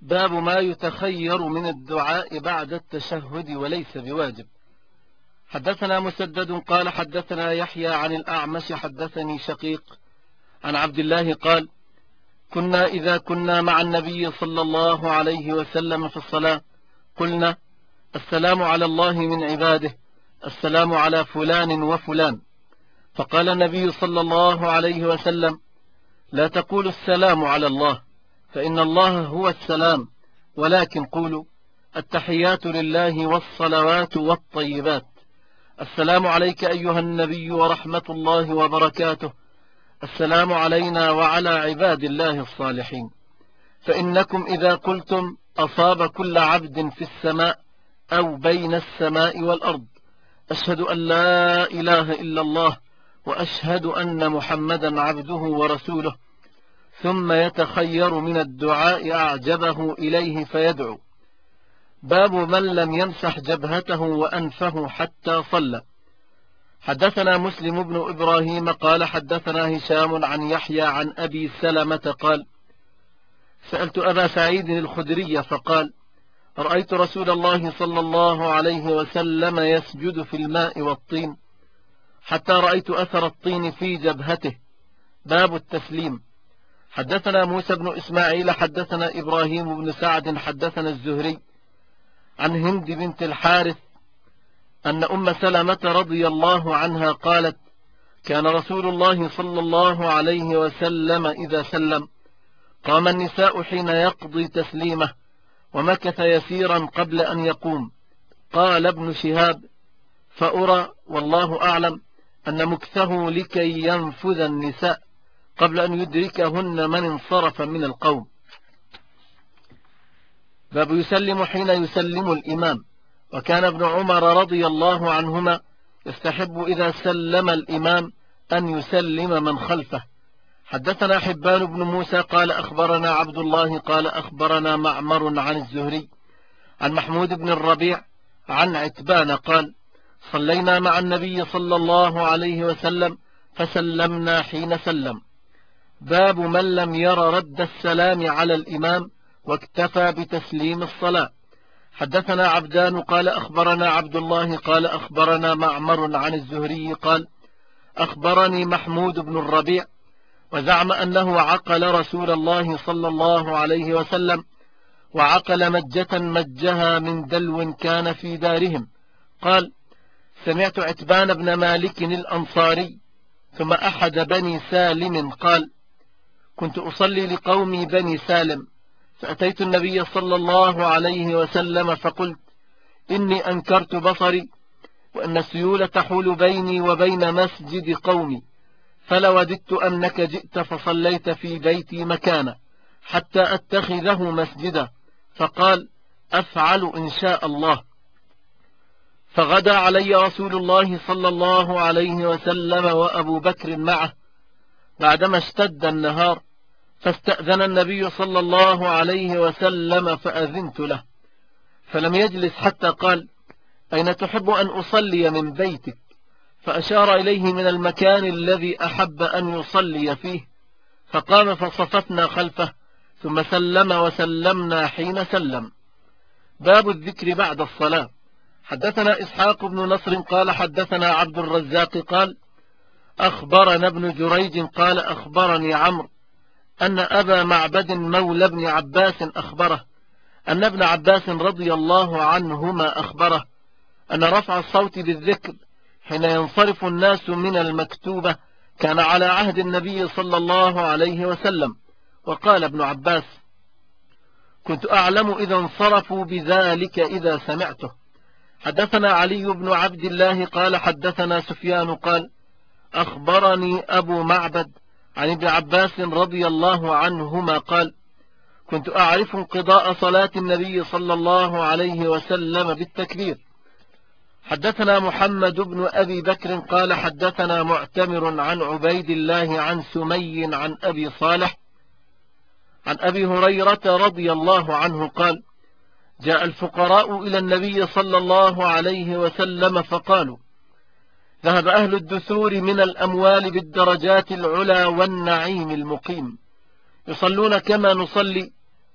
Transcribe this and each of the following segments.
باب ما يتخير من الدعاء بعد التشهد وليس بواجب. حدثنا مسدد قال حدثنا يحيى عن الأعمش حدثني شقيق عن عبد الله قال كنا إذا كنا مع النبي صلى الله عليه وسلم في الصلاة قلنا السلام على الله من عباده، السلام على فلان وفلان. فقال النبي صلى الله عليه وسلم لا تقولوا السلام على الله فإن الله هو السلام، ولكن قولوا التحيات لله والصلوات والطيبات، السلام عليك أيها النبي ورحمة الله وبركاته، السلام علينا وعلى عباد الله الصالحين. فإنكم إذا قلتم أصاب كل عبد في السماء أو بين السماء والأرض أشهد أن لا إله إلا الله وأشهد أن محمدا عبده ورسوله، ثم يتخير من الدعاء أعجبه إليه فيدعو. باب من لم يمسح جبهته وأنفه حتى صلى. حدثنا مسلم بن إبراهيم قال حدثنا هشام عن يحيى عن أبي سلمة قال سألت أبا سعيد الخدري فقال رأيت رسول الله صلى الله عليه وسلم يسجد في الماء والطين حتى رأيت أثر الطين في جبهته. باب التسليم. حدثنا موسى بن إسماعيل حدثنا إبراهيم بن سعد حدثنا الزهري عن هند بنت الحارث أن أم سلمة رضي الله عنها قالت كان رسول الله صلى الله عليه وسلم إذا سلم قام النساء حين يقضي تسليمه ومكث يسيرا قبل أن يقوم. قال ابن شهاب فأرى والله أعلم أن مكثه لكي ينفذ النساء قبل أن يدركهن من انصرف من القوم. باب يسلم حين يسلم الإمام. وكان ابن عمر رضي الله عنهما يستحب إذا سلم الإمام أن يسلم من خلفه. حدثنا حبان بن موسى قال أخبرنا عبد الله قال أخبرنا معمر عن الزهري عن محمود بن الربيع عن عتبان قال صلينا مع النبي صلى الله عليه وسلم فسلمنا حين سلم. باب من لم ير رد السلام على الإمام واكتفى بتسليم الصلاة. حدثنا عبدان قال أخبرنا عبد الله قال أخبرنا معمر عن الزهري قال أخبرني محمود بن الربيع وزعم أنه عقل رسول الله صلى الله عليه وسلم وعقل مجة مجها من دلو كان في دارهم. قال سمعت عتبان بن مالك الأنصاري ثم أحد بني سالم قال كنت أصلي لقومي بني سالم فأتيت النبي صلى الله عليه وسلم فقلت إني أنكرت بصري وأن السيول تحول بيني وبين مسجد قومي، فلوددت أنك جئت فصليت في بيتي مكانه حتى أتخذه مسجدا. فقال أفعل إن شاء الله. فغدا علي رسول الله صلى الله عليه وسلم وأبو بكر معه بعدما اشتد النهار، فاستأذن النبي صلى الله عليه وسلم فأذنت له، فلم يجلس حتى قال أين تحب أن أصلي من بيتك؟ فأشار إليه من المكان الذي أحب أن يصلي فيه، فقام فصفتنا خلفه ثم سلم وسلمنا حين سلم. باب الذكر بعد الصلاة. حدثنا إسحاق بن نصر قال حدثنا عبد الرزاق قال أخبرنا ابن جريج قال أخبرني عمرو أن أبا معبد مولى بن عباس أخبره أن ابن عباس رضي الله عنهما أخبره أن رفع الصوت بالذكر حين ينصرف الناس من المكتوبة كان على عهد النبي صلى الله عليه وسلم. وقال ابن عباس كنت أعلم إذا انصرفوا بذلك إذا سمعته. حدثنا علي بن عبد الله قال حدثنا سفيان قال أخبرني أبو معبد عن ابن عباس رضي الله عنهما قال كنت أعرف انقضاء صلاة النبي صلى الله عليه وسلم بالتكبير. حدثنا محمد بن أبي بكر قال حدثنا معتمر عن عبيد الله عن سمي عن أبي صالح عن أبي هريرة رضي الله عنه قال جاء الفقراء إلى النبي صلى الله عليه وسلم فقالوا ذهب أهل الدثور من الأموال بالدرجات العلا والنعيم المقيم، يصلون كما نصلي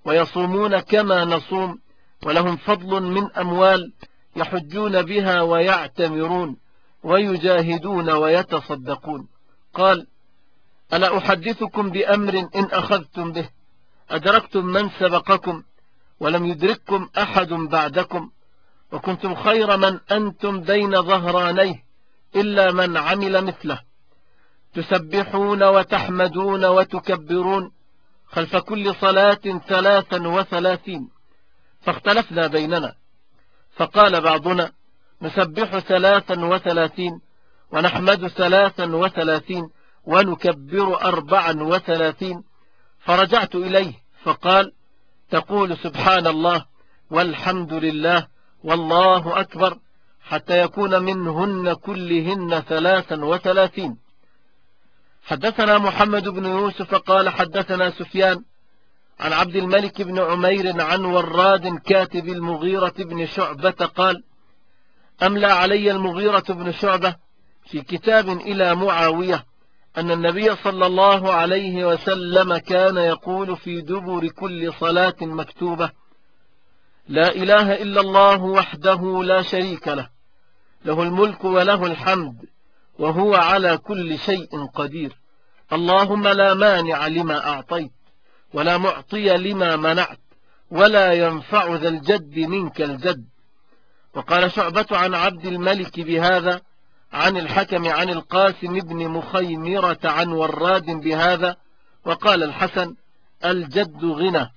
ويصومون كما نصوم، ولهم فضل من أموال يحجون بها ويعتمرون ويجاهدون ويتصدقون. قال: ألا أحدثكم بأمر إن أخذتم به أدركتم من سبقكم ولم يدرككم أحد بعدكم، وكنتم خير من أنتم بين ظهرانيه إلا من عمل مثله، تسبحون وتحمدون وتكبرون خلف كل صلاة 33. فاختلفنا بيننا، فقال بعضنا: نسبح 33 ونحمد 33 ونكبر 34. فرجعت إليه فقال: تقول سبحان الله والحمد لله والله أكبر حتى يكون منهن كلهن 33. حدثنا محمد بن يوسف قال حدثنا سفيان عن عبد الملك بن عمير عن وراد كاتب المغيرة بن شعبة قال: أملى علي المغيرة بن شعبة في كتاب إلى معاوية أن النبي صلى الله عليه وسلم كان يقول في دبر كل صلاة مكتوبة: لا إله إلا الله وحده لا شريك له، له الملك وله الحمد وهو على كل شيء قدير، اللهم لا مانع لما أعطيت ولا معطي لما منعت ولا ينفع ذا الجد منك الجد. وقال شعبة عن عبد الملك بهذا، عن الحكم عن القاسم بن مخيمرة عن وراد بهذا، وقال الحسن: الجد غنى.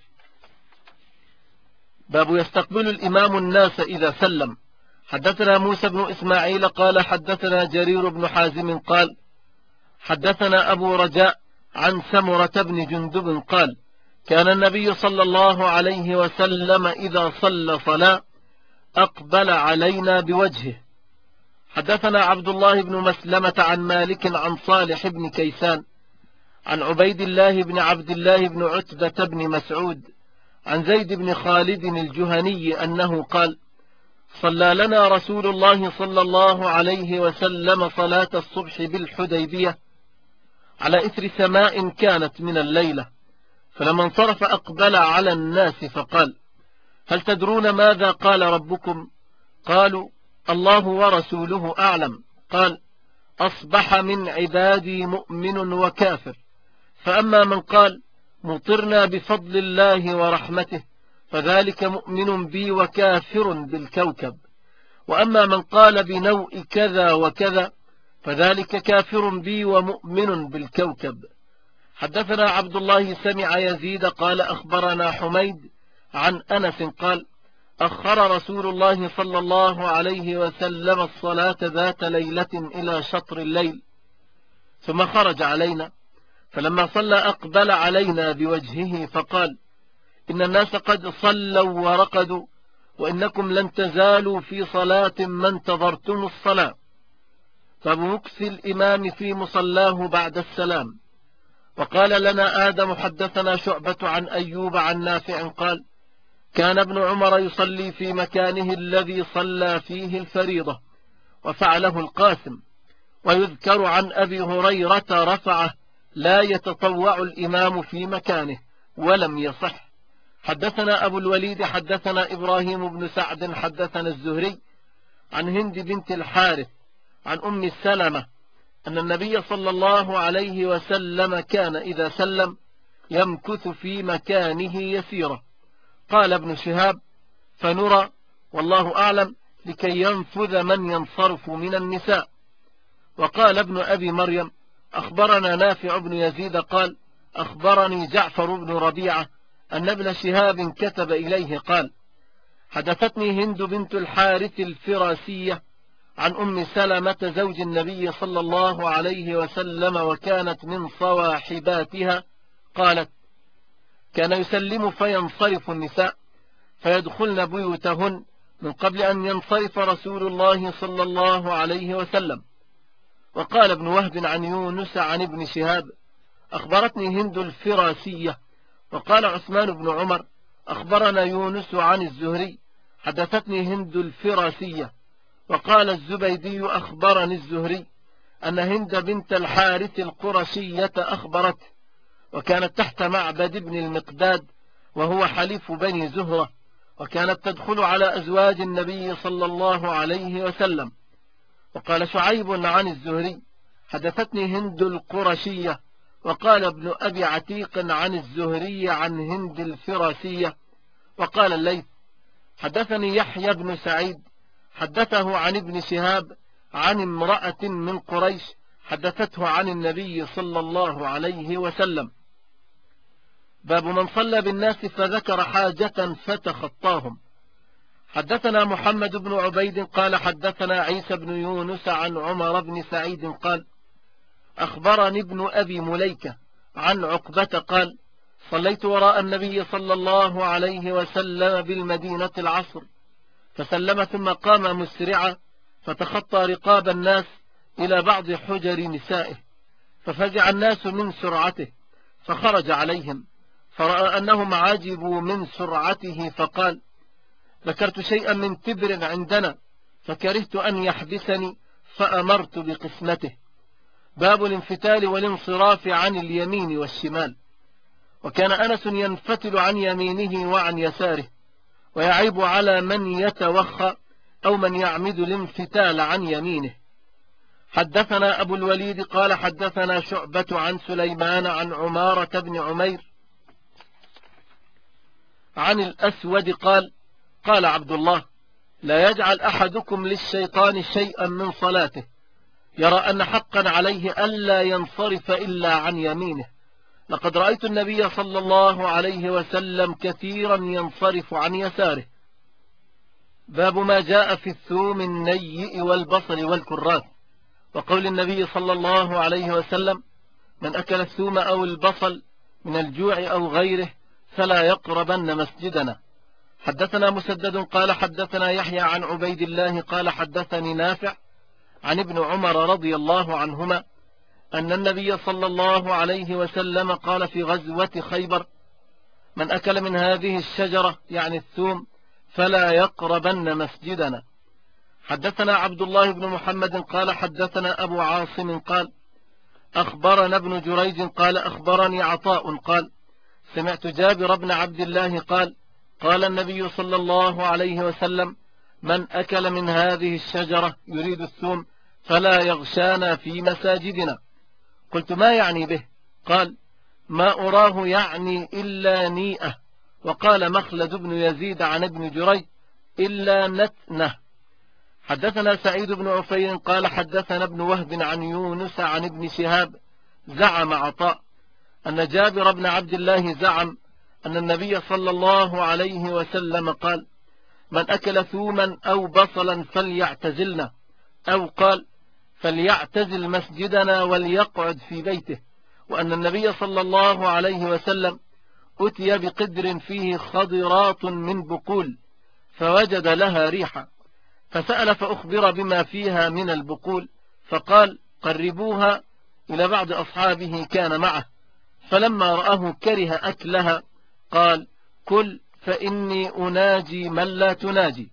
باب يستقبل الإمام الناس إذا سلم. حدثنا موسى بن إسماعيل قال حدثنا جرير بن حازم قال حدثنا أبو رجاء عن سمرة بن جندب قال: كان النبي صلى الله عليه وسلم إذا صلى صلاة أقبل علينا بوجهه. حدثنا عبد الله بن مسلمة عن مالك عن صالح بن كيسان عن عبيد الله بن عبد الله بن عتبة بن مسعود عن زيد بن خالد الجهني أنه قال: صلى لنا رسول الله صلى الله عليه وسلم صلاة الصبح بالحديبية على إثر سماء كانت من الليلة، فلما انصرف أقبل على الناس فقال: هل تدرون ماذا قال ربكم؟ قالوا: الله ورسوله أعلم. قال: أصبح من عبادي مؤمن وكافر، فأما من قال مطرنا بفضل الله ورحمته فذلك مؤمن بي وكافر بالكوكب، وأما من قال بنوء كذا وكذا فذلك كافر بي ومؤمن بالكوكب. حدثنا عبد الله سمع يزيد قال أخبرنا حميد عن أنس قال: أخر رسول الله صلى الله عليه وسلم الصلاة ذات ليلة إلى شطر الليل، ثم خرج علينا، فلما صلى أقبل علينا بوجهه فقال: إن الناس قد صلوا ورقدوا، وإنكم لن تزالوا في صلاة ما انتظرتم الصلاة. باب مكث الإمام في مصلاه بعد السلام. وقال لنا آدم حدثنا شعبة عن أيوب عن نافع قال: كان ابن عمر يصلي في مكانه الذي صلى فيه الفريضة، وفعله القاسم. ويذكر عن أبي هريرة رفعه: لا يتطوع الإمام في مكانه، ولم يصح. حدثنا أبو الوليد حدثنا إبراهيم بن سعد حدثنا الزهري عن هند بنت الحارث عن أم سلمة أن النبي صلى الله عليه وسلم كان إذا سلم يمكث في مكانه يسيرا. قال ابن شهاب: فنرى والله أعلم لكي ينفذ من ينصرف من النساء. وقال ابن أبي مريم: أخبرنا نافع بن يزيد قال: أخبرني جعفر بن ربيعة أن ابن شهاب كتب إليه قال: حدثتني هند بنت الحارث الفراسية عن أم سلمة زوج النبي صلى الله عليه وسلم، وكانت من صواحباتها، قالت: كان يسلم فينصرف النساء فيدخلن بيوتهن من قبل أن ينصرف رسول الله صلى الله عليه وسلم. وقال ابن وهب عن يونس عن ابن شهاب: أخبرتني هند الفراسية. وقال عثمان بن عمر: أخبرنا يونس عن الزهري حدثتني هند الفراسية. وقال الزبيدي: أخبرني الزهري أن هند بنت الحارث القرشية أخبرته، وكانت تحت معبد بن المقداد، وهو حليف بني زهرة، وكانت تدخل على أزواج النبي صلى الله عليه وسلم. وقال شعيب عن الزهري: حدثتني هند القرشية. وقال ابن أبي عتيق عن الزهري عن هند الفراسية. وقال الليث: حدثني يحيى بن سعيد حدثه عن ابن شهاب عن امرأة من قريش حدثته عن النبي صلى الله عليه وسلم. باب من صلى بالناس فذكر حاجة فتخطاهم. حدثنا محمد بن عبيد قال حدثنا عيسى بن يونس عن عمر بن سعيد قال: أخبرني ابن أبي مليكة عن عقبة قال: صليت وراء النبي صلى الله عليه وسلم بالمدينة العصر، فسلم ثم قام مسرعا، فتخطى رقاب الناس إلى بعض حجر نسائه، ففزع الناس من سرعته، فخرج عليهم، فرأى أنهم عجبوا من سرعته، فقال: ذكرت شيئا من تبر عندنا، فكرهت أن يحبسني، فأمرت بقسمته. باب الانفتال والانصراف عن اليمين والشمال. وكان أنس ينفتل عن يمينه وعن يساره، ويعيب على من يتوخى أو من يعمد الانفتال عن يمينه. حدثنا أبو الوليد قال حدثنا شعبة عن سليمان عن عمارة بن عمير عن الأسود قال: قال عبد الله: لا يجعل أحدكم للشيطان شيئا من صلاته، يرى أن حقا عليه ألا ينصرف إلا عن يمينه. لقد رأيت النبي صلى الله عليه وسلم كثيرا ينصرف عن يساره. باب ما جاء في الثوم النيء والبصل والكراث. وقول النبي صلى الله عليه وسلم: من أكل الثوم أو البصل من الجوع أو غيره فلا يقربن مسجدنا. حدثنا مسدد قال حدثنا يحيى عن عبيد الله قال حدثني نافع عن ابن عمر رضي الله عنهما أن النبي صلى الله عليه وسلم قال في غزوة خيبر: من أكل من هذه الشجرة يعني الثوم فلا يقربن مسجدنا. حدثنا عبد الله بن محمد قال حدثنا أبو عاصم قال أخبرنا ابن جريج قال أخبرني عطاء قال: سمعت جابر بن عبد الله قال: قال النبي صلى الله عليه وسلم: من أكل من هذه الشجرة يريد الثوم فلا يغشانا في مساجدنا. قلت: ما يعني به؟ قال: ما أراه يعني إلا نيئة. وقال مخلد بن يزيد عن ابن جريج: إلا نتنه. حدثنا سعيد بن عفير قال حدثنا ابن وهب عن يونس عن ابن شهاب زعم عطاء أن جابر بن عبد الله زعم أن النبي صلى الله عليه وسلم قال: من أكل ثوما أو بصلا فليعتزلنا، أو قال: فليعتزل مسجدنا وليقعد في بيته. وأن النبي صلى الله عليه وسلم أتي بقدر فيه خضرات من بقول فوجد لها ريحا، فسأل فأخبر بما فيها من البقول، فقال: قربوها إلى بعض أصحابه كان معه، فلما رآه كره أكلها قال: كل فإني أناجي من لا تناجي.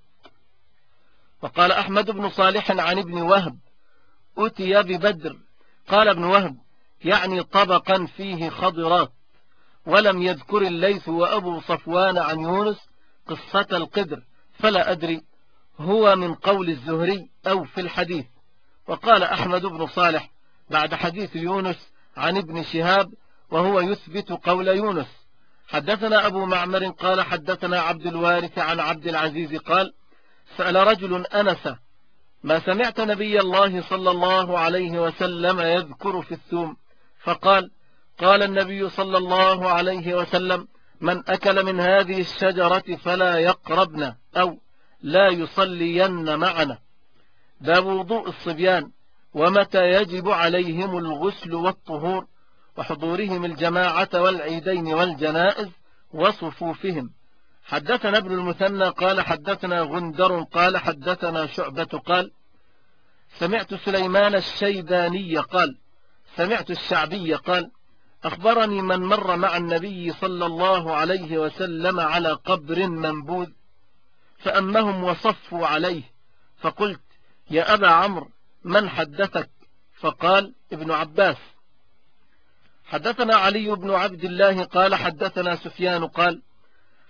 وقال أحمد بن صالح عن ابن وهب: أتي ببدر. قال ابن وهب: يعني طبقا فيه خضرات. ولم يذكر الليث وأبو صفوان عن يونس قصة القدر، فلا أدري هو من قول الزهري أو في الحديث. وقال أحمد بن صالح بعد حديث يونس عن ابن شهاب وهو يثبت قول يونس. حدثنا أبو معمر قال حدثنا عبد الوارث عن عبد العزيز قال: سأل رجل أنس: ما سمعت نبي الله صلى الله عليه وسلم يذكر في الثوم؟ فقال: قال النبي صلى الله عليه وسلم: من أكل من هذه الشجرة فلا يقربنا أو لا يصلين معنا. باب وضوء الصبيان ومتى يجب عليهم الغسل والطهور، وحضورهم الجماعة والعيدين والجنائز وصفوفهم. حدثنا ابن المثنى قال حدثنا غندر قال حدثنا شعبة قال: سمعت سليمان الشيباني قال: سمعت الشعبي قال: أخبرني من مر مع النبي صلى الله عليه وسلم على قبر منبوذ فأمهم وصفوا عليه، فقلت: يا أبا عمرو من حدثك؟ فقال: ابن عباس. حدثنا علي بن عبد الله قال حدثنا سفيان قال: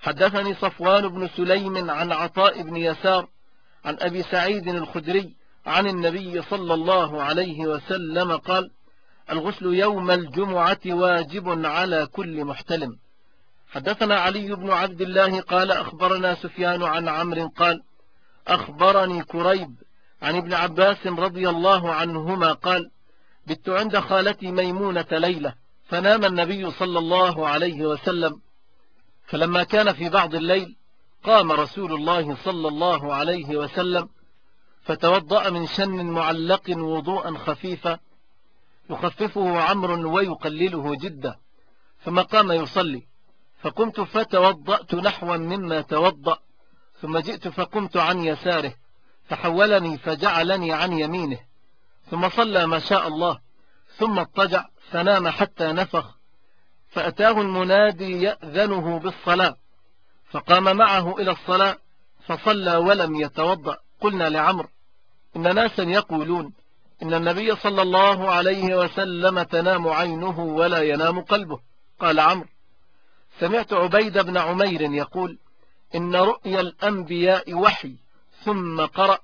حدثني صفوان بن سليم عن عطاء بن يسار عن أبي سعيد الخدري عن النبي صلى الله عليه وسلم قال: الغسل يوم الجمعة واجب على كل محتلم. حدثنا علي بن عبد الله قال أخبرنا سفيان عن عمرو قال: أخبرني كريب عن ابن عباس رضي الله عنهما قال: بت عند خالتي ميمونة ليلة، فنام النبي صلى الله عليه وسلم، فلما كان في بعض الليل قام رسول الله صلى الله عليه وسلم فتوضأ من شن معلق وضوءا خفيفا يخففه عمرو ويقلله جدا، ثم قام يصلي، فقمت فتوضأت نحوا مما توضأ، ثم جئت فقمت عن يساره فحولني فجعلني عن يمينه، ثم صلى ما شاء الله، ثم اضطجع فنام حتى نفخ، فأتاه المنادي يأذنه بالصلاة، فقام معه إلى الصلاة فصلى ولم يتوضأ. قلنا لعمرو: إن ناسا يقولون إن النبي صلى الله عليه وسلم تنام عينه ولا ينام قلبه. قال عمرو: سمعت عبيد بن عمير يقول: إن رؤيا الأنبياء وحي، ثم قرأ: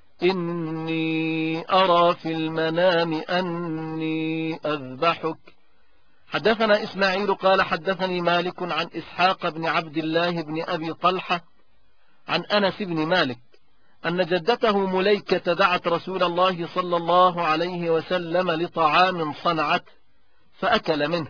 إني أرى في المنام أني أذبحك. حدثنا إسماعيل قال حدثني مالك عن إسحاق بن عبد الله بن أبي طلحة عن أنس بن مالك أن جدته مليكة دعت رسول الله صلى الله عليه وسلم لطعام صنعته فأكل منه،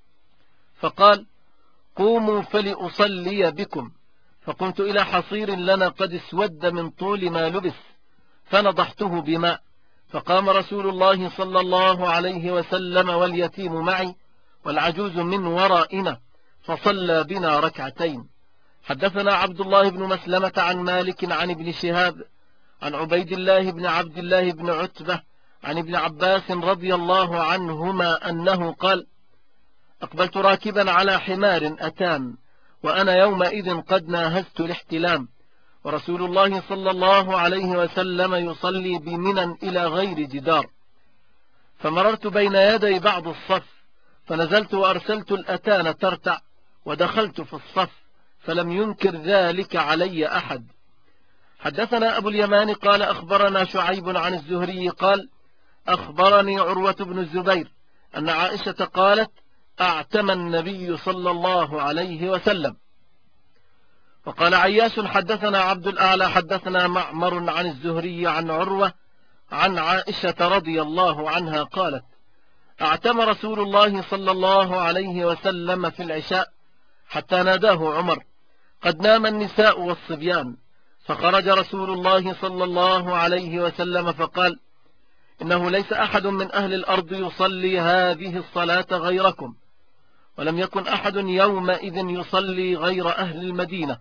فقال: قوموا فلأصلي بكم. فقمت إلى حصير لنا قد اسود من طول ما لبس فنضحته بماء، فقام رسول الله صلى الله عليه وسلم واليتيم معي والعجوز من ورائنا فصلى بنا ركعتين. حدثنا عبد الله بن مسلمة عن مالك عن ابن شهاب عن عبيد الله بن عبد الله بن عتبة عن ابن عباس رضي الله عنهما أنه قال: أقبلت راكبا على حمار أتان، وأنا يومئذ قد ناهزت الاحتلام، ورسول الله صلى الله عليه وسلم يصلي بمنى إلى غير جدار، فمررت بين يدي بعض الصف فنزلت وأرسلت الأتان ترتع ودخلت في الصف، فلم ينكر ذلك علي أحد. حدثنا أبو اليمان قال أخبرنا شعيب عن الزهري قال: أخبرني عروة بن الزبير أن عائشة قالت: أعتم النبي صلى الله عليه وسلم. وقال عياش حدثنا عبد الأعلى حدثنا معمر عن الزهري عن عروة عن عائشة رضي الله عنها قالت: أعتم رسول الله صلى الله عليه وسلم في العشاء حتى ناداه عمر: قد نام النساء والصبيان، فخرج رسول الله صلى الله عليه وسلم فقال: إنه ليس أحد من أهل الأرض يصلي هذه الصلاة غيركم، ولم يكن أحد يومئذ يصلي غير أهل المدينة.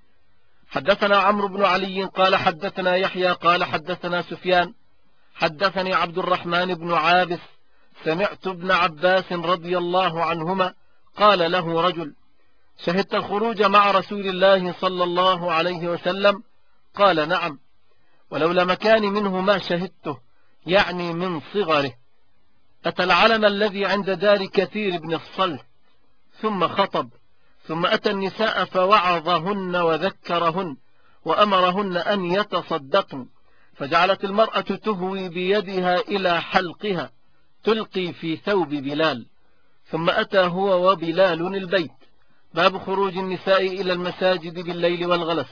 حدثنا عمرو بن علي قال حدثنا يحيى قال حدثنا سفيان حدثني عبد الرحمن بن عابس سمعت ابن عباس رضي الله عنهما قال له رجل: شهدت الخروج مع رسول الله صلى الله عليه وسلم؟ قال: نعم، ولولا مكان منه ما شهدته، يعني من صغره. أتى العلم الذي عند دار كثير بن الصلت ثم خطب، ثم أتى النساء فوعظهن وذكرهن وأمرهن أن يتصدقن، فجعلت المرأة تهوي بيدها إلى حلقها تلقي في ثوب بلال، ثم أتى هو وبلال البيت. باب خروج النساء إلى المساجد بالليل والغلس.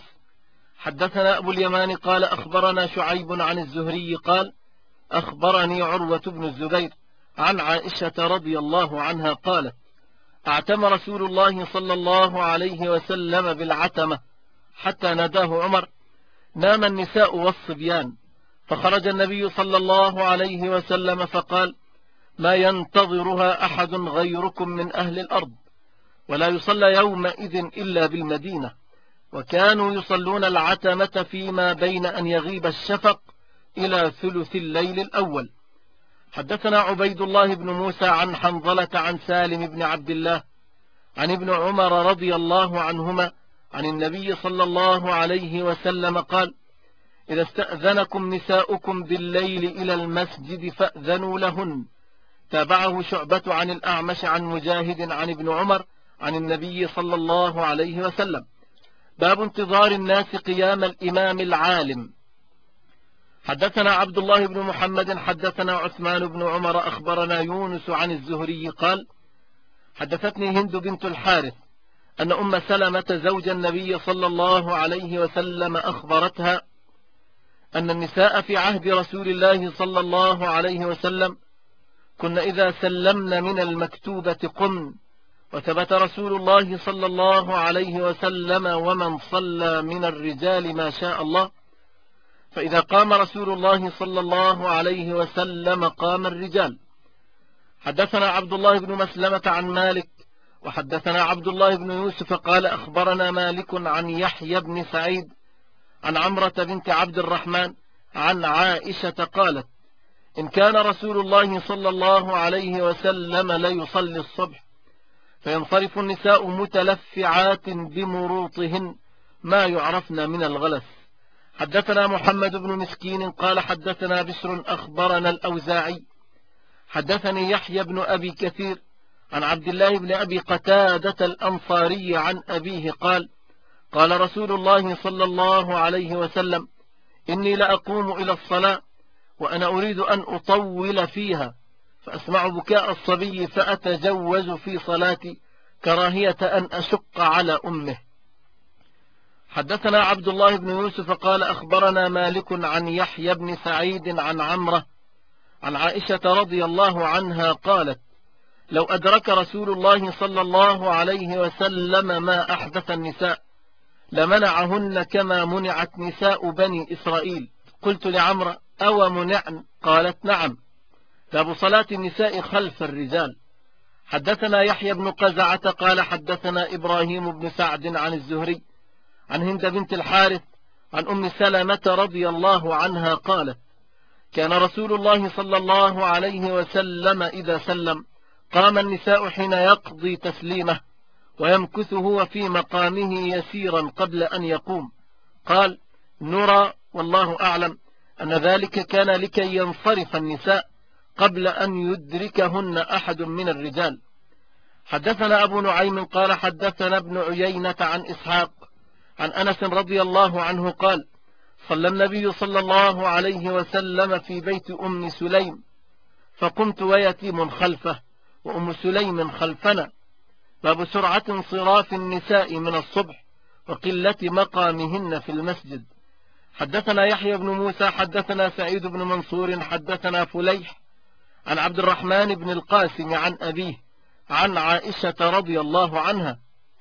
حدثنا أبو اليمان قال أخبرنا شعيب عن الزهري قال: أخبرني عروة بن الزبير عن عائشة رضي الله عنها قالت: اعتم رسول الله صلى الله عليه وسلم بالعتمة حتى ناداه عمر: نام النساء والصبيان، فخرج النبي صلى الله عليه وسلم فقال: ما ينتظرها أحد غيركم من أهل الأرض، ولا يصلى يومئذ إلا بالمدينة، وكانوا يصلون العتمة فيما بين أن يغيب الشفق إلى ثلث الليل الأول. حدثنا عبيد الله بن موسى عن حنظلة عن سالم بن عبد الله عن ابن عمر رضي الله عنهما عن النبي صلى الله عليه وسلم قال: إذا استأذنكم نساؤكم بالليل إلى المسجد فأذنوا لهن. تابعه شعبة عن الأعمش عن مجاهد عن ابن عمر عن النبي صلى الله عليه وسلم. باب انتظار الناس قيام الإمام العالم. حدثنا عبد الله بن محمد حدثنا عثمان بن عمر أخبرنا يونس عن الزهري قال حدثتني هند بنت الحارث أن أم سلمة زوج النبي صلى الله عليه وسلم أخبرتها أن النساء في عهد رسول الله صلى الله عليه وسلم كن إذا سلمن من المكتوبة قمن، وثبت رسول الله صلى الله عليه وسلم ومن صلى من الرجال ما شاء الله، فإذا قام رسول الله صلى الله عليه وسلم قام الرجال. حدثنا عبد الله بن مسلمة عن مالك وحدثنا عبد الله بن يوسف قال أخبرنا مالك عن يحيى بن سعيد عن عمرة بنت عبد الرحمن عن عائشة قالت إن كان رسول الله صلى الله عليه وسلم ليصلي الصبح فينصرف النساء متلفعات بمروطهن ما يعرفن من الغلس. حدثنا محمد بن مسكين قال حدثنا بشر أخبرنا الأوزاعي حدثني يحيى بن أبي كثير عن عبد الله بن أبي قتادة الأنصاري عن أبيه قال قال رسول الله صلى الله عليه وسلم إني لأقوم إلى الصلاة وأنا أريد أن أطول فيها فأسمع بكاء الصبي فأتجوز في صلاتي كراهية أن أشق على أمه. حدثنا عبد الله بن يوسف قال أخبرنا مالك عن يحيى بن سعيد عن عمرة عن عائشة رضي الله عنها قالت لو أدرك رسول الله صلى الله عليه وسلم ما أحدث النساء لمنعهن كما منعت نساء بني إسرائيل. قلت لعمرة أو منعن؟ قالت نعم. باب صلاة النساء خلف الرجال. حدثنا يحيى بن قزعة قال حدثنا إبراهيم بن سعد عن الزهري عن هند بنت الحارث عن أم سلمة رضي الله عنها قالت كان رسول الله صلى الله عليه وسلم إذا سلم قام النساء حين يقضي تسليمه ويمكث هو في مقامه يسيرا قبل أن يقوم. قال نرى والله أعلم أن ذلك كان لكي ينصرف النساء قبل أن يدركهن أحد من الرجال. حدثنا أبو نعيم قال حدثنا ابن عيينة عن إسحاق عن أنس رضي الله عنه قال صلى النبي صلى الله عليه وسلم في بيت أم سليم فقمت ويتيم خلفه وأم سليم خلفنا. باب سرعة انصراف النساء من الصبح وقلة مقامهن في المسجد. حدثنا يحيى بن موسى حدثنا سعيد بن منصور حدثنا فليح عن عبد الرحمن بن القاسم عن أبيه عن عائشة رضي الله عنها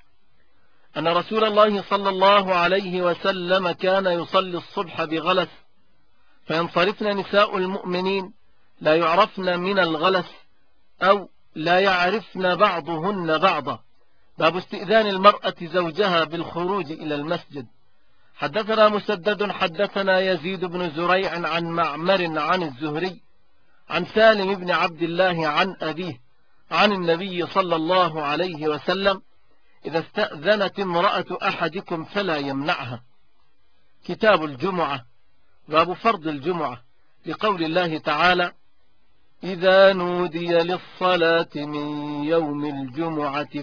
أن رسول الله صلى الله عليه وسلم كان يصلي الصبح بغلس فينصرفن نساء المؤمنين لا يعرفن من الغلس أو لا يعرفن بعضهن بعضا. باب استئذان المرأة زوجها بالخروج إلى المسجد. حدثنا مسدد حدثنا يزيد بن زريع عن معمر عن الزهري عن سالم بن عبد الله عن أبيه عن النبي صلى الله عليه وسلم إذا استأذنت امرأة أحدكم فلا يمنعها. كتاب الجمعة. باب فرض الجمعة لقول الله تعالى إذا نودي للصلاة من يوم الجمعة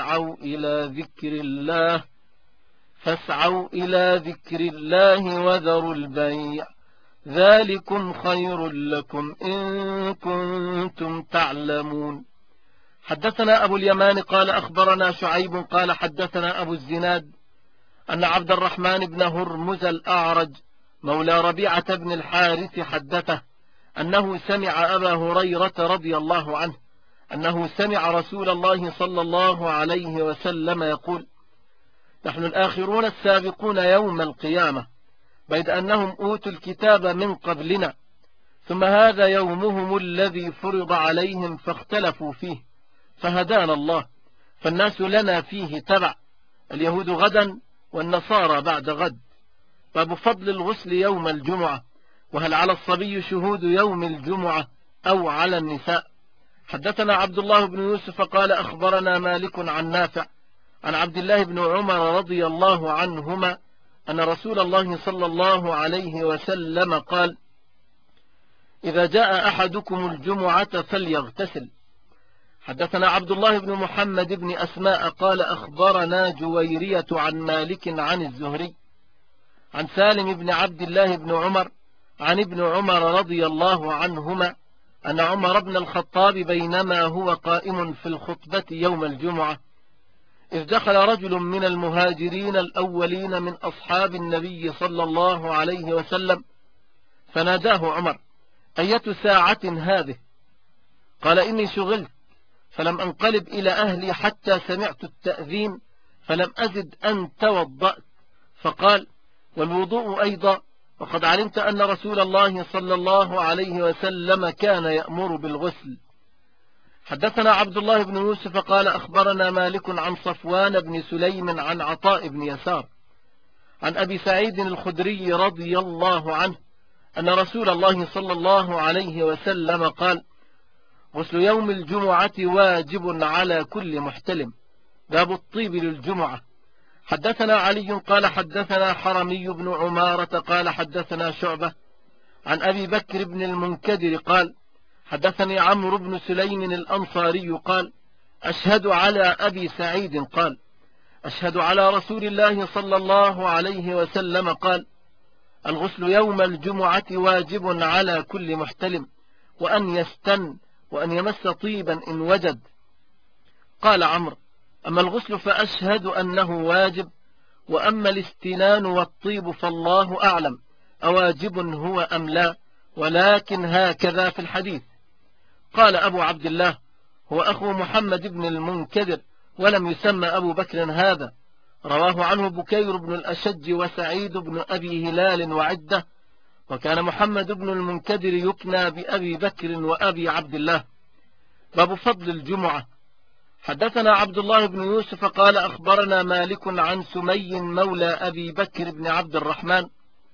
فاسعوا إلى ذكر الله وذروا البيع ذلكم خير لكم إن كنتم تعلمون. حدثنا أبو اليمان قال أخبرنا شعيب قال حدثنا أبو الزناد أن عبد الرحمن بن هرمز الأعرج مولى ربيعة بن الحارث حدثه أنه سمع أبا هريرة رضي الله عنه أنه سمع رسول الله صلى الله عليه وسلم يقول نحن الآخرون السابقون يوم القيامة بيد أنهم أوتوا الكتاب من قبلنا ثم هذا يومهم الذي فرض عليهم فاختلفوا فيه فهدانا الله فالناس لنا فيه تبع اليهود غدا والنصارى بعد غد. باب فضل الغسل يوم الجمعة وهل على الصبي شهود يوم الجمعة أو على النساء. حدثنا عبد الله بن يوسف قال أخبرنا مالك عن نافع عن عبد الله بن عمر رضي الله عنهما أن رسول الله صلى الله عليه وسلم قال إذا جاء أحدكم الجمعة فليغتسل. حدثنا عبد الله بن محمد بن أسماء قال أخبرنا جويرية عن مالك عن الزهري عن سالم بن عبد الله بن عمر عن ابن عمر رضي الله عنهما أن عمر بن الخطاب بينما هو قائم في الخطبة يوم الجمعة إذ دخل رجل من المهاجرين الأولين من أصحاب النبي صلى الله عليه وسلم فناداه عمر: أية ساعة هذه؟ قال: إني شغلت فلم أنقلب إلى أهلي حتى سمعت التأذين فلم أزد أن توضأت. فقال: والوضوء أيضا، وقد علمت أن رسول الله صلى الله عليه وسلم كان يأمر بالغسل. حدثنا عبد الله بن يوسف قال أخبرنا مالك عن صفوان بن سليم عن عطاء بن يسار عن أبي سعيد الخدري رضي الله عنه أن رسول الله صلى الله عليه وسلم قال: غسل يوم الجمعة واجب على كل محتلم. باب الطيب للجمعة. حدثنا علي قال حدثنا حرمي بن عمارة قال حدثنا شعبة عن أبي بكر بن المنكدر قال حدثني عمرو بن سليم الأنصاري قال: أشهد على أبي سعيد قال: أشهد على رسول الله صلى الله عليه وسلم قال: الغسل يوم الجمعة واجب على كل محتلم، وأن يستن وأن يمس طيبا إن وجد. قال عمرو: أما الغسل فأشهد أنه واجب، وأما الاستنان والطيب فالله أعلم أواجب هو أم لا، ولكن هكذا في الحديث. قال أبو عبد الله: هو أخو محمد بن المنكدر ولم يسمى أبو بكر هذا. رواه عنه بكير بن الأشج وسعيد بن أبي هلال وعدة، وكان محمد بن المنكدر يكنى بأبي بكر وأبي عبد الله. باب فضل الجمعة. حدثنا عبد الله بن يوسف قال أخبرنا مالك عن سمي مولى أبي بكر بن عبد الرحمن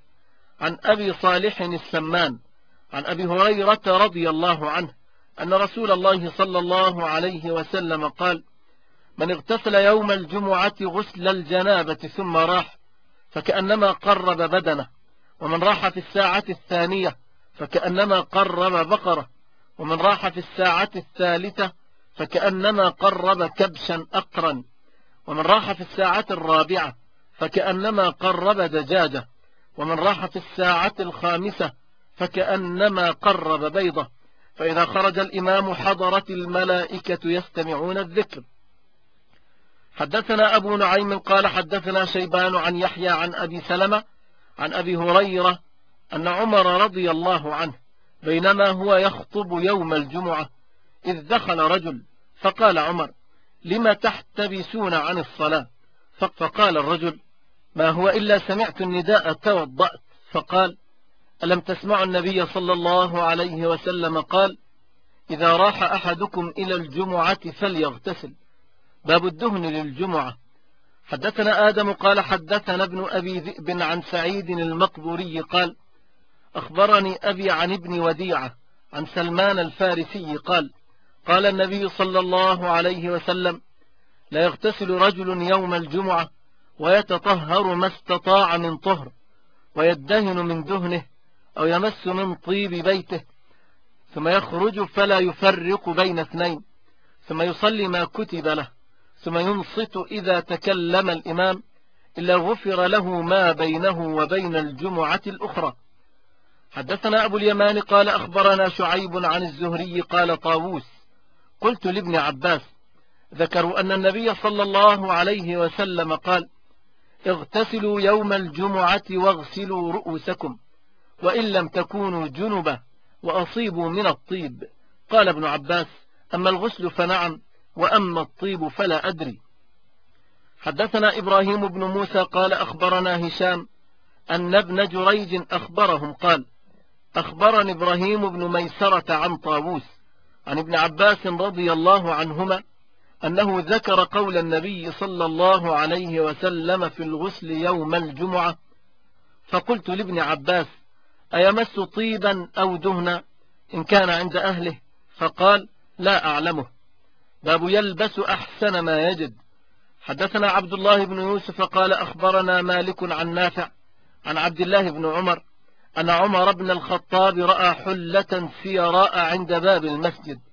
عن أبي صالح السمان عن أبي هريرة رضي الله عنه أن رسول الله صلى الله عليه وسلم قال: من اغتسل يوم الجمعة غسل الجنابة ثم راح فكأنما قرب بدنه، ومن راح في الساعة الثانية فكأنما قرب بقرة، ومن راح في الساعة الثالثة فكأنما قرب كبشا أقرا، ومن راح في الساعة الرابعة فكأنما قرب دجاجة، ومن راح في الساعة الخامسة فكأنما قرب بيضة، فإذا خرج الإمام حضرت الملائكة يستمعون الذكر. حدثنا أبو نعيم قال حدثنا شيبان عن يحيى عن أبي سلمة عن أبي هريرة أن عمر رضي الله عنه بينما هو يخطب يوم الجمعة إذ دخل رجل فقال عمر: لم تحتبسون عن الصلاة؟ فقال الرجل: ما هو إلا سمعت النداء توضأت. فقال: ألم تسمعوا النبي صلى الله عليه وسلم قال: إذا راح أحدكم إلى الجمعة فليغتسل. باب الدهن للجمعة. حدثنا آدم قال حدثنا ابن أبي ذئب عن سعيد المقبوري قال: أخبرني أبي عن ابن وديعة عن سلمان الفارسي قال: قال النبي صلى الله عليه وسلم: لا يغتسل رجل يوم الجمعة ويتطهر ما استطاع من طهر، ويدهن من دهنه أو يمس من طيب بيته، ثم يخرج فلا يفرق بين اثنين، ثم يصلي ما كتب له، ثم ينصت إذا تكلم الإمام، إلا غفر له ما بينه وبين الجمعة الأخرى. حدثنا أبو اليمان قال أخبرنا شعيب عن الزهري قال طاووس: قلت لابن عباس: ذكروا أن النبي صلى الله عليه وسلم قال: اغتسلوا يوم الجمعة واغسلوا رؤوسكم، وإن لم تكونوا جنبا، وأصيبوا من الطيب. قال ابن عباس: أما الغسل فنعم، وأما الطيب فلا أدري. حدثنا إبراهيم بن موسى قال أخبرنا هشام أن ابن جريج أخبرهم قال: أخبرني إبراهيم بن ميسرة عن طاووس عن ابن عباس رضي الله عنهما أنه ذكر قول النبي صلى الله عليه وسلم في الغسل يوم الجمعة، فقلت لابن عباس: أيمس طيبا أو دهنا إن كان عند أهله؟ فقال: لا أعلمه. باب يلبس أحسن ما يجد. حدثنا عبد الله بن يوسف قال أخبرنا مالك عن نافع عن عبد الله بن عمر أن عمر بن الخطاب رأى حلة سيراء عند باب المسجد،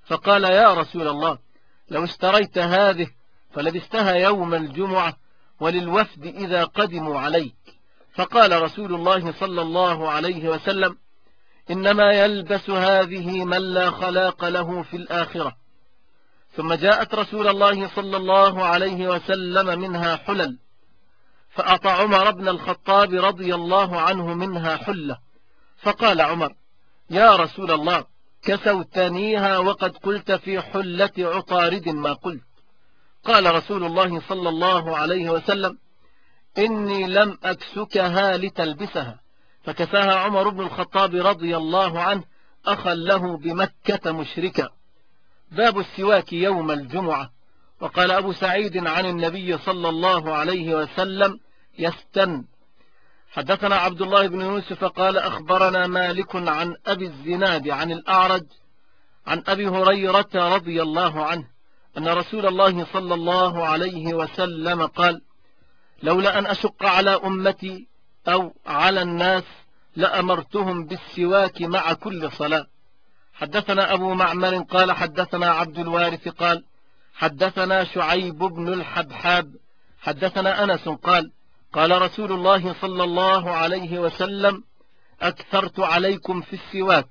فقال يا رسول الله لو اشتريت هذه فلبستها يوم الجمعة وللوفد إذا قدموا عليك. فقال رسول الله صلى الله عليه وسلم إنما يلبس هذه من لا خلاق له في الآخرة. ثم جاءت رسول الله صلى الله عليه وسلم منها حلل، فأعطى عمر بن الخطاب رضي الله عنه منها حلة، فقال عمر يا رسول الله كسوتنيها وقد قلت في حلة عطارد ما قلت. قال رسول الله صلى الله عليه وسلم إني لم أكسكها لتلبسها، فكساها عمر بن الخطاب رضي الله عنه أخا له بمكة مشركا. باب السواك يوم الجمعة. وقال أبو سعيد عن النبي صلى الله عليه وسلم يستن. حدثنا عبد الله بن يوسف قال أخبرنا مالك عن أبي الزناد عن الأعرج عن أبي هريرة رضي الله عنه أن رسول الله صلى الله عليه وسلم قال لولا أن أشق على أمتي أو على الناس لأمرتهم بالسواك مع كل صلاة. حدثنا أبو معمر قال حدثنا عبد الوارث قال حدثنا شعيب بن الحبحاب حدثنا أنس قال قال رسول الله صلى الله عليه وسلم أكثرت عليكم في السواك.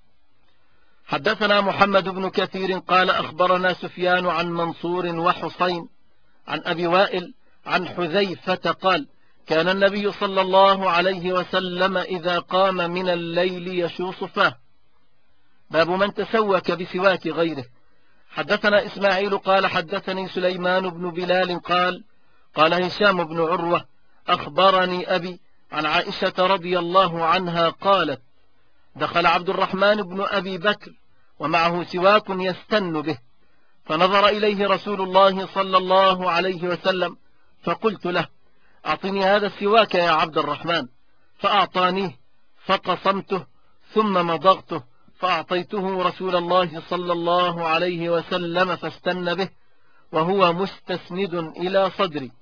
حدثنا محمد بن كثير قال أخبرنا سفيان عن منصور وحسين عن أبي وائل عن حذيفة قال كان النبي صلى الله عليه وسلم إذا قام من الليل يشوص فاه. باب من تسوك بسواك غيره. حدثنا إسماعيل قال حدثني سليمان بن بلال قال هشام بن عروة أخبرني أبي عن عائشة رضي الله عنها قالت دخل عبد الرحمن بن أبي بكر ومعه سواك يستن به، فنظر إليه رسول الله صلى الله عليه وسلم فقلت له أعطني هذا السواك يا عبد الرحمن، فأعطانيه فقصمته ثم مضغته فأعطيته رسول الله صلى الله عليه وسلم فاستن به وهو مستسند إلى صدري.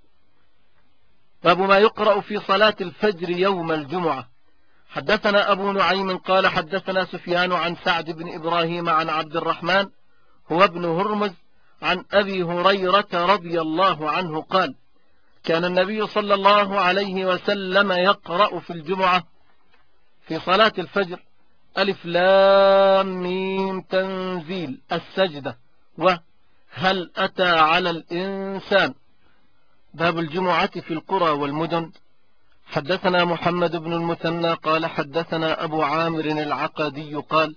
باب ما يقرأ في صلاة الفجر يوم الجمعة. حدثنا أبو نعيم قال حدثنا سفيان عن سعد بن إبراهيم عن عبد الرحمن هو ابن هرمز عن أبي هريرة رضي الله عنه قال كان النبي صلى الله عليه وسلم يقرأ في الجمعة في صلاة الفجر ألف لام ميم تنزيل السجدة وهل أتى على الإنسان. باب الجمعة في القرى والمدن. حدثنا محمد بن المثنى قال حدثنا أبو عامر العقدي قال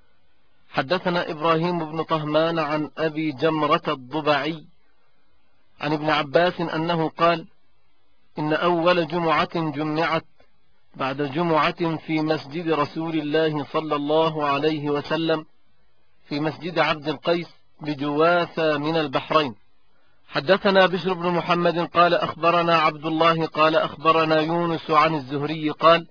حدثنا إبراهيم بن طهمان عن أبي جمرة الضبعي عن ابن عباس أنه قال إن أول جمعة جمعت بعد جمعة في مسجد رسول الله صلى الله عليه وسلم في مسجد عبد القيس بجواثة من البحرين. حدثنا بشر بن محمد قال أخبرنا عبد الله قال أخبرنا يونس عن الزهري قال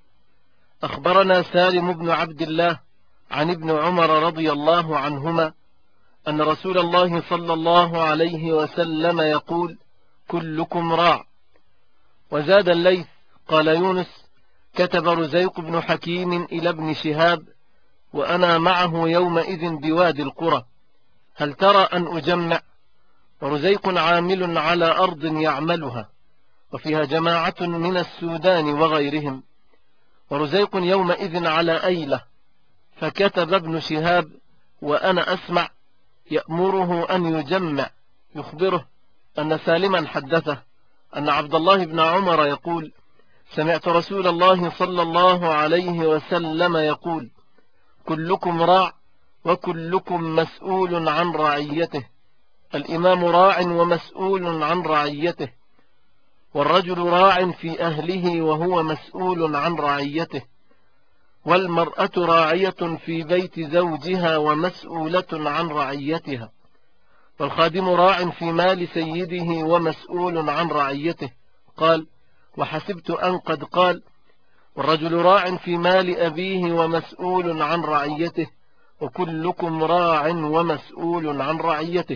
أخبرنا سالم بن عبد الله عن ابن عمر رضي الله عنهما أن رسول الله صلى الله عليه وسلم يقول كلكم راع. وزاد الليث قال يونس كتب رزيق بن حكيم إلى ابن شهاب وأنا معه يومئذ بوادي القرى هل ترى أن أجمع؟ ورزيق عامل على أرض يعملها وفيها جماعة من السودان وغيرهم، ورزيق يومئذ على أيلة. فكتب ابن شهاب وأنا أسمع يأمره أن يجمع يخبره أن سالما حدثه أن عبد الله بن عمر يقول سمعت رسول الله صلى الله عليه وسلم يقول كلكم راع وكلكم مسؤول عن رعيته، الإمام راع ومسؤول عن رعيته، والرجل راع في أهله وهو مسؤول عن رعيته، والمرأة راعية في بيت زوجها ومسؤولة عن رعيتها، والخادم راع في مال سيده ومسؤول عن رعيته. قال وحسبت أن قد قال والرجل راع في مال أبيه ومسؤول عن رعيته وكلكم راع ومسؤول عن رعيته.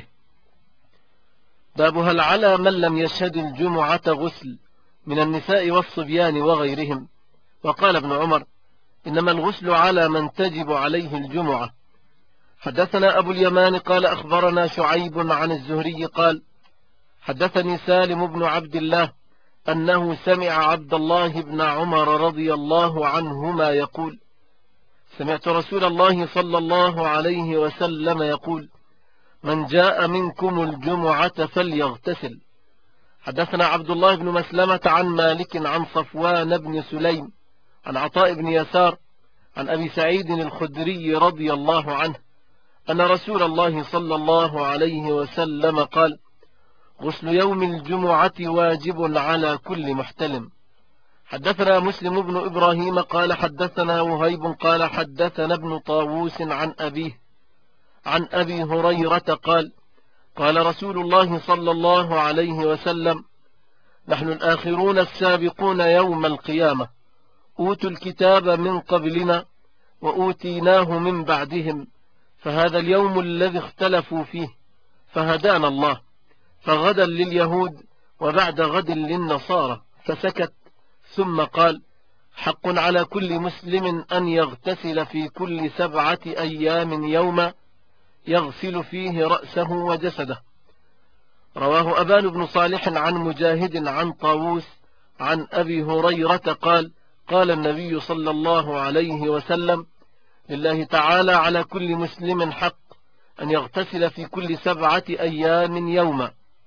باب هل على من لم يشهد الجمعة غسل من النساء والصبيان وغيرهم؟ وقال ابن عمر إنما الغسل على من تجب عليه الجمعة. حدثنا أبو اليمان قال أخبرنا شعيب عن الزهري قال حدثني سالم بن عبد الله أنه سمع عبد الله بن عمر رضي الله عنهما يقول سمعت رسول الله صلى الله عليه وسلم يقول من جاء منكم الجمعة فليغتسل. حدثنا عبد الله بن مسلمة عن مالك عن صفوان بن سليم عن عطاء بن يسار عن أبي سعيد الخدري رضي الله عنه أن رسول الله صلى الله عليه وسلم قال غسل يوم الجمعة واجب على كل محتلم. حدثنا مسلم بن إبراهيم قال حدثنا وهيب قال حدثنا ابن طاووس عن أبيه عن أبي هريرة قال قال رسول الله صلى الله عليه وسلم نحن الآخرون السابقون يوم القيامة أوتوا الكتاب من قبلنا وأوتيناه من بعدهم فهذا اليوم الذي اختلفوا فيه فهدانا الله فغدا لليهود وبعد غد للنصارى فسكت ثم قال حق على كل مسلم أن يغتسل في كل 7 أيام يوما يغسل فيه رأسه وجسده. رواه أبان بن صالح عن مجاهد عن طاووس عن أبي هريرة قال قال النبي صلى الله عليه وسلم لله تعالى على كل مسلم حق أن يغتسل في كل 7 أيام يوما.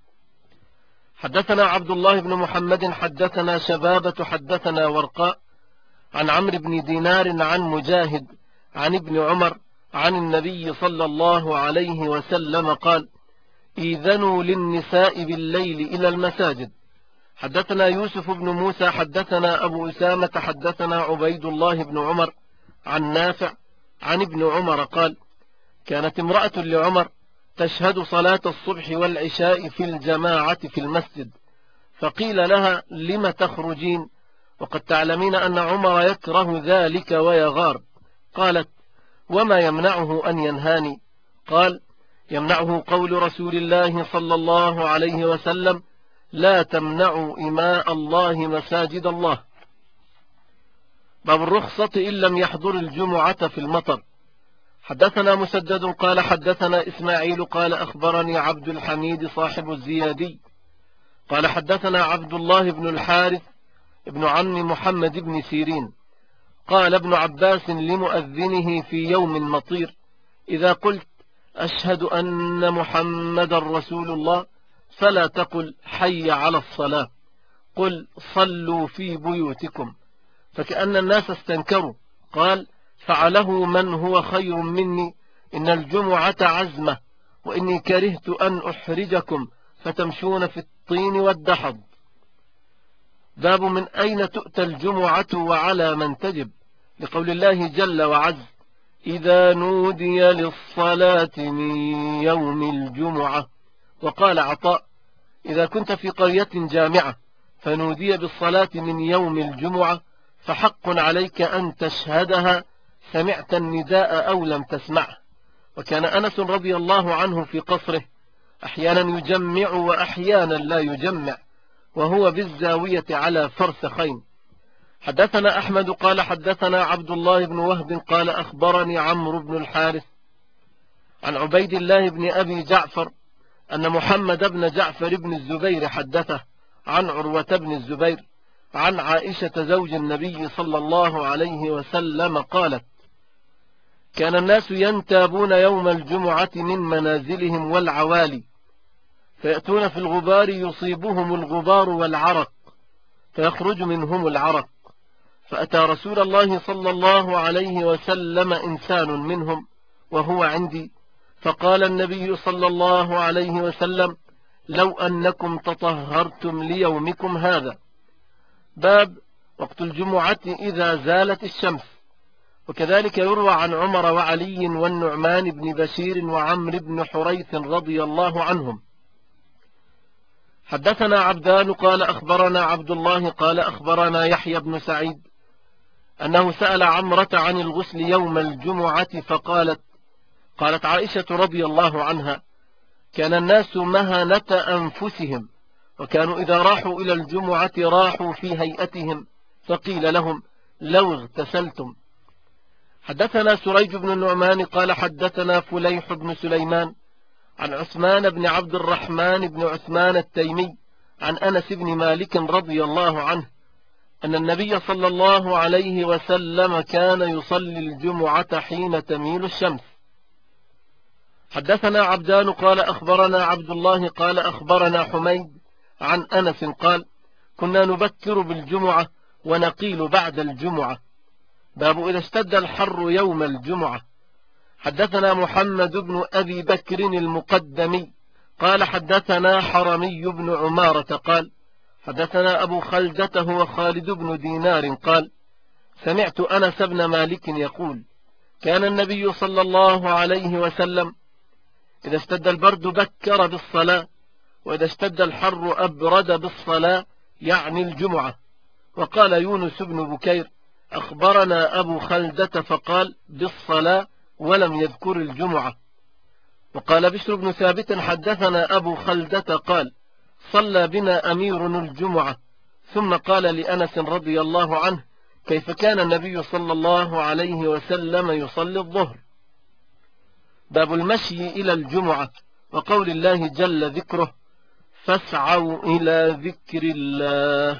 حدثنا عبد الله بن محمد حدثنا شبابة حدثنا ورقاء عن عمرو بن دينار عن مجاهد عن ابن عمر عن النبي صلى الله عليه وسلم قال إذنوا للنساء بالليل إلى المساجد. حدثنا يوسف بن موسى حدثنا أبو أسامة حدثنا عبيد الله بن عمر عن نافع عن ابن عمر قال كانت امرأة لعمر تشهد صلاة الصبح والعشاء في الجماعة في المسجد فقيل لها لم تخرجين وقد تعلمين أن عمر يكره ذلك ويغار. قالت وما يمنعه أن ينهاني؟ قال يمنعه قول رسول الله صلى الله عليه وسلم لا تمنعوا إماء الله مساجد الله. باب الرخصة إن لم يحضر الجمعة في المطر. حدثنا مسدد قال حدثنا إسماعيل قال أخبرني عبد الحميد صاحب الزيادي قال حدثنا عبد الله بن الحارث ابن عم محمد بن سيرين قال ابن عباس لمؤذنه في يوم مطير إذا قلت أشهد أن محمد رسول الله فلا تقل حي على الصلاة قل صلوا في بيوتكم فكأن الناس استنكروا. قال فعله من هو خير مني إن الجمعة عزمة وإني كرهت أن أحرجكم فتمشون في الطين والدحض. باب من أين تؤتى الجمعة وعلى من تجب لقول الله جل وعز إذا نودي للصلاة من يوم الجمعة. وقال عطاء إذا كنت في قرية جامعة فنودي بالصلاة من يوم الجمعة فحق عليك أن تشهدها سمعت النداء أو لم تسمعه. وكان أنس رضي الله عنه في قصره أحيانا يجمع وأحيانا لا يجمع وهو بالزاوية على فرسخين. حدثنا أحمد قال حدثنا عبد الله بن وهب قال أخبرني عمرو بن الحارث عن عبيد الله بن أبي جعفر أن محمد بن جعفر بن الزبير حدثه عن عروة بن الزبير عن عائشة زوج النبي صلى الله عليه وسلم قالت كان الناس ينتابون يوم الجمعة من منازلهم والعوالي فيأتون في الغبار يصيبهم الغبار والعرق فيخرج منهم العرق فأتى رسول الله صلى الله عليه وسلم إنسان منهم وهو عندي فقال النبي صلى الله عليه وسلم لو أنكم تطهرتم ليومكم هذا. باب وقت الجمعة إذا زالت الشمس. وكذلك يروى عن عمر وعلي والنعمان بن بشير وعمر بن حريث رضي الله عنهم. حدثنا عبدان قال أخبرنا عبد الله قال أخبرنا يحيى بن سعيد أنه سأل عمرة عن الغسل يوم الجمعة قالت عائشة رضي الله عنها كان الناس مهنة أنفسهم وكانوا إذا راحوا إلى الجمعة راحوا في هيئتهم فقيل لهم لو اغتسلتم. حدثنا سريج بن النعمان قال حدثنا فليح بن سليمان عن عثمان بن عبد الرحمن بن عثمان التيمي عن أنس بن مالك رضي الله عنه أن النبي صلى الله عليه وسلم كان يصلي الجمعة حين تميل الشمس. حدثنا عبدان قال أخبرنا عبد الله قال أخبرنا حميد عن أنس قال كنا نبكر بالجمعة ونقيل بعد الجمعة. باب إذا اشتد الحر يوم الجمعة. حدثنا محمد بن أبي بكر المقدمي قال حدثنا حرمي بن عمارة قال حدثنا أبو خلدة هو خالد بن دينار قال سمعت أنس بن مالك يقول كان النبي صلى الله عليه وسلم إذا اشتد البرد بكر بالصلاة وإذا اشتد الحر أبرد بالصلاة يعني الجمعة. وقال يونس بن بكير أخبرنا أبو خلدة فقال بالصلاة ولم يذكر الجمعة. وقال بشر بن ثابت حدثنا أبو خلدة قال صلى بنا أمير الجمعة ثم قال لأنس رضي الله عنه كيف كان النبي صلى الله عليه وسلم يصلي الظهر. باب المشي إلى الجمعة وقول الله جل ذكره فاسعوا إلى ذكر الله.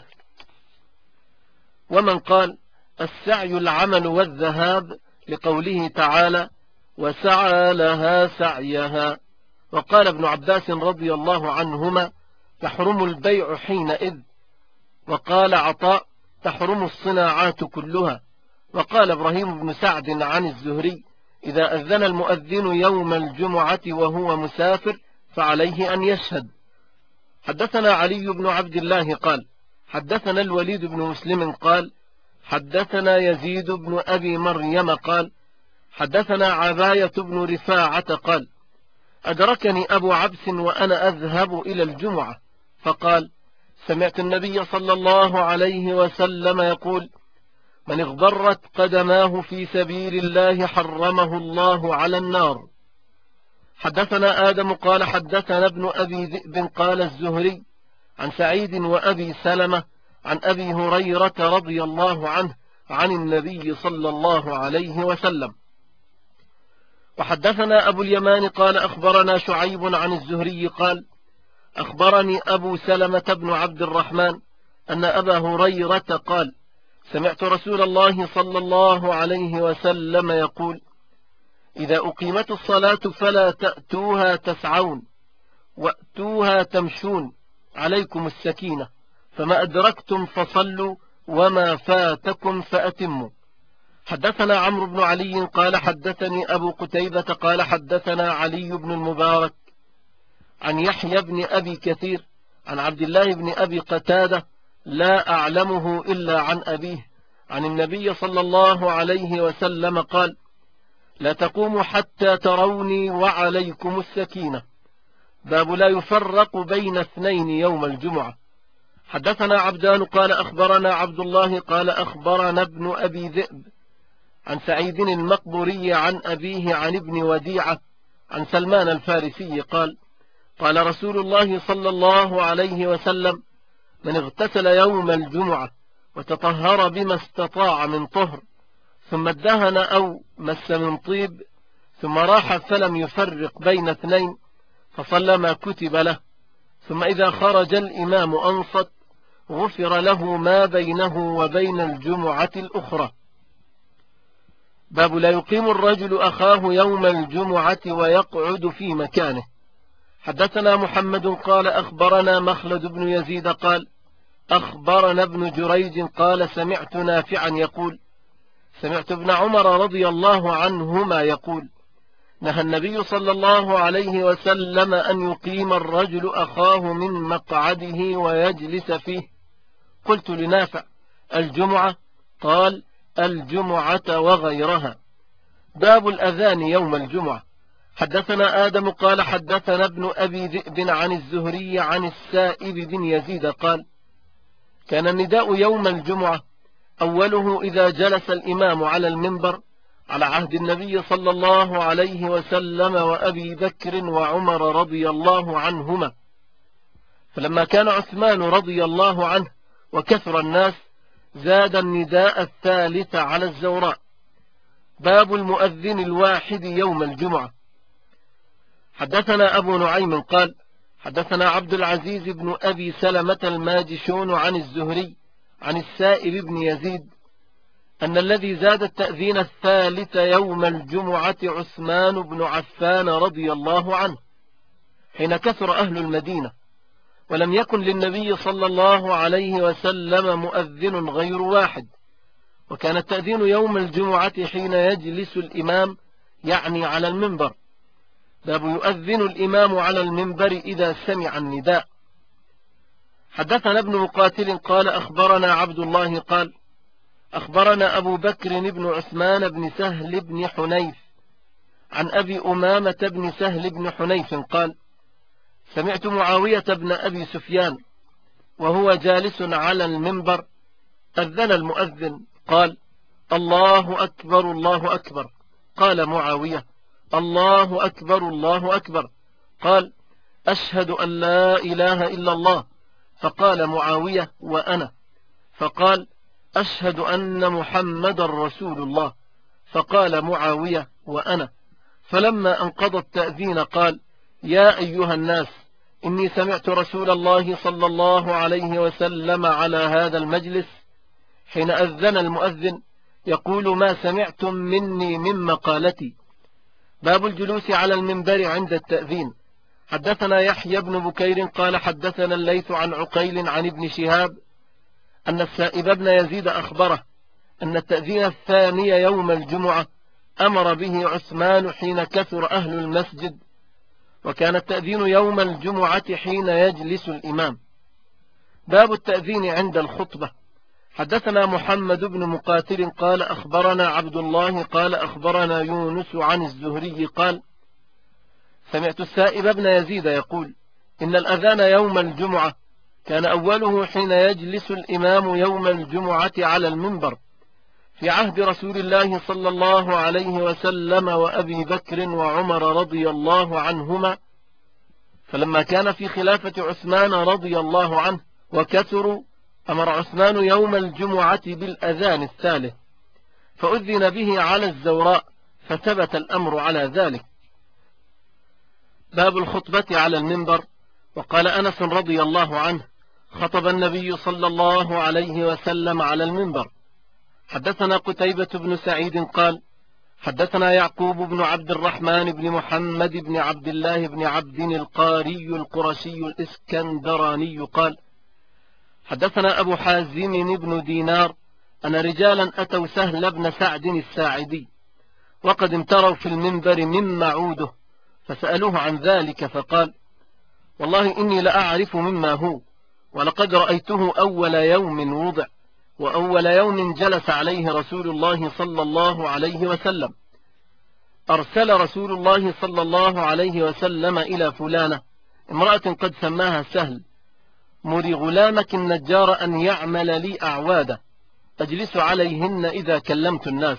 ومن قال السعي العمل والذهاب لقوله تعالى وسعى لها سعيها. وقال ابن عباس رضي الله عنهما تحرم البيع حينئذ. وقال عطاء تحرم الصناعات كلها. وقال إبراهيم بن سعد عن الزهري إذا أذن المؤذن يوم الجمعة وهو مسافر فعليه أن يشهد. حدثنا علي بن عبد الله قال حدثنا الوليد بن مسلم قال حدثنا يزيد بن أبي مريم قال حدثنا عباية بن رفاعة قال أدركني أبو عبس وأنا أذهب إلى الجمعة فقال سمعت النبي صلى الله عليه وسلم يقول من اغبرت قدماه في سبيل الله حرمه الله على النار. حدثنا آدم قال حدثنا ابن أبي ذئب قال الزهري عن سعيد وأبي سلمة عن أبي هريرة رضي الله عنه عن النبي صلى الله عليه وسلم. وحدثنا أبو اليمان قال أخبرنا شعيب عن الزهري قال أخبرني أبو سلمة بن عبد الرحمن أن أبا هريرة قال سمعت رسول الله صلى الله عليه وسلم يقول إذا أقيمت الصلاة فلا تأتوها تسعون وأتوها تمشون عليكم السكينة فما أدركتم فصلوا وما فاتكم فأتموا. حدثنا عمرو بن علي قال حدثني أبو قتيبة قال حدثنا علي بن المبارك عن يحيى بن أبي كثير عن عبد الله بن أبي قتادة لا أعلمه إلا عن أبيه عن النبي صلى الله عليه وسلم قال لا تقوموا حتى تروني وعليكم السكينة. باب لا يفرق بين اثنين يوم الجمعة. حدثنا عبدان قال أخبرنا عبد الله قال أخبرنا ابن أبي ذئب عن سعيد المقبوري عن أبيه عن ابن وديعة عن سلمان الفارسي قال قال رسول الله صلى الله عليه وسلم من اغتسل يوم الجمعة وتطهر بما استطاع من طهر ثم ادهن أو مس من طيب ثم راح فلم يفرق بين اثنين فصلى ما كتب له ثم إذا خرج الإمام أنصت غفر له ما بينه وبين الجمعة الأخرى. باب لا يقيم الرجل أخاه يوم الجمعة ويقعد في مكانه. حدثنا محمد قال أخبرنا مخلد بن يزيد قال أخبرنا ابن جريج قال سمعت نافعا يقول سمعت ابن عمر رضي الله عنهما يقول نهى النبي صلى الله عليه وسلم أن يقيم الرجل أخاه من مقعده ويجلس فيه. قلت لنافع الجمعة؟ قال الجمعة وغيرها. باب الأذان يوم الجمعة. حدثنا آدم قال حدثنا ابن أبي ذئب عن الزهري عن السائب بن يزيد قال كان النداء يوم الجمعة أوله إذا جلس الإمام على المنبر على عهد النبي صلى الله عليه وسلم وأبي بكر وعمر رضي الله عنهما، فلما كان عثمان رضي الله عنه وكثر الناس زاد النداء الثالث على الزوراء. باب المؤذن الواحد يوم الجمعة. حدثنا أبو نعيم قال حدثنا عبد العزيز بن أبي سلمة الماجشون عن الزهري عن السائب بن يزيد أن الذي زاد التأذين الثالث يوم الجمعة عثمان بن عفان رضي الله عنه حين كثر أهل المدينة، ولم يكن للنبي صلى الله عليه وسلم مؤذن غير واحد، وكان التأذين يوم الجمعة حين يجلس الإمام، يعني على المنبر. باب يؤذن الإمام على المنبر إذا سمع النداء. حدثنا ابن مقاتل قال أخبرنا عبد الله قال أخبرنا أبو بكر بن عثمان بن سهل بن حنيف عن أبي أمامة بن سهل بن حنيف قال سمعت معاوية بن أبي سفيان وهو جالس على المنبر أذن المؤذن قال الله أكبر الله أكبر. قال معاوية الله أكبر الله أكبر. قال أشهد أن لا إله إلا الله. فقال معاوية وأنا. فقال أشهد أن محمد رسول الله. فقال معاوية وأنا. فلما انقضى التأذين قال يا أيها الناس إني سمعت رسول الله صلى الله عليه وسلم على هذا المجلس حين أذن المؤذن يقول ما سمعتم مني من مقالتي. باب الجلوس على المنبر عند التأذين. حدثنا يحيى بن بكير قال حدثنا الليث عن عقيل عن ابن شهاب أن السائب بن يزيد أخبره أن التأذين الثاني يوم الجمعة أمر به عثمان حين كثر أهل المسجد، وكان التأذين يوم الجمعة حين يجلس الإمام. باب التأذين عند الخطبة. حدثنا محمد بن مقاتل قال أخبرنا عبد الله قال أخبرنا يونس عن الزهري قال سمعت السائب بن يزيد يقول إن الأذان يوم الجمعة كان أوله حين يجلس الإمام يوم الجمعة على المنبر في عهد رسول الله صلى الله عليه وسلم وأبي بكر وعمر رضي الله عنهما، فلما كان في خلافة عثمان رضي الله عنه وكثروا أمر عثمان يوم الجمعة بالأذان الثالث، فأذن به على الزوراء، فثبت الأمر على ذلك. باب الخطبة على المنبر. وقال أنس رضي الله عنه خطب النبي صلى الله عليه وسلم على المنبر. حدثنا قتيبة بن سعيد قال حدثنا يعقوب بن عبد الرحمن بن محمد بن عبد الله بن عبد القاري القرشي الإسكندراني قال حدثنا أبو حازم بن دينار أن رجالا أتوا سهل بن سعد الساعدي وقد امتروا في المنبر من معوده، فسألوه عن ذلك فقال والله إني لأعرف مما هو، ولقد رأيته أول يوم وضع وأول يوم جلس عليه رسول الله صلى الله عليه وسلم. أرسل رسول الله صلى الله عليه وسلم إلى فلانة امرأة قد سماها سهل مري غلامك النجار أن يعمل لي أعوادا أجلس عليهن إذا كلمت الناس،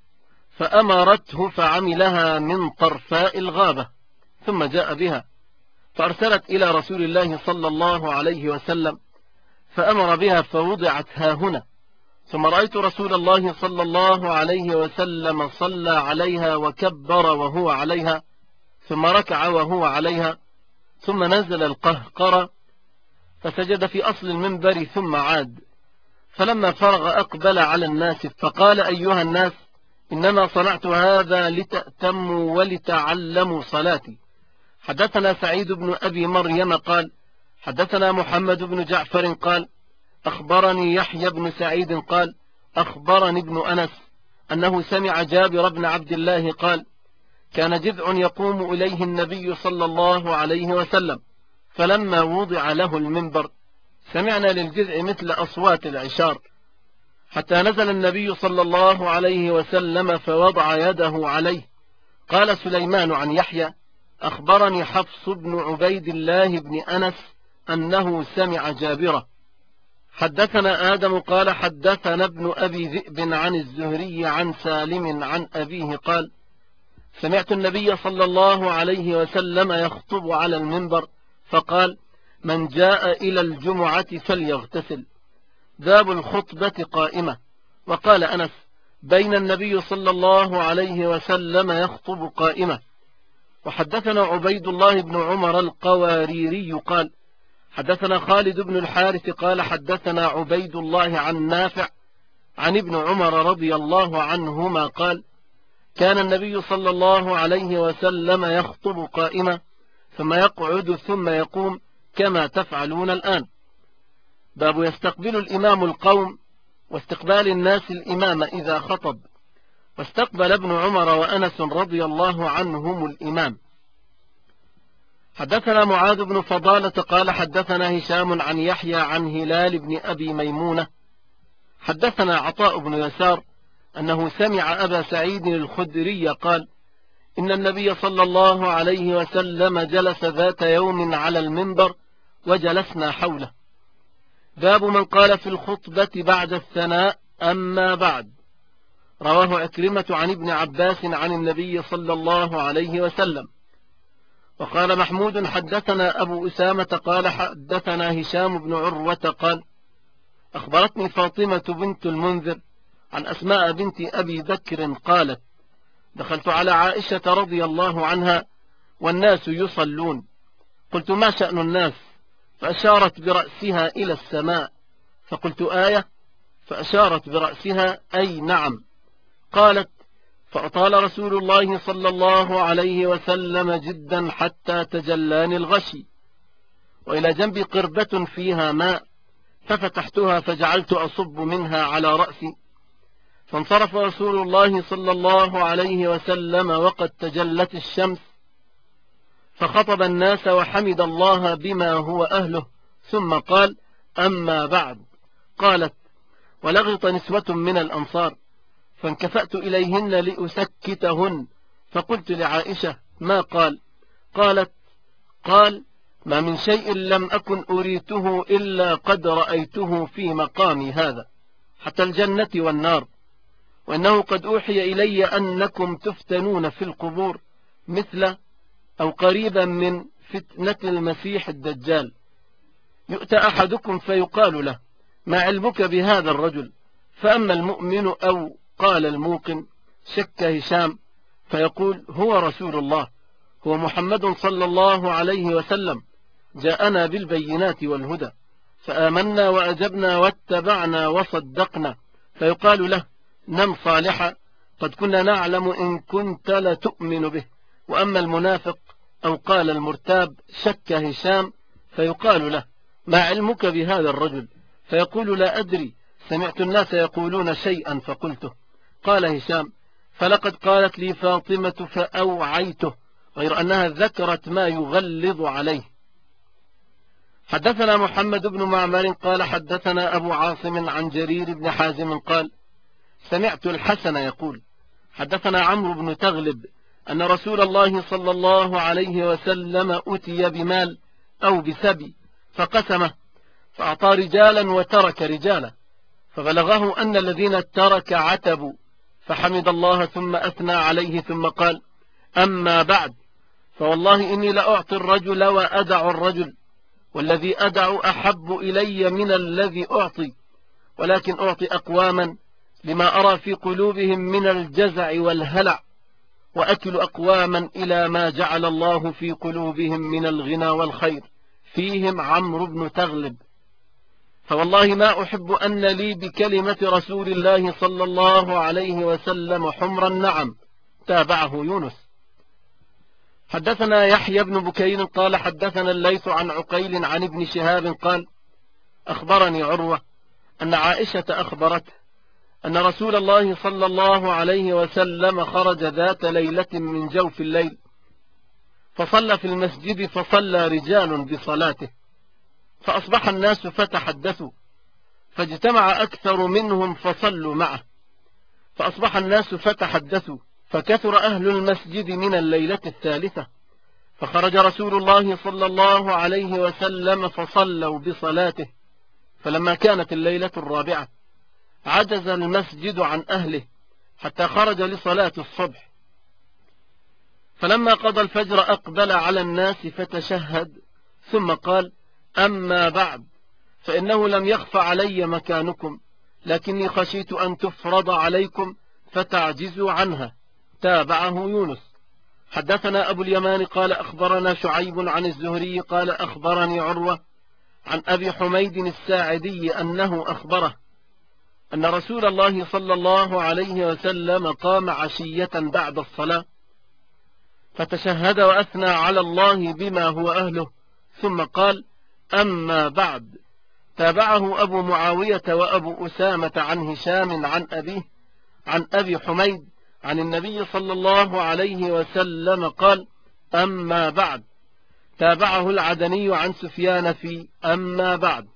فأمرته فعملها من طرفاء الغابة، ثم جاء بها فأرسلت إلى رسول الله صلى الله عليه وسلم فأمر بها فوضعت هاهنا، ثم رأيت رسول الله صلى الله عليه وسلم صلى عليها وكبر وهو عليها، ثم ركع وهو عليها، ثم نزل القهقرة فسجد في أصل المنبر ثم عاد، فلما فرغ أقبل على الناس فقال أيها الناس إنما صنعت هذا لتأتموا ولتعلموا صلاتي. حدثنا سعيد بن أبي مريم قال حدثنا محمد بن جعفر قال أخبرني يحيى بن سعيد قال أخبرني ابن أنس أنه سمع جابر بن عبد الله قال كان جذع يقوم إليه النبي صلى الله عليه وسلم، فلما وضع له المنبر سمعنا للجذع مثل أصوات العشار، حتى نزل النبي صلى الله عليه وسلم فوضع يده عليه. قال سليمان عن يحيى أخبرني حفص بن عبيد الله بن أنس أنه سمع جابرة. حدثنا آدم قال حدثنا ابن أبي ذئب عن الزهري عن سالم عن أبيه قال سمعت النبي صلى الله عليه وسلم يخطب على المنبر فقال من جاء إلى الجمعة فليغتسل. باب الخطبة قائمة. وقال أنس بين النبي صلى الله عليه وسلم يخطب قائمة. وحدثنا عبيد الله بن عمر القواريري قال حدثنا خالد بن الحارث قال حدثنا عبيد الله عن نافع عن ابن عمر رضي الله عنهما قال كان النبي صلى الله عليه وسلم يخطب قائمة ثم يقعد ثم يقوم كما تفعلون الآن. باب يستقبل الإمام القوم واستقبال الناس الإمام إذا خطب. واستقبل ابن عمر وأنس رضي الله عنهم الإمام. حدثنا معاذ بن فضالة قال حدثنا هشام عن يحيى عن هلال بن أبي ميمونة حدثنا عطاء بن يسار أنه سمع أبا سعيد الخدري قال إن النبي صلى الله عليه وسلم جلس ذات يوم على المنبر وجلسنا حوله. باب من قال في الخطبة بعد الثناء أما بعد. رواه عكرمة عن ابن عباس عن النبي صلى الله عليه وسلم. وقال محمود حدثنا أبو أسامة قال حدثنا هشام بن عروة قال أخبرتني فاطمة بنت المنذر عن أسماء بنت أبي بكر قالت دخلت على عائشة رضي الله عنها والناس يصلون، قلت ما شأن الناس؟ فأشارت برأسها إلى السماء، فقلت آية؟ فأشارت برأسها أي نعم. قالت فأطال رسول الله صلى الله عليه وسلم جدا حتى تجلاني الغشي، وإلى جنب قربة فيها ماء ففتحتها فجعلت أصب منها على رأسي، فانصرف رسول الله صلى الله عليه وسلم وقد تجلت الشمس، فخطب الناس وحمد الله بما هو أهله، ثم قال أما بعد. قالت ولغط نسوة من الأنصار فانكفأت إليهن لأسكتهن، فقلت لعائشة ما قال؟ قالت قال ما من شيء لم أكن أريته إلا قد رأيته في مقامي هذا حتى الجنة والنار، وإنه قد أوحي إلي أنكم تفتنون في القبور مثل أو قريبا من فتنة المسيح الدجال، يؤتى أحدكم فيقال له ما علمك بهذا الرجل؟ فأما المؤمن أو قال الموقن شك هشام فيقول هو رسول الله، هو محمد صلى الله عليه وسلم، جاءنا بالبينات والهدى، فآمنا وأجبنا واتبعنا وصدقنا، فيقال له نم صالحا قد كنا نعلم إن كنت لتؤمن به. وأما المنافق أو قال المرتاب شك هشام فيقال له ما علمك بهذا الرجل؟ فيقول لا أدري، سمعت الناس يقولون شيئا فقلته. قال هشام فلقد قالت لي فاطمة فأوعيته، غير أنها ذكرت ما يغلظ عليه. حدثنا محمد بن معمر قال حدثنا أبو عاصم عن جرير بن حازم قال سمعت الحسن يقول حدثنا عمرو بن تغلب أن رسول الله صلى الله عليه وسلم أتي بمال أو بسبي فقسمه، فأعطى رجالا وترك رجالا، فبلغه أن الذين ترك عتبوا، فحمد الله ثم أثنى عليه ثم قال أما بعد، فوالله إني لأعطي الرجل وأدع الرجل، والذي أدع أحب إلي من الذي أعطي، ولكن أعطي أقواما لما أرى في قلوبهم من الجزع والهلع، وأكل أقواما إلى ما جعل الله في قلوبهم من الغنى والخير، فيهم عمرو بن تغلب، فوالله ما أحب أن لي بكلمة رسول الله صلى الله عليه وسلم حمر النعم. تابعه يونس. حدثنا يحيى بن بكير قال حدثنا الليث عن عقيل عن ابن شهاب قال أخبرني عروة أن عائشة أخبرته أن رسول الله صلى الله عليه وسلم خرج ذات ليلة من جوف الليل فصلى في المسجد، فصلى رجال بصلاته، فأصبح الناس فتحدثوا، فاجتمع أكثر منهم فصلوا معه، فأصبح الناس فتحدثوا، فكثر أهل المسجد من الليلة الثالثة، فخرج رسول الله صلى الله عليه وسلم فصلوا بصلاته، فلما كانت الليلة الرابعة عجز المسجد عن أهله حتى خرج لصلاة الصبح، فلما قضى الفجر أقبل على الناس فتشهد، ثم قال أما بعد، فإنه لم يخف علي مكانكم، لكني خشيت أن تفرض عليكم فتعجزوا عنها. تابعه يونس. حدثنا أبو اليمان قال أخبرنا شعيب عن الزهري قال أخبرني عروة عن أبي حميد الساعدي أنه أخبره أن رسول الله صلى الله عليه وسلم قام عشية بعد الصلاة فتشهد وأثنى على الله بما هو أهله، ثم قال: أما بعد. تابعه أبو معاوية وأبو أسامة عن هشام عن أبيه عن أبي حميد عن النبي صلى الله عليه وسلم قال: أما بعد. تابعه العدني عن سفيان في أما بعد.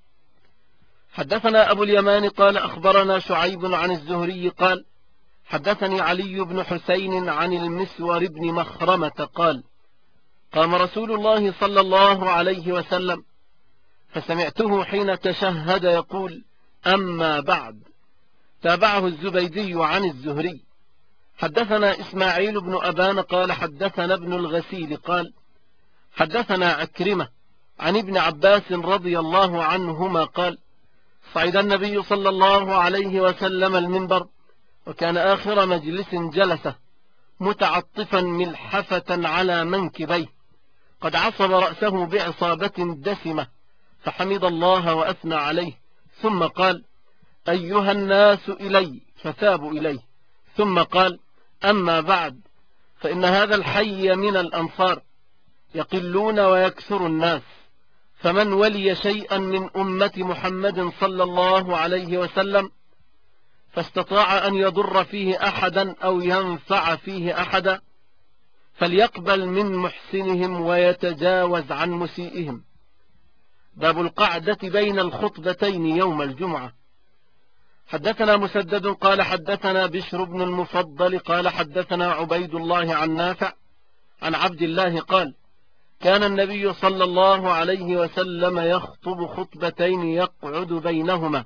حدثنا أبو اليمان قال أخبرنا شعيب عن الزهري قال حدثني علي بن حسين عن المسور بن مخرمة قال: قام رسول الله صلى الله عليه وسلم فسمعته حين تشهد يقول: أما بعد. تابعه الزبيدي عن الزهري. حدثنا إسماعيل بن أبان قال حدثنا ابن الغسيل قال حدثنا عكرمة عن ابن عباس رضي الله عنهما قال: صعد النبي صلى الله عليه وسلم المنبر وكان آخر مجلس جلسه متعطفا ملحفة على منكبيه قد عصب رأسه بعصابة دسمة فحمد الله وأثنى عليه، ثم قال: أيها الناس إلي، فثابوا إليه، ثم قال: أما بعد، فإن هذا الحي من الأنصار يقلون ويكثر الناس، فمن ولي شيئا من أمة محمد صلى الله عليه وسلم فاستطاع أن يضر فيه أحدا أو ينفع فيه أحدا فليقبل من محسنهم ويتجاوز عن مسيئهم. باب القعدة بين الخطبتين يوم الجمعة. حدثنا مسدد قال حدثنا بشر بن المفضل قال حدثنا عبيد الله عن نافع عن عبد الله قال: كان النبي صلى الله عليه وسلم يخطب خطبتين يقعد بينهما.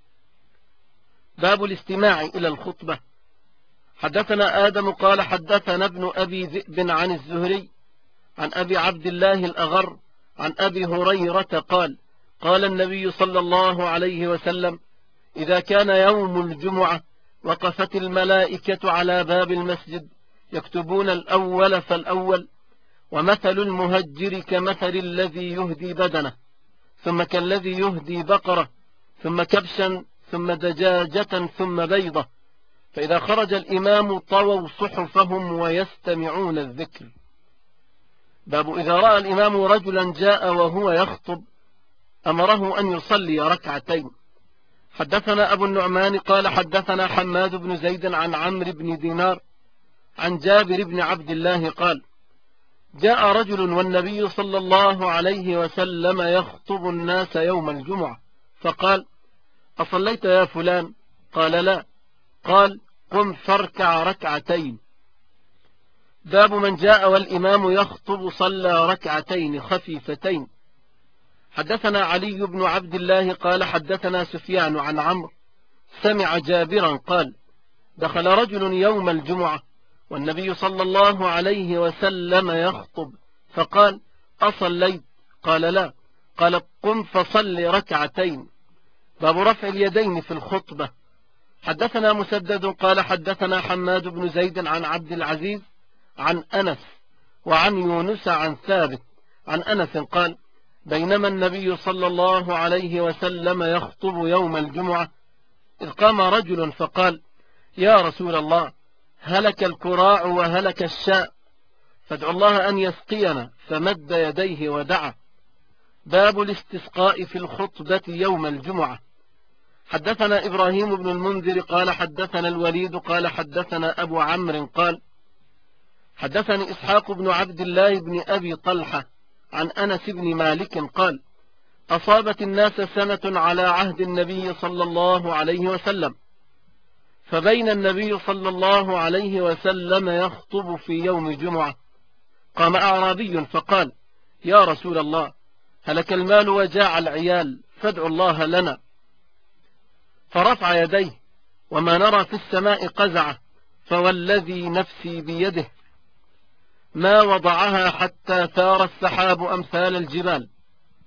باب الاستماع إلى الخطبة. حدثنا آدم قال حدثنا ابن أبي ذئب عن الزهري عن أبي عبد الله الأغر عن أبي هريرة قال: قال النبي صلى الله عليه وسلم: إذا كان يوم الجمعة وقفت الملائكة على باب المسجد يكتبون الأول فالأول، ومثل المهجر كمثل الذي يهدي بدنه، ثم كالذي يهدي بقرة، ثم كبشا، ثم دجاجة، ثم بيضة، فإذا خرج الإمام طووا صحفهم ويستمعون الذكر. باب إذا رأى الإمام رجلا جاء وهو يخطب أمره أن يصلي ركعتين. حدثنا أبو النعمان قال حدثنا حماد بن زيد عن عمرو بن دينار عن جابر بن عبد الله قال: جاء رجل والنبي صلى الله عليه وسلم يخطب الناس يوم الجمعة، فقال: أصليت يا فلان؟ قال: لا. قال: قم فاركع ركعتين. باب من جاء والإمام يخطب صلى ركعتين خفيفتين. حدثنا علي بن عبد الله قال حدثنا سفيان عن عمرو سمع جابرا قال: دخل رجل يوم الجمعة والنبي صلى الله عليه وسلم يخطب، فقال: أصليت؟ قال: لا. قال: قم فصل ركعتين. باب رفع اليدين في الخطبة. حدثنا مسدد قال حدثنا حماد بن زيد عن عبد العزيز عن أنس وعن يونس عن ثابت عن أنس قال: بينما النبي صلى الله عليه وسلم يخطب يوم الجمعة إذ قام رجل فقال: يا رسول الله، هلك الكراع وهلك الشاء، فادعوا الله أن يسقينا، فمد يديه ودعا. باب الاستسقاء في الخطبة يوم الجمعة. حدثنا إبراهيم بن المنذر قال حدثنا الوليد قال حدثنا أبو عمرو قال حدثني إسحاق بن عبد الله بن أبي طلحة عن أنس بن مالك قال: أصابت الناس سنة على عهد النبي صلى الله عليه وسلم، فبين النبي صلى الله عليه وسلم يخطب في يوم جمعة قام أعرابي فقال: يا رسول الله، هلك المال وجاع العيال، فادعوا الله لنا. فرفع يديه وما نرى في السماء قزعة، فوالذي نفسي بيده ما وضعها حتى ثار السحاب أمثال الجبال،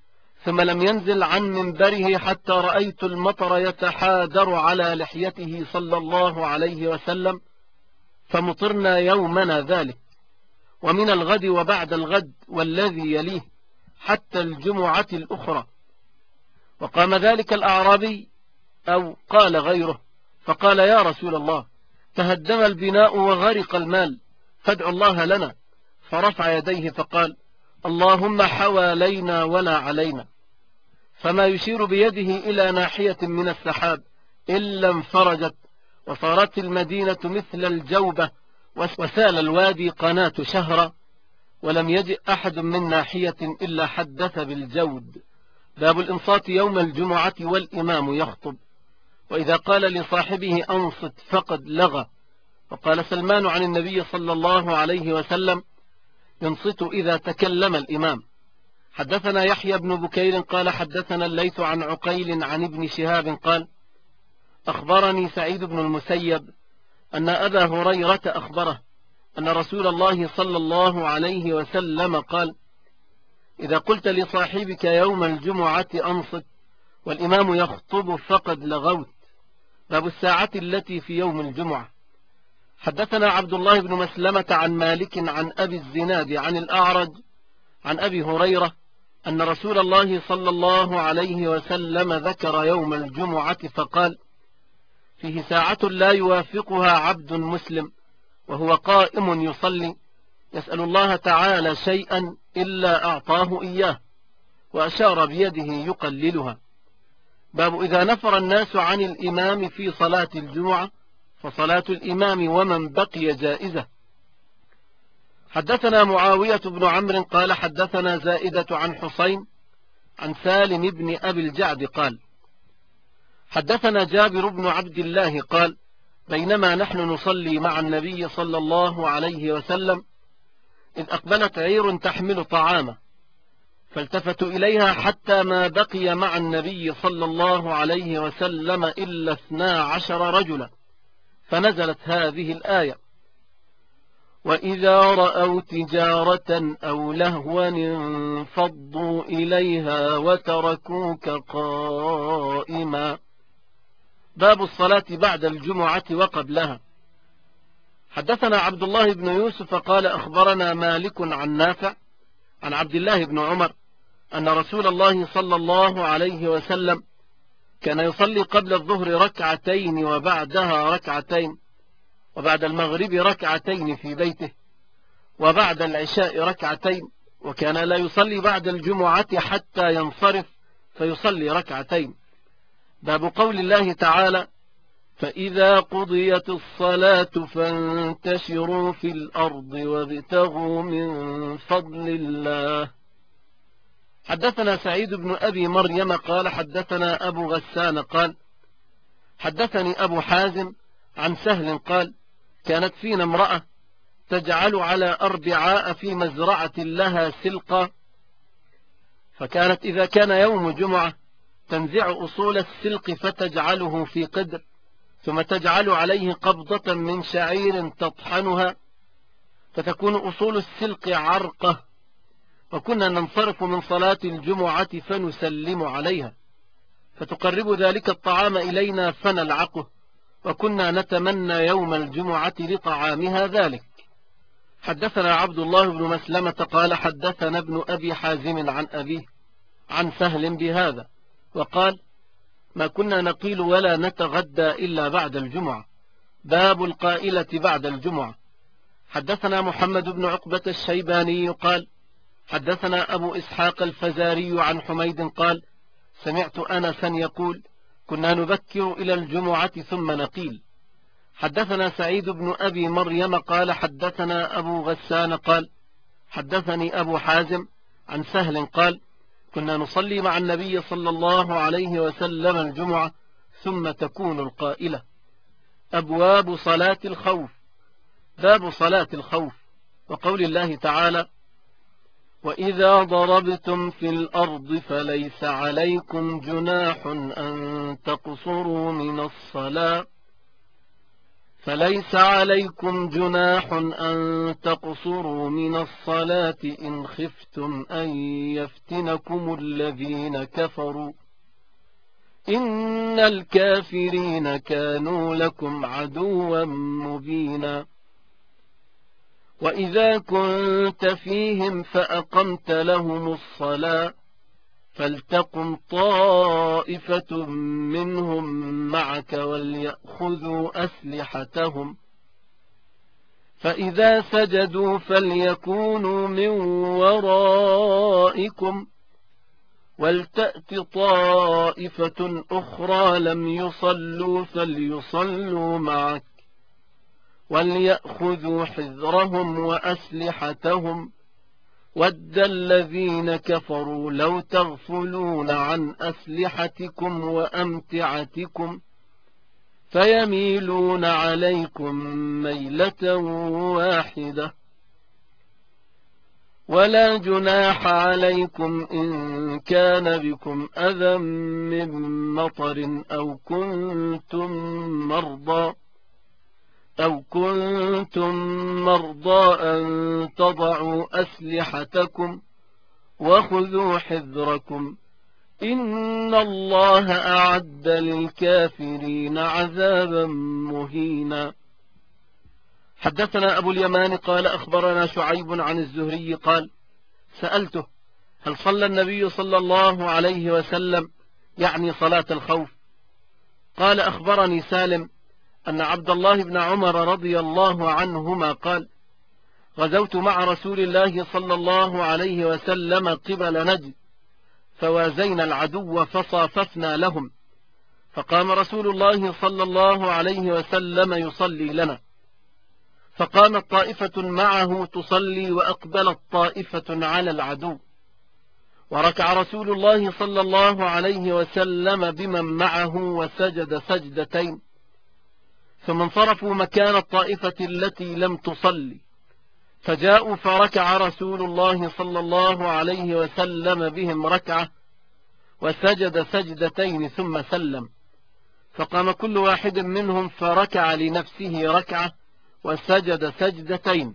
ثم لم ينزل عن منبره حتى رأيت المطر يتحادر على لحيته صلى الله عليه وسلم، فمطرنا يومنا ذلك ومن الغد وبعد الغد والذي يليه حتى الجمعة الأخرى. وقام ذلك الأعرابي أو قال غيره فقال: يا رسول الله، تهدم البناء وغرق المال، فادعوا الله لنا. فرفع يديه فقال: اللهم حوالينا ولا علينا. فما يشير بيده إلى ناحية من السحاب إلا انفرجت، وصارت المدينة مثل الجوبة، وسال الوادي قناة شهرة، ولم يجئ أحد من ناحية إلا حدث بالجود. باب الإنصات يوم الجمعة والإمام يخطب. وإذا قال لصاحبه أنصت فقد لغى. وقال سلمان عن النبي صلى الله عليه وسلم: ينصت إذا تكلم الإمام. حدثنا يحيى بن بكير قال حدثنا الليث عن عقيل عن ابن شهاب قال: أخبرني سعيد بن المسيب أن أبا هريرة أخبره أن رسول الله صلى الله عليه وسلم قال: إذا قلت لصاحبك يوم الجمعة أنصت والإمام يخطب فقد لغوت. باب الساعة التي في يوم الجمعة. حدثنا عبد الله بن مسلمة عن مالك عن أبي الزناد عن الأعرج عن أبي هريرة أن رسول الله صلى الله عليه وسلم ذكر يوم الجمعة فقال: فيه ساعة لا يوافقها عبد مسلم وهو قائم يصلي يسأل الله تعالى شيئا إلا أعطاه إياه، وأشار بيده يقللها. باب إذا نفر الناس عن الإمام في صلاة الجمعة فصلاة الإمام ومن بقي جائزة. حدثنا معاوية بن عمرو قال حدثنا زائدة عن حسين عن سالم بن أبي الجعد قال: حدثنا جابر بن عبد الله قال: بينما نحن نصلي مع النبي صلى الله عليه وسلم إذ أقبلت عير تحمل طعامه، فالتفتوا إليها حتى ما بقي مع النبي صلى الله عليه وسلم إلا 12 رجلا، فنزلت هذه الآية: وإذا رأوا تجارة أو لهوا انفضوا إليها وتركوك قائما. باب الصلاة بعد الجمعة وقبلها. حدثنا عبد الله بن يوسف قال أخبرنا مالك عن نافع عن عبد الله بن عمر أن رسول الله صلى الله عليه وسلم كان يصلي قبل الظهر ركعتين وبعدها ركعتين، وبعد المغرب ركعتين في بيته، وبعد العشاء ركعتين، وكان لا يصلي بعد الجمعة حتى ينصرف فيصلي ركعتين. باب قول الله تعالى: فإذا قضيت الصلاة فانتشروا في الأرض وابتغوا من فضل الله. حدثنا سعيد بن أبي مريم قال حدثنا أبو غسان قال حدثني أبو حازم عن سهل قال: كانت فينا امرأة تجعل على أربعاء في مزرعة لها سلقا، فكانت إذا كان يوم جمعة تنزع أصول السلق فتجعله في قدر، ثم تجعل عليه قبضة من شعير تطحنها فتكون أصول السلق عرقة، وكنا ننصرف من صلاة الجمعة فنسلم عليها فتقرب ذلك الطعام إلينا فنلعقه، وكنا نتمنى يوم الجمعة لطعامها ذلك. حدثنا عبد الله بن مسلمة قال حدثنا ابن أبي حازم عن أبيه عن سهل بهذا، وقال: ما كنا نقيل ولا نتغدى إلا بعد الجمعة. باب القائلة بعد الجمعة. حدثنا محمد بن عقبة الشيباني قال حدثنا أبو إسحاق الفزاري عن حميد قال: سمعت أنسا يقول: كنا نبكر إلى الجمعة ثم نقيل. حدثنا سعيد بن أبي مريم قال حدثنا أبو غسان قال حدثني أبو حازم عن سهل قال: كنا نصلي مع النبي صلى الله عليه وسلم الجمعة ثم تكون القائلة. أبواب صلاة الخوف. باب صلاة الخوف وقول الله تعالى: وإذا ضربتم في الأرض فليس عليكم جناح أن تقصروا من الصلاة، فليس عليكم جناح أن تقصروا من الصلاة إن خفتم أن يفتنكم الذين كفروا إن الكافرين كانوا لكم عدوا مبينا وإذا كنت فيهم فأقمت لهم الصلاة فلتقم طائفة منهم معك وليأخذوا أسلحتهم فإذا سجدوا فليكونوا من ورائكم ولتأت طائفة أخرى لم يصلوا فليصلوا معك وليأخذوا حذرهم وأسلحتهم ود الذين كفروا لو تغفلون عن أسلحتكم وأمتعتكم فيميلون عليكم ميلة واحدة ولا جناح عليكم إن كان بكم أذى من مطر أو كنتم مرضى أن تضعوا أسلحتكم وخذوا حذركم إن الله أعد للكافرين عذابا مهينا. حدثنا أبو اليمان قال أخبرنا شعيب عن الزهري قال سألته هل صلى النبي صلى الله عليه وسلم يعني صلاة الخوف؟ قال أخبرني سالم أن عبد الله بن عمر رضي الله عنهما قال غزوت مع رسول الله صلى الله عليه وسلم قبل نجد فوازينا العدو فصاففنا لهم فقام رسول الله صلى الله عليه وسلم يصلي لنا فقامت طائفة معه تصلي وأقبلت طائفة على العدو وركع رسول الله صلى الله عليه وسلم بمن معه وسجد سجدتين ثم انصرفوا مكان الطائفة التي لم تصلي فجاءوا فركع رسول الله صلى الله عليه وسلم بهم ركعة وسجد سجدتين ثم سلم فقام كل واحد منهم فركع لنفسه ركعة وسجد سجدتين.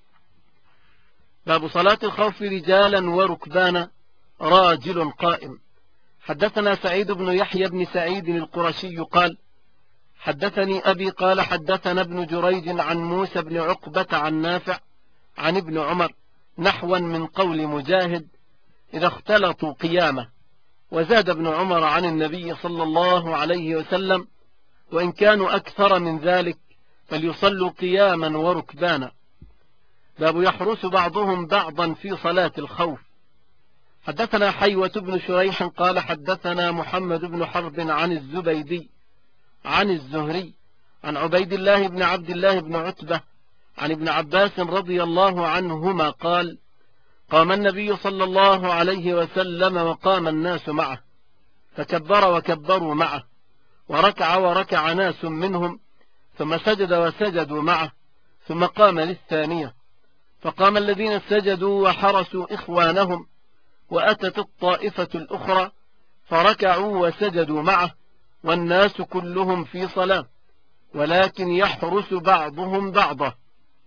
باب صلاة الخوف رجالا وركبانا راجل قائم. حدثنا سعيد بن يحيى بن سعيد القرشي قال حدثني أبي قال حدثنا ابن جريج عن موسى بن عقبة عن نافع عن ابن عمر نحوا من قول مجاهد إذا اختلطوا قيامة وزاد ابن عمر عن النبي صلى الله عليه وسلم وإن كانوا أكثر من ذلك فليصلوا قياما وركبانا. باب يحرس بعضهم بعضا في صلاة الخوف. حدثنا حيوة بن شريح قال حدثنا محمد بن حرب عن الزبيدي عن الزهري عن عبيد الله بن عبد الله بن عتبة عن ابن عباس رضي الله عنهما قال قام النبي صلى الله عليه وسلم وقام الناس معه فكبر وكبروا معه وركع ناس منهم ثم سجد وسجدوا معه ثم قام للثانية فقام الذين سجدوا وحرسوا إخوانهم وأتت الطائفة الأخرى فركعوا وسجدوا معه والناس كلهم في صلاة ولكن يحرس بعضهم بعضا.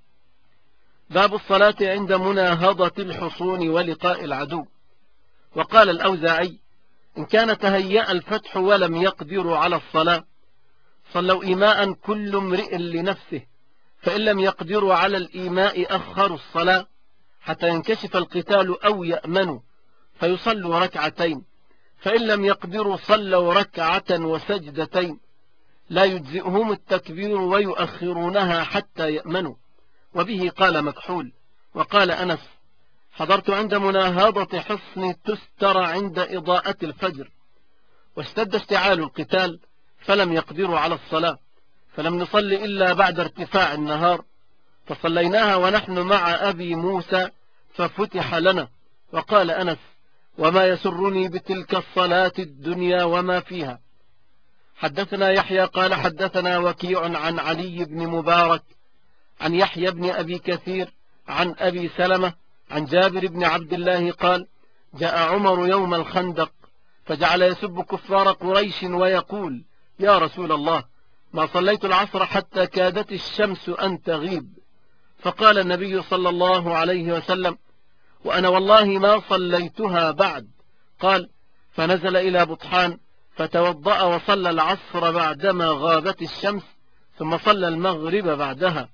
باب الصلاة عند مناهضة الحصون ولقاء العدو. وقال الأوزاعي إن كان تهيأ الفتح ولم يقدروا على الصلاة صلوا إيماء كل امرئ لنفسه فإن لم يقدروا على الإيماء أخروا الصلاة حتى ينكشف القتال أو يأمنوا فيصلوا ركعتين فإن لم يقدروا صلوا ركعة وسجدتين لا يجزئهم التكبير ويؤخرونها حتى يأمنوا. وبه قال مكحول. وقال أنس حضرت عند مناهضة حصن تستر عند إضاءة الفجر واشتد اشتعال القتال فلم يقدروا على الصلاة فلم نصل إلا بعد ارتفاع النهار فصليناها ونحن مع أبي موسى ففتح لنا. وقال أنس وما يسرني بتلك الصلاة الدنيا وما فيها. حدثنا يحيى قال حدثنا وكيع عن علي بن مبارك عن يحيى بن أبي كثير عن أبي سلمة عن جابر بن عبد الله قال جاء عمر يوم الخندق فجعل يسب كفار قريش ويقول يا رسول الله ما صليت العصر حتى كادت الشمس أن تغيب. فقال النبي صلى الله عليه وسلم: وأنا والله ما صليتها بعد. قال: فنزل إلى بطحان فتوضأ وصلى العصر بعدما غابت الشمس، ثم صلى المغرب بعدها.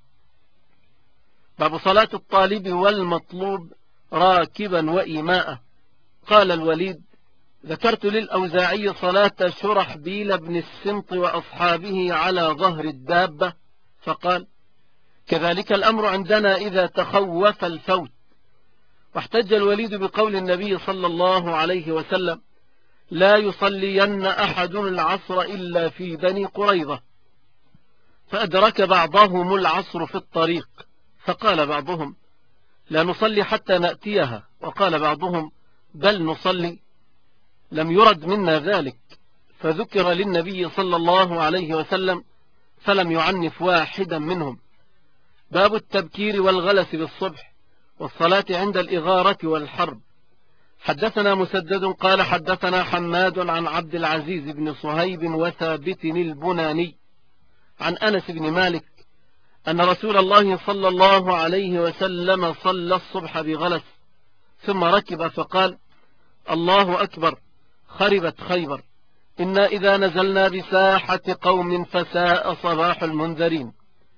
باب صلاة الطالب والمطلوب راكبا وإيماء. قال الوليد: ذكرت للأوزاعي صلاة شرحبيل بن السمط وأصحابه على ظهر الدابة، فقال: كذلك الأمر عندنا إذا تخوف الفوت. واحتج الوليد بقول النبي صلى الله عليه وسلم: لا يصلين أحد العصر إلا في بني قريظة. فأدرك بعضهم العصر في الطريق، فقال بعضهم: لا نصلي حتى نأتيها، وقال بعضهم: بل نصلي. لم يرد منا ذلك، فذكر للنبي صلى الله عليه وسلم فلم يعنف واحدا منهم. باب التبكير والغلس بالصبح والصلاة عند الإغارة والحرب. حدثنا مسدد قال حدثنا حماد عن عبد العزيز بن صهيب وثابت البناني عن أنس بن مالك أن رسول الله صلى الله عليه وسلم صلى الصبح بغلس، ثم ركب فقال: الله أكبر، خربت خيبر، إنا إذا نزلنا بساحة قوم فساء صباح المنذرين.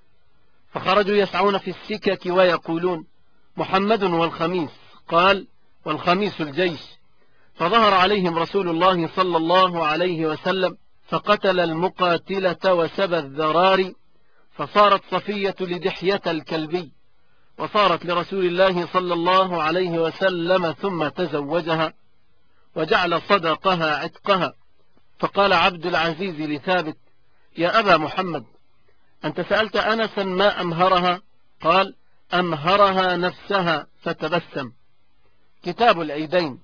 فخرجوا يسعون في السكك ويقولون: محمد والخميس. قال: والخميس الجيش. فظهر عليهم رسول الله صلى الله عليه وسلم فقتل المقاتلة وسبى الذراري، فصارت صفية لدحية الكلبي، وصارت لرسول الله صلى الله عليه وسلم، ثم تزوجها وجعل صدقها عتقها. فقال عبد العزيز لثابت: يا أبا محمد، أنت سألت أنسا ما أمهرها؟ قال: أمهرها نفسها، فتبسم. كتاب العيدين.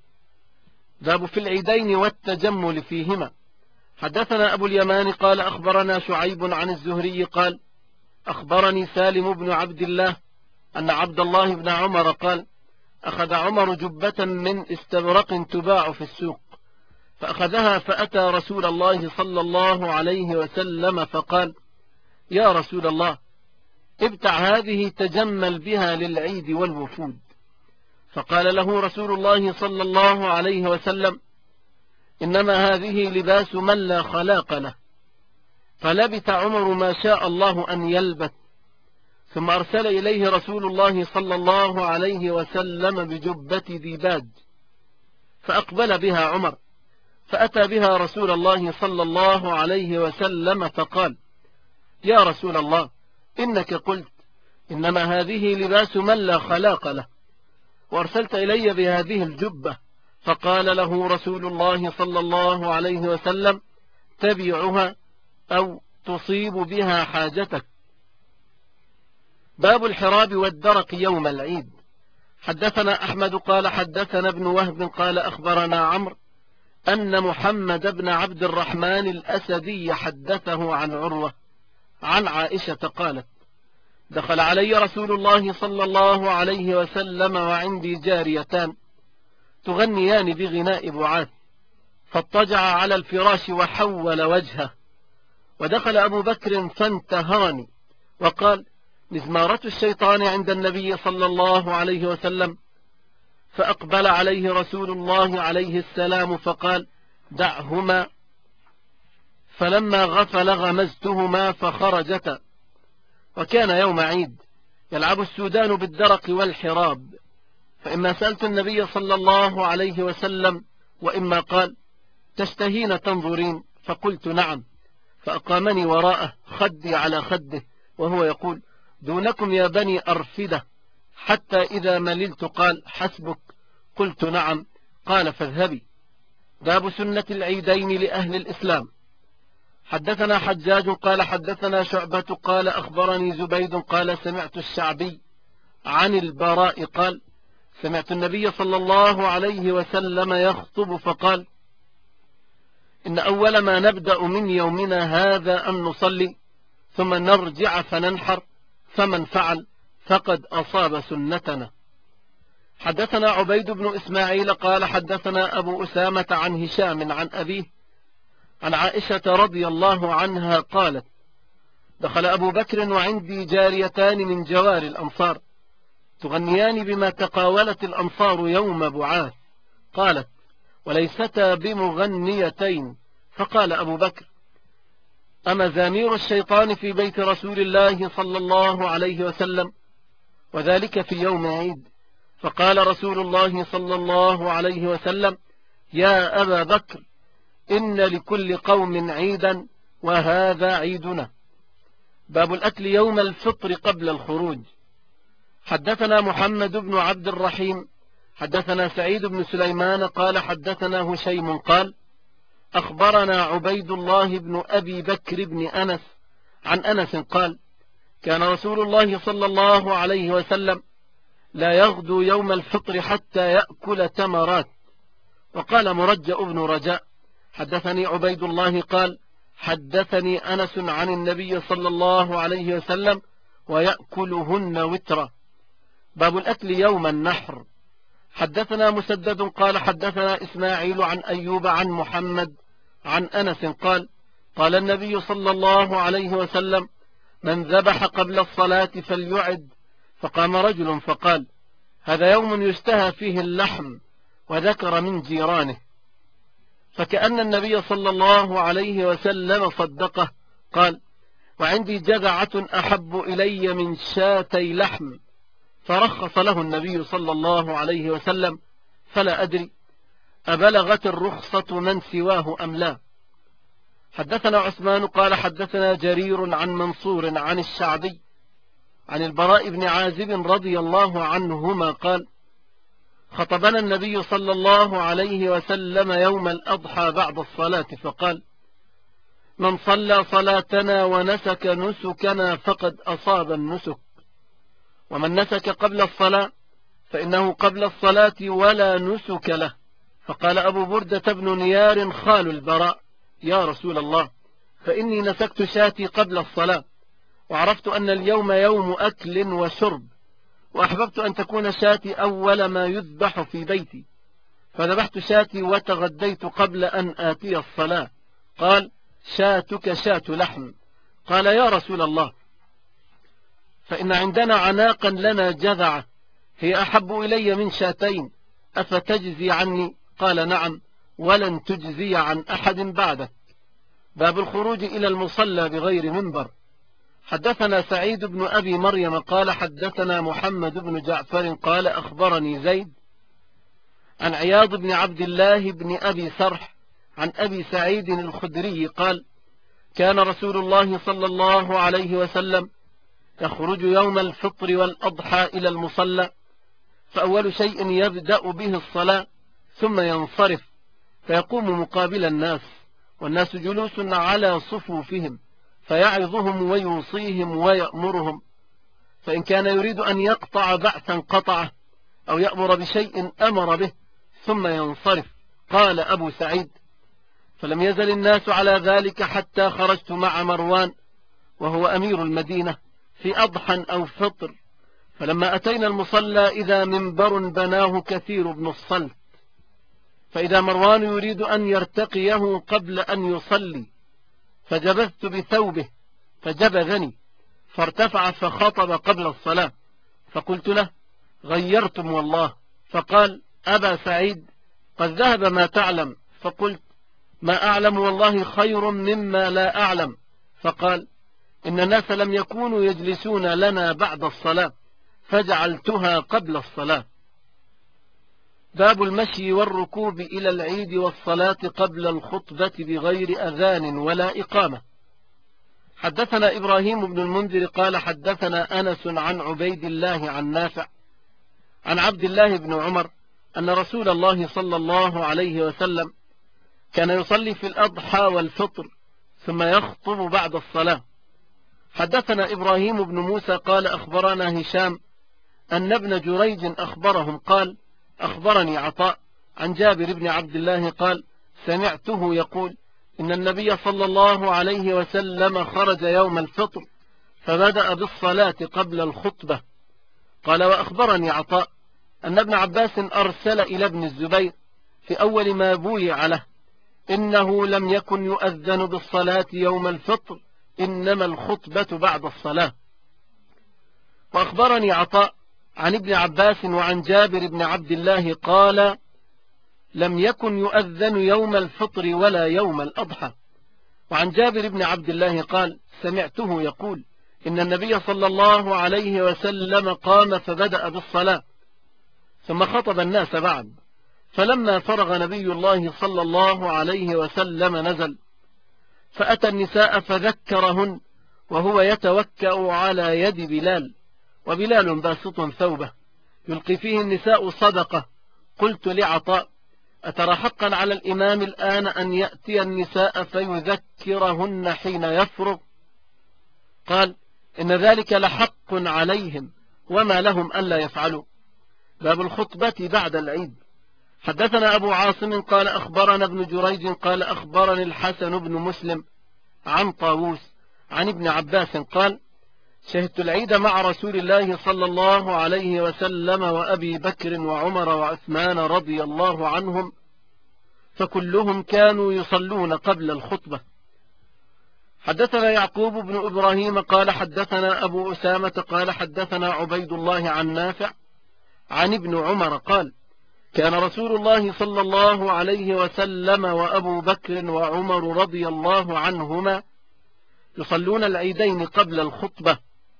باب في العيدين والتجمل فيهما. حدثنا أبو اليمان قال أخبرنا شعيب عن الزهري قال: أخبرني سالم بن عبد الله أن عبد الله بن عمر قال: أخذ عمر جبة من استبرق تباع في السوق، فأخذها فأتى رسول الله صلى الله عليه وسلم فقال: يا رسول الله، ابتع هذه تجمل بها للعيد والوفود. فقال له رسول الله صلى الله عليه وسلم: إنما هذه لباس من لا خلاق له. فلبث عمر ما شاء الله أن يلبث، ثم أرسل إليه رسول الله صلى الله عليه وسلم بجبة ديباج، فأقبل بها عمر، فأتى بها رسول الله صلى الله عليه وسلم فقال: يا رسول الله، إنك قلت إنما هذه لباس من لا خلاق له، وأرسلت إلي بهذه الجبة. فقال له رسول الله صلى الله عليه وسلم: تبيعها أو تصيب بها حاجتك. باب الحراب والدرق يوم العيد. حدثنا أحمد قال حدثنا ابن وهب قال أخبرنا عمرو أن محمد بن عبد الرحمن الأسدي حدثه عن عروة عن عائشة قالت: دخل علي رسول الله صلى الله عليه وسلم وعندي جاريتان تغنيان بغناء بعاث، فاضطجع على الفراش وحول وجهه، ودخل أبو بكر فانتهرني وقال: مزمارة الشيطان عند النبي صلى الله عليه وسلم. فأقبل عليه رسول الله عليه السلام فقال: دعهما. فلما غفل غمزتهما فخرجتا. وكان يوم عيد يلعب السودان بالدرق والحراب، فإما سألت النبي صلى الله عليه وسلم، وإما قال: تشتهين تنظرين؟ فقلت: نعم. فأقامني وراءه خدي على خده وهو يقول: دونكم يا بني أرفدة. حتى إذا مللت قال: حسبك. قلت: نعم. قال: فاذهبي. باب سنة العيدين لأهل الإسلام. حدثنا حجاج قال حدثنا شعبة قال أخبرني زبيد قال سمعت الشعبي عن البراء قال: سمعت النبي صلى الله عليه وسلم يخطب فقال: إن أول ما نبدأ من يومنا هذا أن نصلي، ثم نرجع فننحر، فمن فعل فقد أصاب سنتنا. حدثنا عبيد بن إسماعيل قال حدثنا أبو أسامة عن هشام عن أبيه عن عائشة رضي الله عنها قالت: دخل أبو بكر وعندي جاريتان من جوار الأنصار تغنيان بما تقاولت الأنصار يوم بعاث. قالت: وليستا بمغنيتين. فقال أبو بكر: أمزامير الشيطان في بيت رسول الله صلى الله عليه وسلم، وذلك في يوم عيد. فقال رسول الله صلى الله عليه وسلم: يا أبا بكر، إن لكل قوم عيدا وهذا عيدنا. باب الأكل يوم الفطر قبل الخروج. حدثنا محمد بن عبد الرحيم حدثنا سعيد بن سليمان قال حدثنا هشيم قال: أخبرنا عبيد الله بن أبي بكر بن أنس عن أنس قال: كان رسول الله صلى الله عليه وسلم لا يغدو يوم الفطر حتى يأكل تمرات. وقال مرجأ بن رجاء: حدثني عبيد الله قال: حدثني أنس عن النبي صلى الله عليه وسلم ويأكلهن وترا. باب الأكل يوم النحر. حدثنا مسدد قال حدثنا إسماعيل عن أيوب عن محمد عن أنس قال: قال النبي صلى الله عليه وسلم: من ذبح قبل الصلاة فليعد. فقام رجل فقال: هذا يوم يشتهى فيه اللحم، وذكر من جيرانه. فكأن النبي صلى الله عليه وسلم صدقه. قال: وعندي جذعة أحب إلي من شاتي لحم. فرخص له النبي صلى الله عليه وسلم، فلا أدري أبلغت الرخصة من سواه أم لا. حدثنا عثمان قال حدثنا جرير عن منصور عن الشعبي عن البراء بن عازب رضي الله عنهما قال: خطبنا النبي صلى الله عليه وسلم يوم الأضحى بعد الصلاة فقال: من صلى صلاتنا ونسك نسكنا فقد أصاب النسك، ومن نسك قبل الصلاة فإنه قبل الصلاة ولا نسك له. فقال أبو بردة بن نيار خال البراء: يا رسول الله، فإني نسكت شاتي قبل الصلاة، وعرفت أن اليوم يوم أكل وشرب، وأحببت أن تكون شاتي أول ما يذبح في بيتي، فذبحت شاتي وتغديت قبل أن آتي الصلاة. قال: شاتك شات لحم. قال: يا رسول الله، فإن عندنا عناقا لنا جذعة هي أحب إلي من شاتين، أفتجزي عني؟ قال: نعم، ولن تجزي عن أحد بعدك. باب الخروج إلى المصلى بغير منبر. حدثنا سعيد بن أبي مريم قال حدثنا محمد بن جعفر قال أخبرني زيد عن عياض بن عبد الله بن أبي سرح عن أبي سعيد الخدري قال: كان رسول الله صلى الله عليه وسلم يخرج يوم الفطر والأضحى إلى المصلى، فأول شيء يبدأ به الصلاة، ثم ينصرف فيقوم مقابل الناس، والناس جلوس على صفوفهم، فيعظهم ويوصيهم ويأمرهم، فإن كان يريد أن يقطع بعثا قطعه، أو يأمر بشيء أمر به، ثم ينصرف. قال أبو سعيد: فلم يزل الناس على ذلك حتى خرجت مع مروان وهو أمير المدينة في أضحى أو فطر، فلما أتينا المصلى إذا منبر بناه كثير بن الصلت، فإذا مروان يريد أن يرتقيه قبل أن يصلي، فجبذت بثوبه فجبذني، فارتفع فخطب قبل الصلاة، فقلت له: غيرتم والله. فقال: أبا سعيد، قد ذهب ما تعلم. فقلت: ما أعلم والله خير مما لا أعلم. فقال: إن الناس لم يكونوا يجلسون لنا بعد الصلاة، فجعلتها قبل الصلاة. باب المشي والركوب إلى العيد والصلاة قبل الخطبة بغير أذان ولا إقامة. حدثنا إبراهيم بن المنذر قال حدثنا أنس عن عبيد الله عن نافع عن عبد الله بن عمر أن رسول الله صلى الله عليه وسلم كان يصلي في الأضحى والفطر ثم يخطب بعد الصلاة. حدثنا إبراهيم بن موسى قال أخبرنا هشام أن ابن جريج أخبرهم قال: أخبرني عطاء عن جابر بن عبد الله قال: سمعته يقول: إن النبي صلى الله عليه وسلم خرج يوم الفطر فبدأ بالصلاة قبل الخطبة. قال: وأخبرني عطاء أن ابن عباس أرسل إلى ابن الزبير في أول ما بويع له: إنه لم يكن يؤذن بالصلاة يوم الفطر إنما الخطبة بعد الصلاة. وأخبرني عطاء عن ابن عباس وعن جابر بن عبد الله قال: لم يكن يؤذن يوم الفطر ولا يوم الأضحى. وعن جابر بن عبد الله قال: سمعته يقول: إن النبي صلى الله عليه وسلم قام فبدأ بالصلاة ثم خطب الناس بعد، فلما فرغ نبي الله صلى الله عليه وسلم نزل فأتى النساء فذكرهن وهو يتوكأ على يد بلال، وبلال باسط ثوبه يلقي فيه النساء صدقة. قلت لعطاء: أترى حقا على الإمام الآن أن يأتي النساء فيذكرهن حين يفرغ؟ قال: إن ذلك لحق عليهم وما لهم ألا يفعلوا. باب الخطبة بعد العيد. حدثنا أبو عاصم قال أخبرنا ابن جريج قال أخبرني الحسن بن مسلم عن طاووس عن ابن عباس قال: شهدت العيد مع رسول الله صلى الله عليه وسلم وأبي بكر وعمر وعثمان رضي الله عنهم، فكلهم كانوا يصلون قبل الخطبة. حدثنا يعقوب بن إبراهيم قال حدثنا أبو أسامة قال حدثنا عبيد الله عن نافع عن ابن عمر قال: كان رسول الله صلى الله عليه وسلم وأبو بكر وعمر رضي الله عنهما يصلون العيدين قبل الخطبة.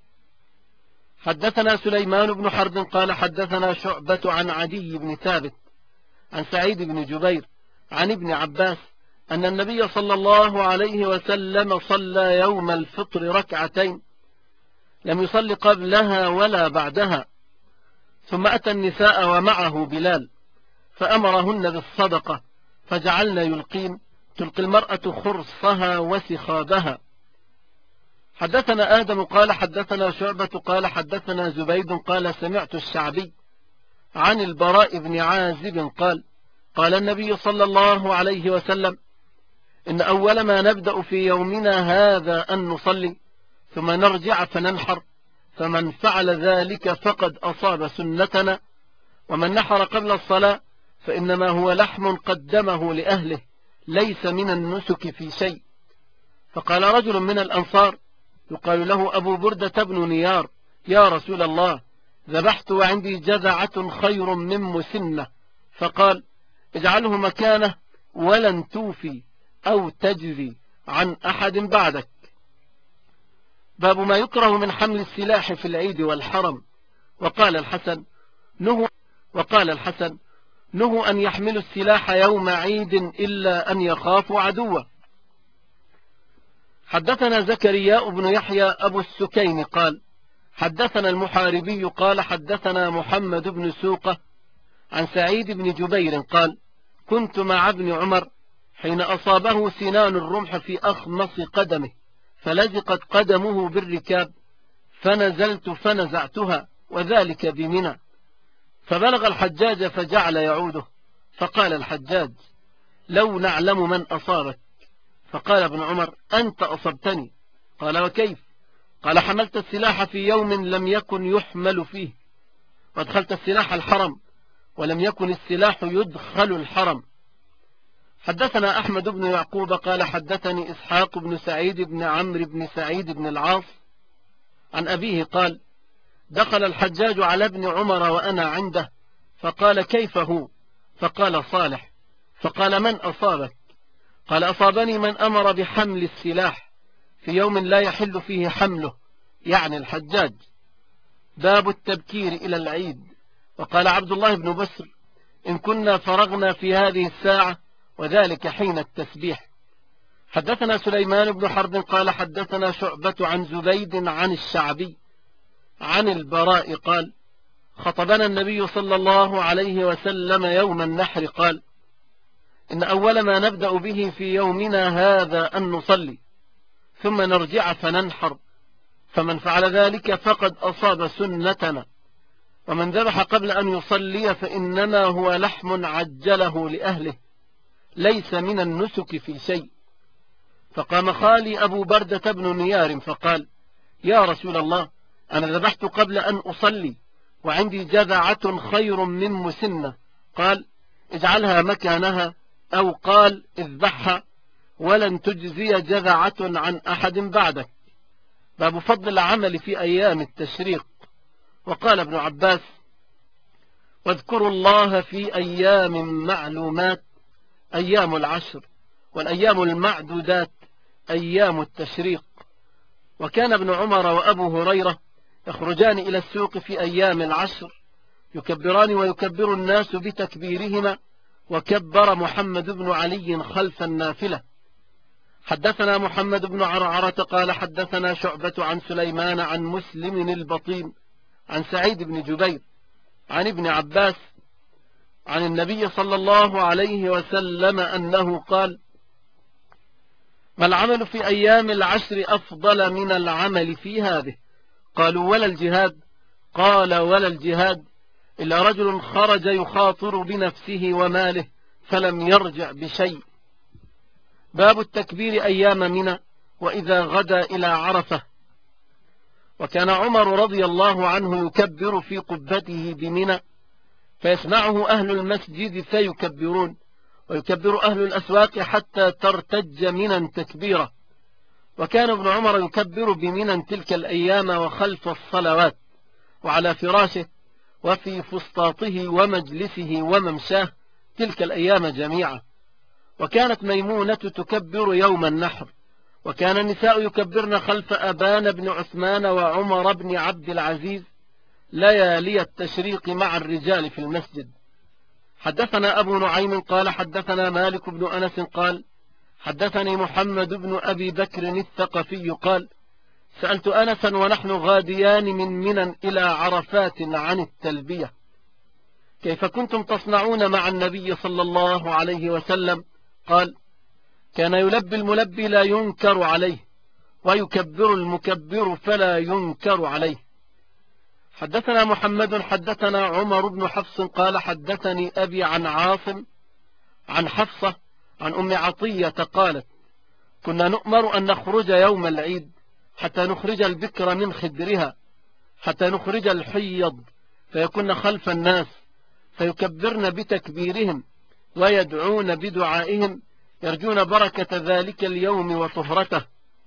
حدثنا سليمان بن حرب قال حدثنا شعبة عن عدي بن ثابت عن سعيد بن جبير عن ابن عباس أن النبي صلى الله عليه وسلم صلى يوم الفطر ركعتين لم يصل قبلها ولا بعدها، ثم أتى النساء ومعه بلال فأمرهن بالصدقة فجعلن يلقين، تلقي المرأة خرصها وسخابها. حدثنا آدم قال حدثنا شعبة قال حدثنا زبيد قال سمعت الشعبي عن البراء بن عازب قال: قال النبي صلى الله عليه وسلم: إن أول ما نبدأ في يومنا هذا أن نصلي ثم نرجع فننحر، فمن فعل ذلك فقد أصاب سنتنا، ومن نحر قبل الصلاة فإنما هو لحم قدمه لأهله ليس من النسك في شيء. فقال رجل من الأنصار يقال له أبو بردة بن نيار: يا رسول الله، ذبحت وعندي جذعة خير من مسنة. فقال: اجعله مكانه ولن توفي أو تجزي عن أحد بعدك. باب ما يكره من حمل السلاح في العيد والحرم. وقال الحسن: نهوا أن يحملوا السلاح يوم عيد إلا أن يخافوا عدوا. حدثنا زكريا بن يحيى أبو السكين قال حدثنا المحاربي قال حدثنا محمد بن سوقة عن سعيد بن جبير قال: كنت مع ابن عمر حين أصابه سنان الرمح في أخمص قدمه فلزقت قدمه بالركاب، فنزلت فنزعتها وذلك بمنى، فبلغ الحجاج فجعل يعوده، فقال الحجاج: لو نعلم من أصابك. فقال ابن عمر: أنت أصبتني. قال: وكيف؟ قال: حملت السلاح في يوم لم يكن يحمل فيه، وادخلت السلاح الحرم ولم يكن السلاح يدخل الحرم. حدثنا أحمد بن يعقوب قال حدثني إسحاق بن سعيد بن عمرو بن سعيد بن العاص عن أبيه قال: دخل الحجاج على ابن عمر وأنا عنده، فقال: كيف هو؟ فقال: صالح. فقال: من أصابك؟ قال: أصابني من أمر بحمل السلاح في يوم لا يحل فيه حمله، يعني الحجاج. باب التبكير إلى العيد. وقال عبد الله بن بسر: إن كنا فرغنا في هذه الساعة، وذلك حين التسبيح. حدثنا سليمان بن حرب قال حدثنا شعبة عن زبيد عن الشعبي عن البراء قال: خطبنا النبي صلى الله عليه وسلم يوم النحر قال: إن أول ما نبدأ به في يومنا هذا أن نصلي ثم نرجع فننحر، فمن فعل ذلك فقد أصاب سنتنا، ومن ذبح قبل أن يصلي فإنما هو لحم عجله لأهله ليس من النسك في شيء. فقام خالي أبو بردة بن نيار فقال: يا رسول الله، أنا ذبحت قبل أن أصلي وعندي جذعة خير من مسنة. قال: اجعلها مكانها، أو قال: اذبحها ولن تجزي جذعة عن أحد بعدك. باب فضل العمل في أيام التشريق. وقال ابن عباس: واذكروا الله في أيام معلومات، أيام العشر، والأيام المعدودات أيام التشريق. وكان ابن عمر وأبو هريرة يخرجان إلى السوق في أيام العشر، يكبران ويكبر الناس بتكبيرهما، وكبر محمد بن علي خلف النافلة. حدثنا محمد بن عرعرة قال حدثنا شعبة عن سليمان عن مسلم البطين عن سعيد بن جبير عن ابن عباس عن النبي صلى الله عليه وسلم أنه قال: ما العمل في أيام العشر أفضل من العمل في هذه؟ قالوا: ولا الجهاد؟ قال: ولا الجهاد إلا رجل خرج يخاطر بنفسه وماله فلم يرجع بشيء. باب التكبير أيام منى وإذا غدا إلى عرفة. وكان عمر رضي الله عنه يكبر في قبته بمنى، فيسمعه أهل المسجد فيكبرون، ويكبر أهل الأسواق حتى ترتج منى تكبيرا. وكان ابن عمر يكبر بمنى تلك الأيام وخلف الصلوات، وعلى فراشه، وفي فسطاطه ومجلسه وممشاه تلك الأيام جميعا. وكانت ميمونة تكبر يوم النحر. وكان النساء يكبرن خلف أبان بن عثمان وعمر بن عبد العزيز ليالي التشريق مع الرجال في المسجد. حدثنا أبو نعيم قال حدثنا مالك بن أنس قال حدثني محمد بن أبي بكر الثقفي قال: سألت أنسا ونحن غاديان من منى إلى عرفات عن التلبية: كيف كنتم تصنعون مع النبي صلى الله عليه وسلم؟ قال: كان يلبي الملبي لا ينكر عليه، ويكبر المكبر فلا ينكر عليه. حدثنا محمد حدثنا عمر بن حفص قال حدثني أبي عن عاصم عن حفصة عن أم عطية قالت: كنا نؤمر أن نخرج يوم العيد حتى نخرج البكر من خدرها، حتى نخرج الحيض فيكن خلف الناس، فيكبرن بتكبيرهم ويدعون بدعائهم، يرجون بركة ذلك اليوم وطهرته.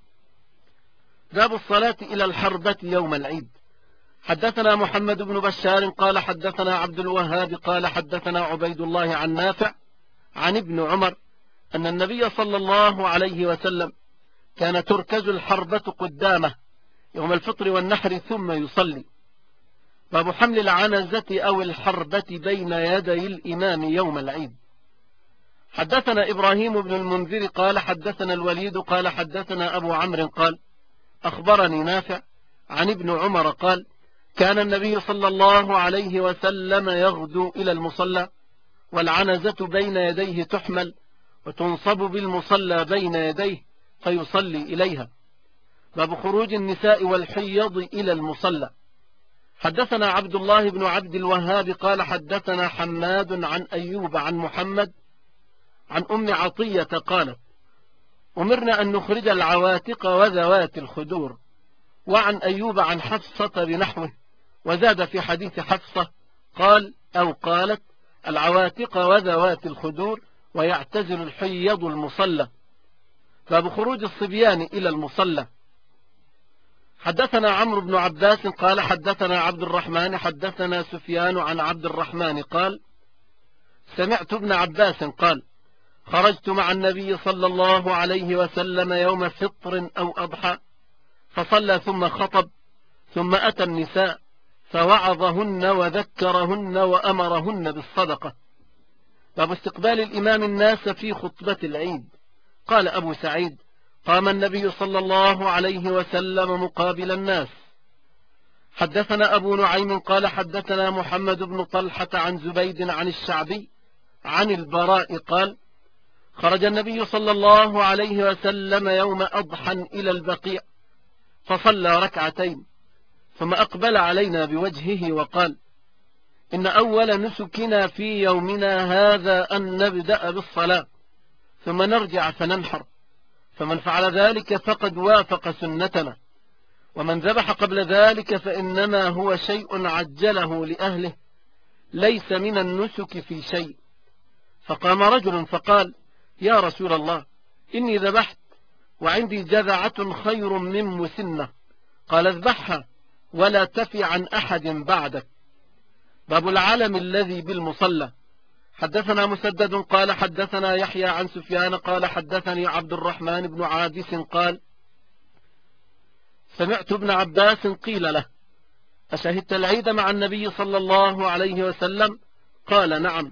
باب الصلاة إلى الحربة يوم العيد. حدثنا محمد بن بشار قال حدثنا عبد الوهاب قال حدثنا عبيد الله عن نافع عن ابن عمر أن النبي صلى الله عليه وسلم كان تركز الحربة قدامه يوم الفطر والنحر ثم يصلي. باب حمل العنزة أو الحربة بين يدي الإمام يوم العيد. حدثنا إبراهيم بن المنذر قال حدثنا الوليد قال حدثنا أبو عمرو قال أخبرني نافع عن ابن عمر قال: كان النبي صلى الله عليه وسلم يغدو إلى المصلى، والعنزة بين يديه تحمل وتنصب بالمصلى بين يديه فيصلي إليها. باب خروج النساء والحيض إلى المصلى. حدثنا عبد الله بن عبد الوهاب قال حدثنا حماد عن أيوب عن محمد عن أم عطية قالت: أمرنا أن نخرج العواتق وذوات الخدور. وعن أيوب عن حفصة بنحوه، وزاد في حديث حفصة قال أو قالت: العواتق وذوات الخدور، ويعتزل الحيض المصلى. باب خروج الصبيان إلى المصلى. حدثنا عمرو بن عباس قال حدثنا عبد الرحمن حدثنا سفيان عن عبد الرحمن قال: سمعت ابن عباس قال: خرجت مع النبي صلى الله عليه وسلم يوم فطر أو أضحى، فصلى ثم خطب، ثم أتى النساء فوعظهن وذكرهن وأمرهن بالصدقة. باب استقبال الإمام الناس في خطبة العيد. قال أبو سعيد: قام النبي صلى الله عليه وسلم مقابل الناس. حدثنا أبو نعيم قال حدثنا محمد بن طلحة عن زبيد عن الشعبي عن البراء قال: خرج النبي صلى الله عليه وسلم يوم أضحى إلى البقيع فصلى ركعتين، ثم أقبل علينا بوجهه وقال: إن أول نسكنا في يومنا هذا أن نبدأ بالصلاة ثم نرجع فننحر، فمن فعل ذلك فقد وافق سنتنا، ومن ذبح قبل ذلك فإنما هو شيء عجله لأهله ليس من النسك في شيء. فقام رجل فقال: يا رسول الله، إني ذبحت وعندي جذعة خير من مسنة. قال اذبحها ولا تفي عن أحد بعدك. باب العلم الذي بالمصلى. حدثنا مسدد قال حدثنا يحيى عن سفيان قال حدثني عبد الرحمن بن عابس قال سمعت ابن عباس قيل له أشهدت العيد مع النبي صلى الله عليه وسلم؟ قال نعم،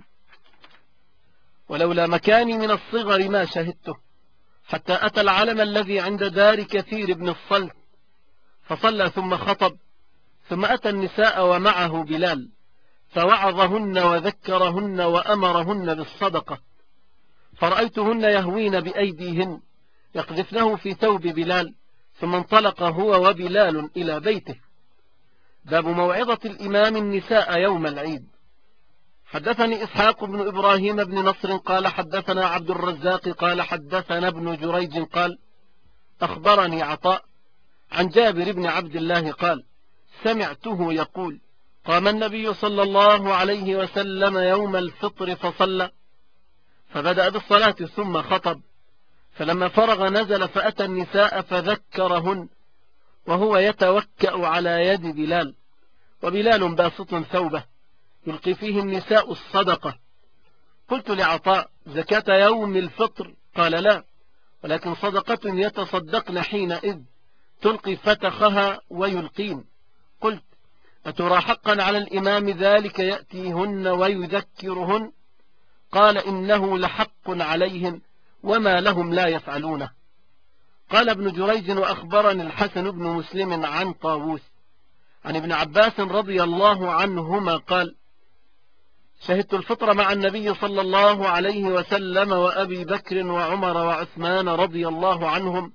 ولولا مكاني من الصغر ما شهدته، حتى أتى العلم الذي عند دار كثير بن الصلت فصلى ثم خطب، ثم أتى النساء ومعه بلال فوعظهن وذكرهن وأمرهن بالصدقة، فرأيتهن يهوين بأيديهن يقذفنه في ثوب بلال، ثم انطلق هو وبلال إلى بيته. باب موعظة الإمام النساء يوم العيد. حدثني إسحاق بن إبراهيم بن نصر قال حدثنا عبد الرزاق قال حدثنا ابن جريج قال أخبرني عطاء عن جابر بن عبد الله قال سمعته يقول قام النبي صلى الله عليه وسلم يوم الفطر فصلى، فبدأ بالصلاة ثم خطب، فلما فرغ نزل فأتى النساء فذكرهن وهو يتوكأ على يد بلال، وبلال باسط ثوبه يلقي فيه النساء الصدقة. قلت لعطاء زكاة يوم الفطر؟ قال لا، ولكن صدقة يتصدقن حينئذ تلقي فتخها ويلقين. قلت أترى حقا على الإمام ذلك يأتيهن ويذكرهن؟ قال إنه لحق عليهم وما لهم لا يفعلونه. قال ابن جريج وأخبرني الحسن بن مسلم عن طاووس عن ابن عباس رضي الله عنهما قال شهدت الفطر مع النبي صلى الله عليه وسلم وأبي بكر وعمر وعثمان رضي الله عنهم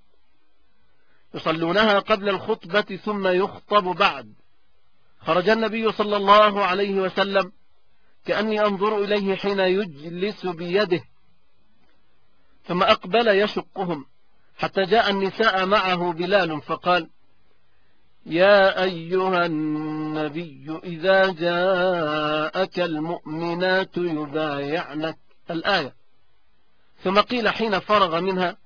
يصلونها قبل الخطبة ثم يخطب بعد. خرج النبي صلى الله عليه وسلم كأني أنظر إليه حين يجلس بيده، ثم أقبل يشقهم حتى جاء النساء معه بلال فقال يا أيها النبي إذا جاءك المؤمنات يبايعنك، الآية. ثم قيل حين فرغ منها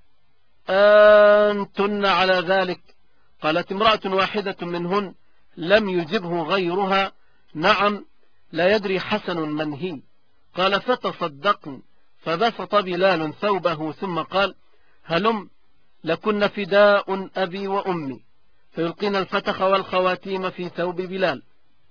أنتن على ذلك؟ قالت امرأة واحدة منهن لم يجبه غيرها نعم، لا يدري حسن من هي. قال فتصدقن، فبسط بلال ثوبه ثم قال هلم لكن فداء أبي وأمي، فيلقين الفتخ والخواتيم في ثوب بلال.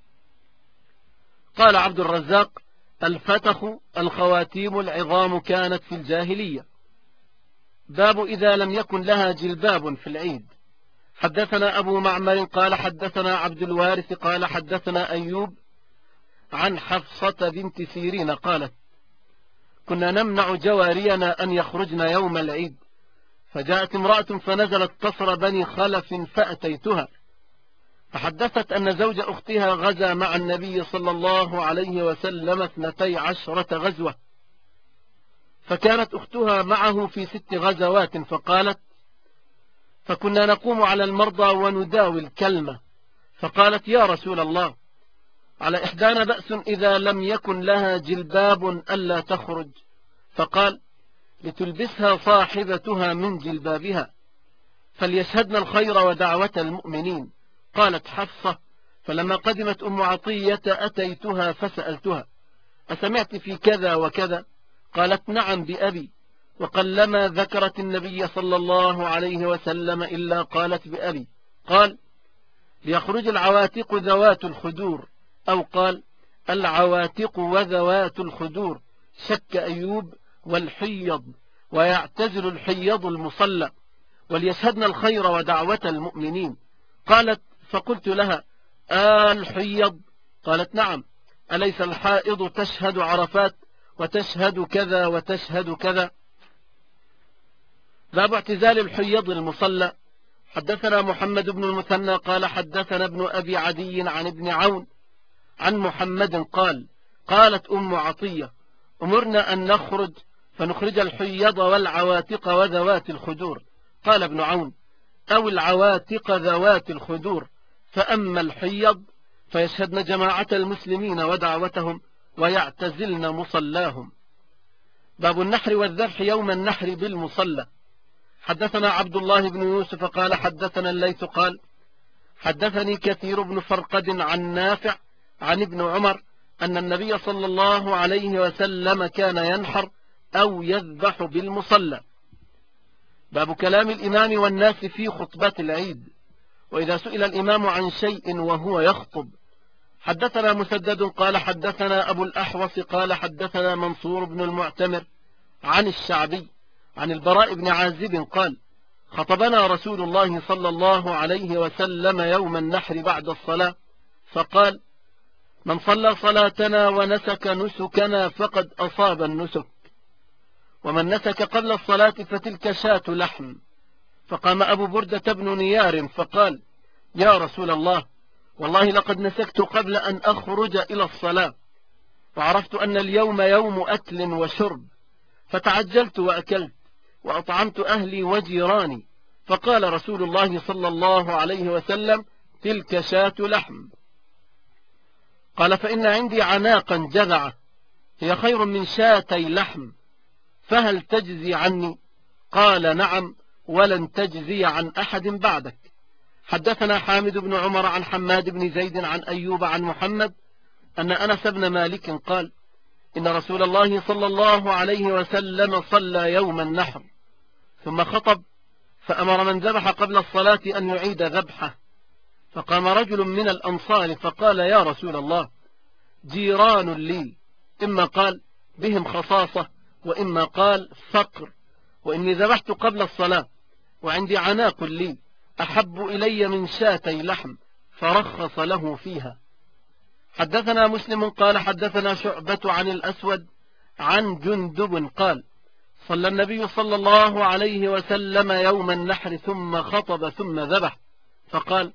قال عبد الرزاق الفتخ الخواتيم العظام كانت في الجاهلية. باب إذا لم يكن لها جلباب في العيد. حدثنا أبو معمر قال حدثنا عبد الوارث قال حدثنا أيوب عن حفصة بنت سيرين قالت كنا نمنع جوارينا أن يخرجن يوم العيد، فجاءت امرأة فنزلت قصر بني خلف فأتيتها، فحدثت أن زوج أختها غزا مع النبي صلى الله عليه وسلم 12 غزوة، فكانت أختها معه في 6 غزوات، فقالت فكنا نقوم على المرضى ونداوي الكلمة، فقالت يا رسول الله على إحدانا بأس إذا لم يكن لها جلباب ألا تخرج؟ فقال لتلبسها صاحبتها من جلبابها، فليشهدن الخير ودعوة المؤمنين. قالت حفصة فلما قدمت أم عطية أتيتها فسألتها أسمعت في كذا وكذا؟ قالت نعم بأبي، وقلما ذكرت النبي صلى الله عليه وسلم إلا قالت بأبي. قال ليخرج العواتق ذوات الخدور، أو قال العواتق وذوات الخدور، شك أيوب والحيض، ويعتزل الحيض المصلى، وليشهدن الخير ودعوة المؤمنين. قالت فقلت لها الحيض؟ قالت نعم، أليس الحائض تشهد عرفات وتشهد كذا وتشهد كذا؟ باب اعتزال الحيض المصلى. حدثنا محمد بن المثنى قال حدثنا ابن أبي عدي عن ابن عون عن محمد قال قالت أم عطية أمرنا أن نخرج فنخرج الحيض والعواتق وذوات الخدور. قال ابن عون أو العواتق ذوات الخدور، فأما الحيض فيشهدن جماعة المسلمين ودعوتهم ويعتزلن مصلاهم. باب النحر والذبح يوم النحر بالمصلى. حدثنا عبد الله بن يوسف قال حدثنا الليث قال حدثني كثير بن فرقد عن نافع عن ابن عمر أن النبي صلى الله عليه وسلم كان ينحر أو يذبح بالمصلى. باب كلام الإمام والناس في خطبة العيد، وإذا سئل الإمام عن شيء وهو يخطب. حدثنا مسدد قال حدثنا أبو الأحوص قال حدثنا منصور بن المعتمر عن الشعبي عن البراء بن عازب قال خطبنا رسول الله صلى الله عليه وسلم يوم النحر بعد الصلاة فقال من صلى صلاتنا ونسك نسكنا فقد أصاب النسك، ومن نسك قبل الصلاة فتلك شاة لحم. فقام أبو بردة بن نيار فقال يا رسول الله والله لقد نسكت قبل أن أخرج إلى الصلاة، وعرفت أن اليوم يوم أكل وشرب، فتعجلت وأكلت وأطعمت أهلي وجيراني. فقال رسول الله صلى الله عليه وسلم تلك شاة لحم. قال فإن عندي عناقا جذعة هي خير من شاتي لحم، فهل تجزي عني؟ قال نعم ولن تجزي عن أحد بعدك. حدثنا حامد بن عمر عن حماد بن زيد عن أيوب عن محمد أن أنس بن مالك قال إن رسول الله صلى الله عليه وسلم صلى يوم النحر ثم خطب فأمر من ذبح قبل الصلاة أن يعيد ذبحه. فقام رجل من الأنصار فقال يا رسول الله جيران لي، إما قال بهم خصاصة وإما قال فقر، وإني ذبحت قبل الصلاة وعندي عناق لي أحب إلي من شاتي لحم، فرخص له فيها. حدثنا مسلم قال حدثنا شعبة عن الأسود عن جندب قال صلى النبي صلى الله عليه وسلم يوم النحر ثم خطب ثم ذبح، فقال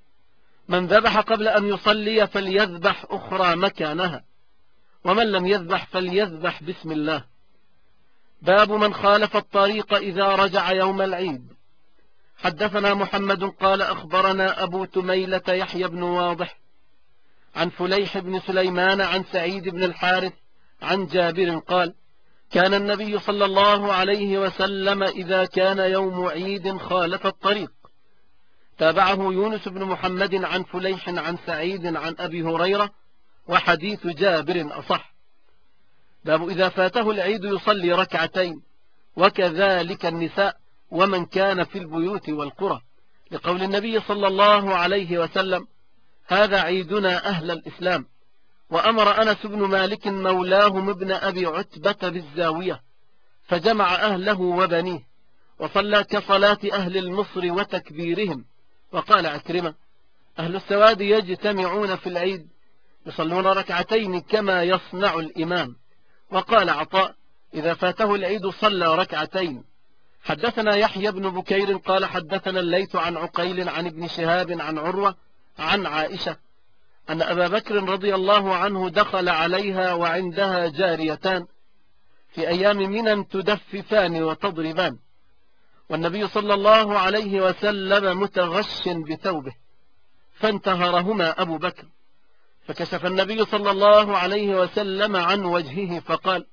من ذبح قبل أن يصلي فليذبح أخرى مكانها، ومن لم يذبح فليذبح بسم الله. باب من خالف الطريق إذا رجع يوم العيد. حدثنا محمد قال أخبرنا أبو تميلة يحيى بن واضح عن فليح بن سليمان عن سعيد بن الحارث عن جابر قال كان النبي صلى الله عليه وسلم إذا كان يوم عيد خالف الطريق. تابعه يونس بن محمد عن فليح عن سعيد عن أبي هريرة، وحديث جابر أصح. باب إذا فاته العيد يصلي ركعتين، وكذلك النساء ومن كان في البيوت والقرى، لقول النبي صلى الله عليه وسلم هذا عيدنا أهل الإسلام. وأمر أنس بن مالك مولاهم ابن أبي عتبة بالزاوية فجمع أهله وبنيه وصلى كصلاة أهل المصر وتكبيرهم. وقال عكرمة أهل السواد يجتمعون في العيد يصلون ركعتين كما يصنع الإمام. وقال عطاء إذا فاته العيد صلى ركعتين. حدثنا يحيى بن بكير قال حدثنا الليث عن عقيل عن ابن شهاب عن عروة عن عائشة أن أبا بكر رضي الله عنه دخل عليها وعندها جاريتان في أيام منى تدففان وتضربان، والنبي صلى الله عليه وسلم متغش بثوبه، فانتهرهما أبو بكر، فكشف النبي صلى الله عليه وسلم عن وجهه فقال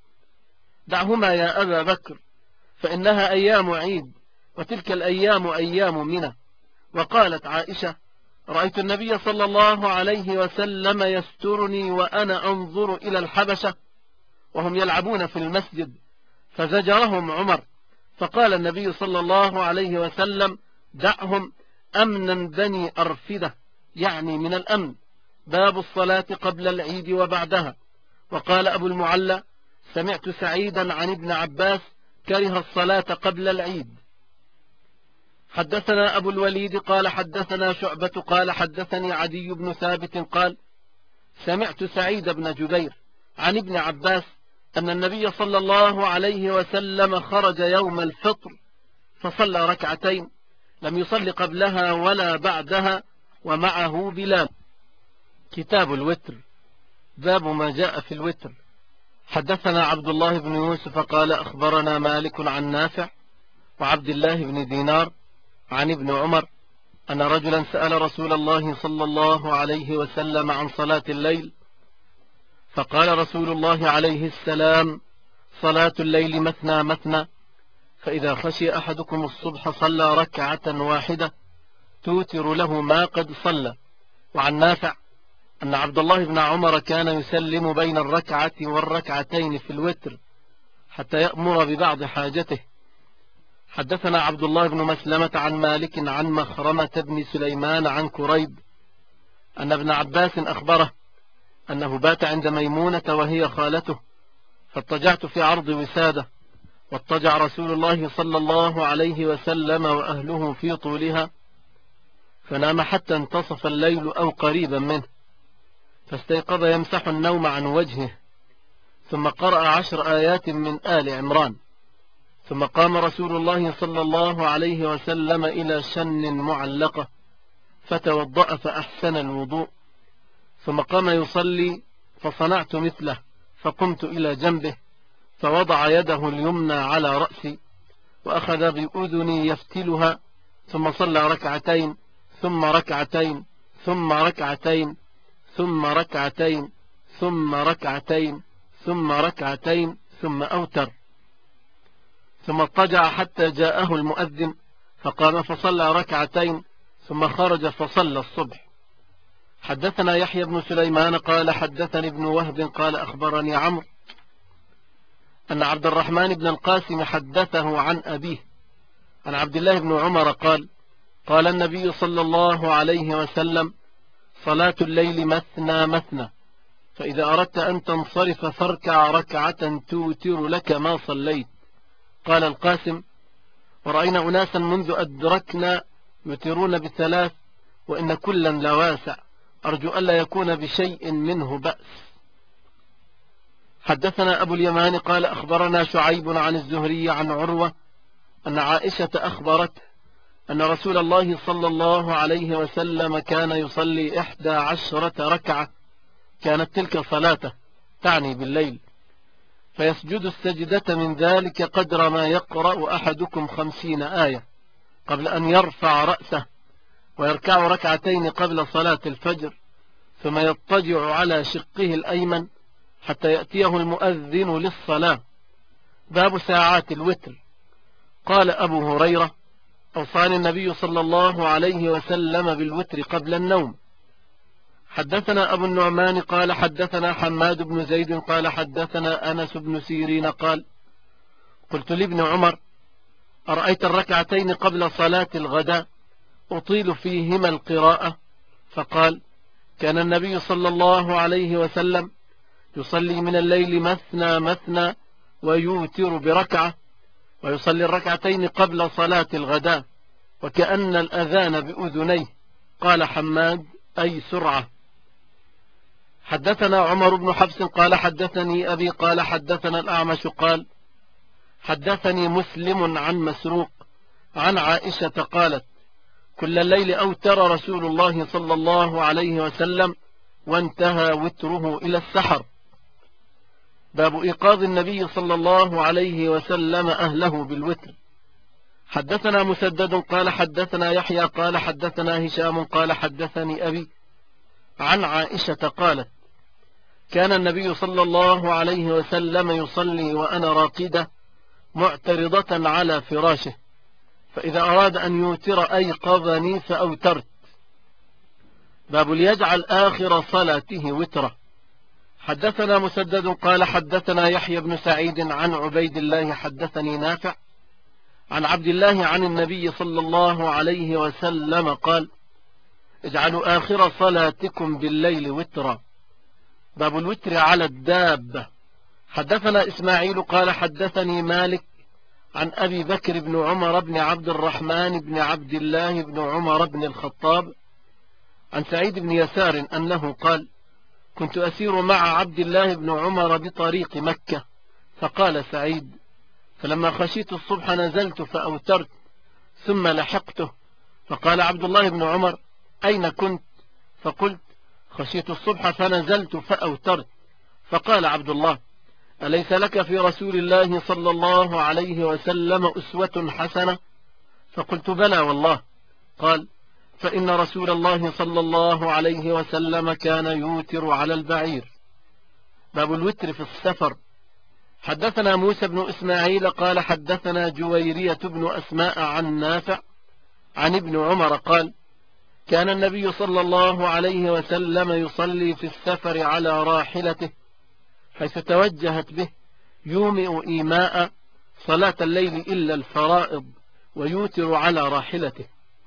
دعهما يا أبا بكر فإنها أيام عيد، وتلك الأيام أيام منى. وقالت عائشة رأيت النبي صلى الله عليه وسلم يسترني وأنا أنظر إلى الحبشة وهم يلعبون في المسجد، فزجرهم عمر، فقال النبي صلى الله عليه وسلم دعهم أمنا بني أرفدة، يعني من الأمن. باب الصلاة قبل العيد وبعدها. وقال أبو المعلى سمعت سعيدا عن ابن عباس كره الصلاة قبل العيد. حدثنا أبو الوليد قال حدثنا شعبة قال حدثني عدي بن ثابت قال سمعت سعيد بن جبير عن ابن عباس أن النبي صلى الله عليه وسلم خرج يوم الفطر فصلى ركعتين لم يصل قبلها ولا بعدها ومعه بلال. كتاب الوتر. باب ما جاء في الوتر. حدثنا عبد الله بن يوسف قال أخبرنا مالك عن نافع وعبد الله بن دينار عن ابن عمر أن رجلا سأل رسول الله صلى الله عليه وسلم عن صلاة الليل، فقال رسول الله عليه السلام صلاة الليل مثنى مثنى، فإذا خشي أحدكم الصبح صلى ركعة واحدة توتر له ما قد صلى. وعن نافع أن عبد الله بن عمر كان يسلم بين الركعة والركعتين في الوتر حتى يأمر ببعض حاجته. حدثنا عبد الله بن مسلمة عن مالك عن مخرمة بن سليمان عن كريب أن ابن عباس أخبره أنه بات عند ميمونة وهي خالته، فاضطجعت في عرض وسادة، واضطجع رسول الله صلى الله عليه وسلم وأهله في طولها، فنام حتى انتصف الليل أو قريبا منه، فاستيقظ يمسح النوم عن وجهه، ثم قرأ 10 آيات من آل عمران، ثم قام رسول الله صلى الله عليه وسلم إلى شن معلقة فتوضأ فأحسن الوضوء، ثم قام يصلي فصنعت مثله، فقمت إلى جنبه فوضع يده اليمنى على رأسي وأخذ بأذني يفتلها، ثم صلى ركعتين ثم ركعتين ثم ركعتين ثم ركعتين ثم ركعتين ثم ركعتين ثم أوتر، ثم اضطجع حتى جاءه المؤذن فقام فصلى ركعتين ثم خرج فصلى الصبح. حدثنا يحيى بن سليمان قال حدثني ابن وهب قال أخبرني عمرو أن عبد الرحمن بن القاسم حدثه عن أبيه عن عبد الله بن عمر قال قال النبي صلى الله عليه وسلم: صلاة الليل مثنى مثنى، فإذا أردت أن تنصرف فاركع ركعة توتر لك ما صليت. قال القاسم: ورأينا أناسا منذ أدركنا يوترون ب3، وإن كلا لواسع، أرجو ألا يكون بشيء منه بأس. حدثنا أبو اليمان قال أخبرنا شعيب عن الزهري عن عروة أن عائشة أخبرته أن رسول الله صلى الله عليه وسلم كان يصلي 11 ركعة، كانت تلك صلاته تعني بالليل، فيسجد السجدة من ذلك قدر ما يقرأ أحدكم 50 آية قبل أن يرفع رأسه، ويركع ركعتين قبل صلاة الفجر، ثم يضطجع على شقه الأيمن حتى يأتيه المؤذن للصلاة. باب ساعات الوتر. قال أبو هريرة: أوصاني النبي صلى الله عليه وسلم بالوتر قبل النوم. حدثنا أبو النعمان قال حدثنا حماد بن زيد قال حدثنا أنس بن سيرين قال: قلت لابن عمر: أرأيت الركعتين قبل صلاة الغداء أطيل فيهما القراءة؟ فقال: كان النبي صلى الله عليه وسلم يصلي من الليل مثنى مثنى ويوتر بركعة، ويصلي الركعتين قبل صلاة الغداء وكأن الأذان بأذنيه. قال حماد: أي سرعة. حدثنا عمر بن حفص قال حدثني أبي قال حدثنا الأعمش قال حدثني مسلم عن مسروق عن عائشة قالت: كل الليل أوتر رسول الله صلى الله عليه وسلم وانتهى وتره إلى السحر. باب إيقاظ النبي صلى الله عليه وسلم أهله بالوتر. حدثنا مسدد قال حدثنا يحيى قال حدثنا هشام قال حدثني أبي عن عائشة قالت: كان النبي صلى الله عليه وسلم يصلي وأنا راقدة معترضة على فراشه، فإذا أراد أن يوتر أيقظني فأوترت. باب ليجعل آخر صلاته وترة. حدثنا مسدد قال حدثنا يحيى بن سعيد عن عبيد الله حدثني نافع عن عبد الله عن النبي صلى الله عليه وسلم قال: اجعلوا آخر صلاتكم بالليل وترا. باب الوتر على الدابة. حدثنا إسماعيل قال حدثني مالك عن أبي بكر بن عمر بن عبد الرحمن بن عبد الله بن عمر بن الخطاب عن سعيد بن يسار أنه قال: كنت أسير مع عبد الله بن عمر بطريق مكة، فقال سعيد: فلما خشيت الصبح نزلت فأوترت ثم لحقته، فقال عبد الله بن عمر: أين كنت؟ فقلت: خشيت الصبح فنزلت فأوترت. فقال عبد الله: أليس لك في رسول الله صلى الله عليه وسلم أسوة حسنة؟ فقلت: بلى والله. قال: فإن رسول الله صلى الله عليه وسلم كان يوتر على البعير. باب الوتر في السفر. حدثنا موسى بن إسماعيل قال حدثنا جويرية بن أسماء عن نافع عن ابن عمر قال كان النبي صلى الله عليه وسلم يصلي في السفر على راحلته حيث توجهت به يومئ إيماء صلاة الليل إلا الفرائض ويوتر على راحلته.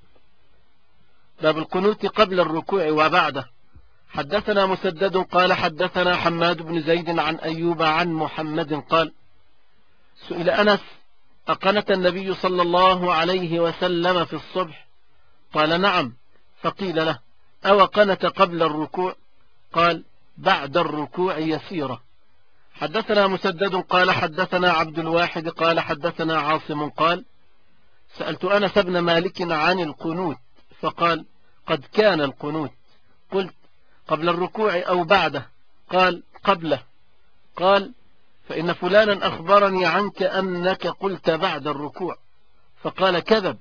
باب القنوت قبل الركوع وبعده. حدثنا مسدد قال حدثنا حماد بن زيد عن أيوب عن محمد قال سئل أنس أقنت النبي صلى الله عليه وسلم في الصبح؟ قال نعم. فقيل له أو قنت قبل الركوع؟ قال بعد الركوع يسيرة. حدثنا مسدد قال حدثنا عبد الواحد قال حدثنا عاصم قال سألت أنس بن مالك عن القنوت فقال قد كان القنوت. قلت قبل الركوع أو بعده؟ قال قبله. قال فإن فلانا أخبرني عنك أنك قلت بعد الركوع. فقال كذب،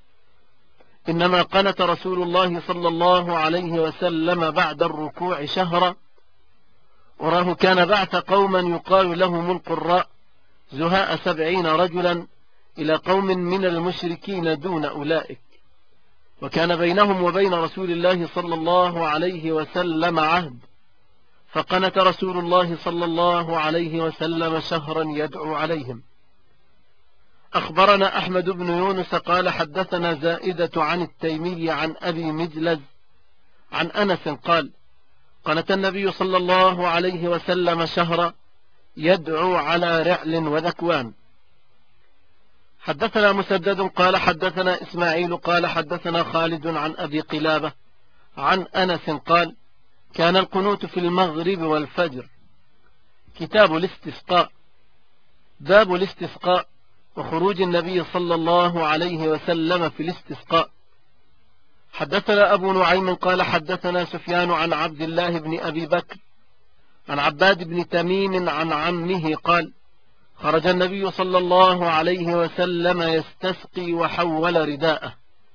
إنما قنت رسول الله صلى الله عليه وسلم بعد الركوع شهرا، وراه كان بعث قوما يقال لهم القراء زهاء 70 رجلا إلى قوم من المشركين دون أولئك، وكان بينهم وبين رسول الله صلى الله عليه وسلم عهد، فقنت رسول الله صلى الله عليه وسلم شهرا يدعو عليهم. أخبرنا أحمد بن يونس قال حدثنا زائدة عن التيمي عن أبي مجلز عن أنس قال قنت النبي صلى الله عليه وسلم شهرا يدعو على رعل وذكوان. حدثنا مسدد قال حدثنا إسماعيل قال حدثنا خالد عن أبي قلابة عن أنس قال كان القنوت في المغرب والفجر. كتاب الاستسقاء. باب الاستسقاء وخروج النبي صلى الله عليه وسلم في الاستسقاء. حدثنا أبو نعيم قال حدثنا سفيان عن عبد الله بن أبي بكر عن عباد بن تميم عن عمه قال خرج النبي صلى الله عليه وسلم يستسقي وحول رداءه.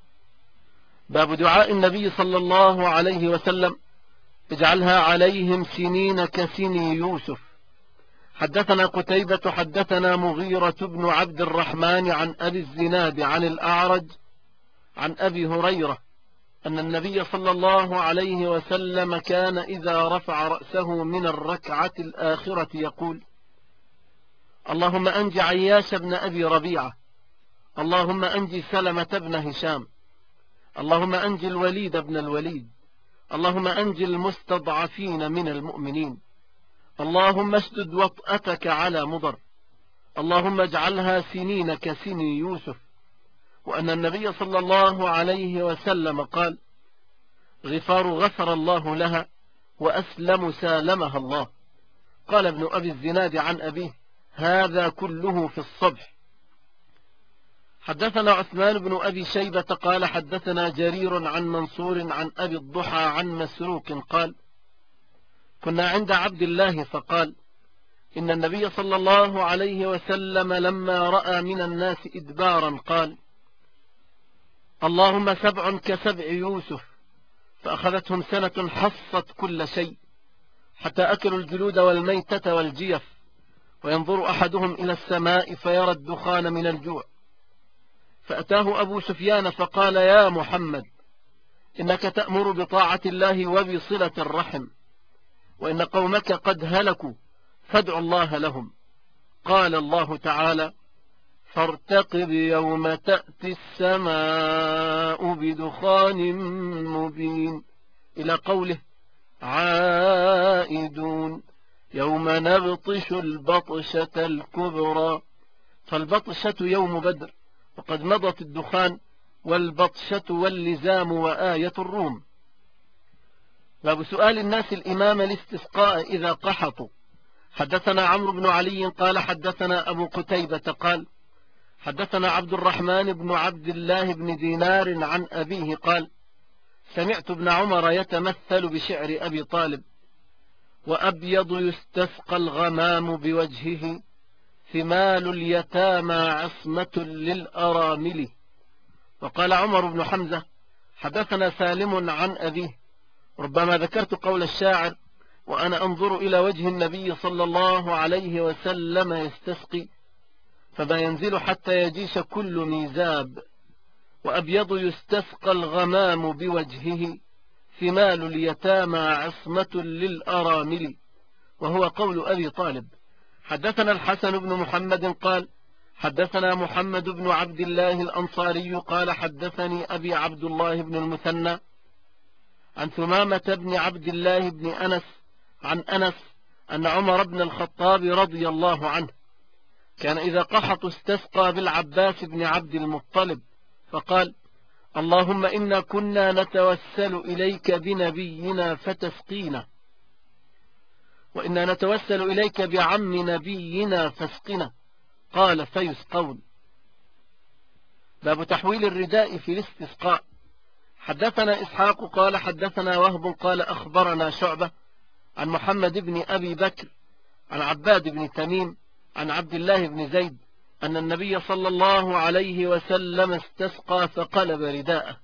باب دعاء النبي صلى الله عليه وسلم اجعلها عليهم سنين كسني يوسف. حدثنا قتيبة حدثنا مغيرة بن عبد الرحمن عن أبي الزناد عن الأعرج عن أبي هريرة أن النبي صلى الله عليه وسلم كان إذا رفع رأسه من الركعة الآخرة يقول اللهم أنج عياش بن أبي ربيعة، اللهم أنج سلمة بن هشام، اللهم أنج الوليد بن الوليد، اللهم أنج المستضعفين من المؤمنين، اللهم اشدد وطأتك على مضر، اللهم اجعلها سنين كسني يوسف. وأن النبي صلى الله عليه وسلم قال غفار غفر الله لها وأسلم سالمها الله. قال ابن أبي الزناد عن أبيه هذا كله في الصبح. حدثنا عثمان بن أبي شيبة قال حدثنا جرير عن منصور عن أبي الضحى عن مسروق قال كنا عند عبد الله فقال إن النبي صلى الله عليه وسلم لما رأى من الناس إدبارا قال اللهم 7 كسبع يوسف، فأخذتهم سنة حصت كل شيء حتى أكلوا الجلود والميتة والجيف، وينظر أحدهم إلى السماء فيرى الدخان من الجوع. فأتاه أبو سفيان فقال يا محمد إنك تأمر بطاعة الله وبصلة الرحم، وإن قومك قد هلكوا فادعوا الله لهم. قال الله تعالى فارتقب يوم تأتي السماء بدخان مبين إلى قوله عائدون يوم نبطش البطشة الكبرى. فالبطشة يوم بدر، وقد مضت الدخان، والبطشة واللزام وآية الروم. باب سؤال الناس الإمام الاستسقاء إذا قحطوا. حدثنا عمرو بن علي قال حدثنا أبو قتيبة قال حدثنا عبد الرحمن بن عبد الله بن دينار عن أبيه قال سمعت ابن عمر يتمثل بشعر أبي طالب وأبيض يستسقى الغمام بوجهه ثمال اليتامى عصمة للأرامل. وقال عمر بن حمزة حدثنا سالم عن أبيه ربما ذكرت قول الشاعر وأنا أنظر إلى وجه النبي صلى الله عليه وسلم يستسقي، فما ينزل حتى يجيش كل ميزاب، وأبيض يستسقى الغمام بوجهه، ثمال اليتامى عصمة للأرامل، وهو قول أبي طالب. حدثنا الحسن بن محمد قال حدثنا محمد بن عبد الله الأنصاري قال حدثني أبي عبد الله بن المثنى عن ثمامة بن عبد الله بن أنس عن أنس أن عمر بن الخطاب رضي الله عنه كان إذا قحط استسقى بالعباس بن عبد المطلب فقال: اللهم إنا كنا نتوسل إليك بنبينا فتسقينا، وإنا نتوسل إليك بعم نبينا فاسقنا. قال: فيسقون. باب تحويل الرداء في الاستسقاء. حدثنا إسحاق قال حدثنا وهب قال أخبرنا شعبة عن محمد بن أبي بكر عن عباد بن تميم عن عبد الله بن زيد أن النبي صلى الله عليه وسلم استسقى فقلب رداءه.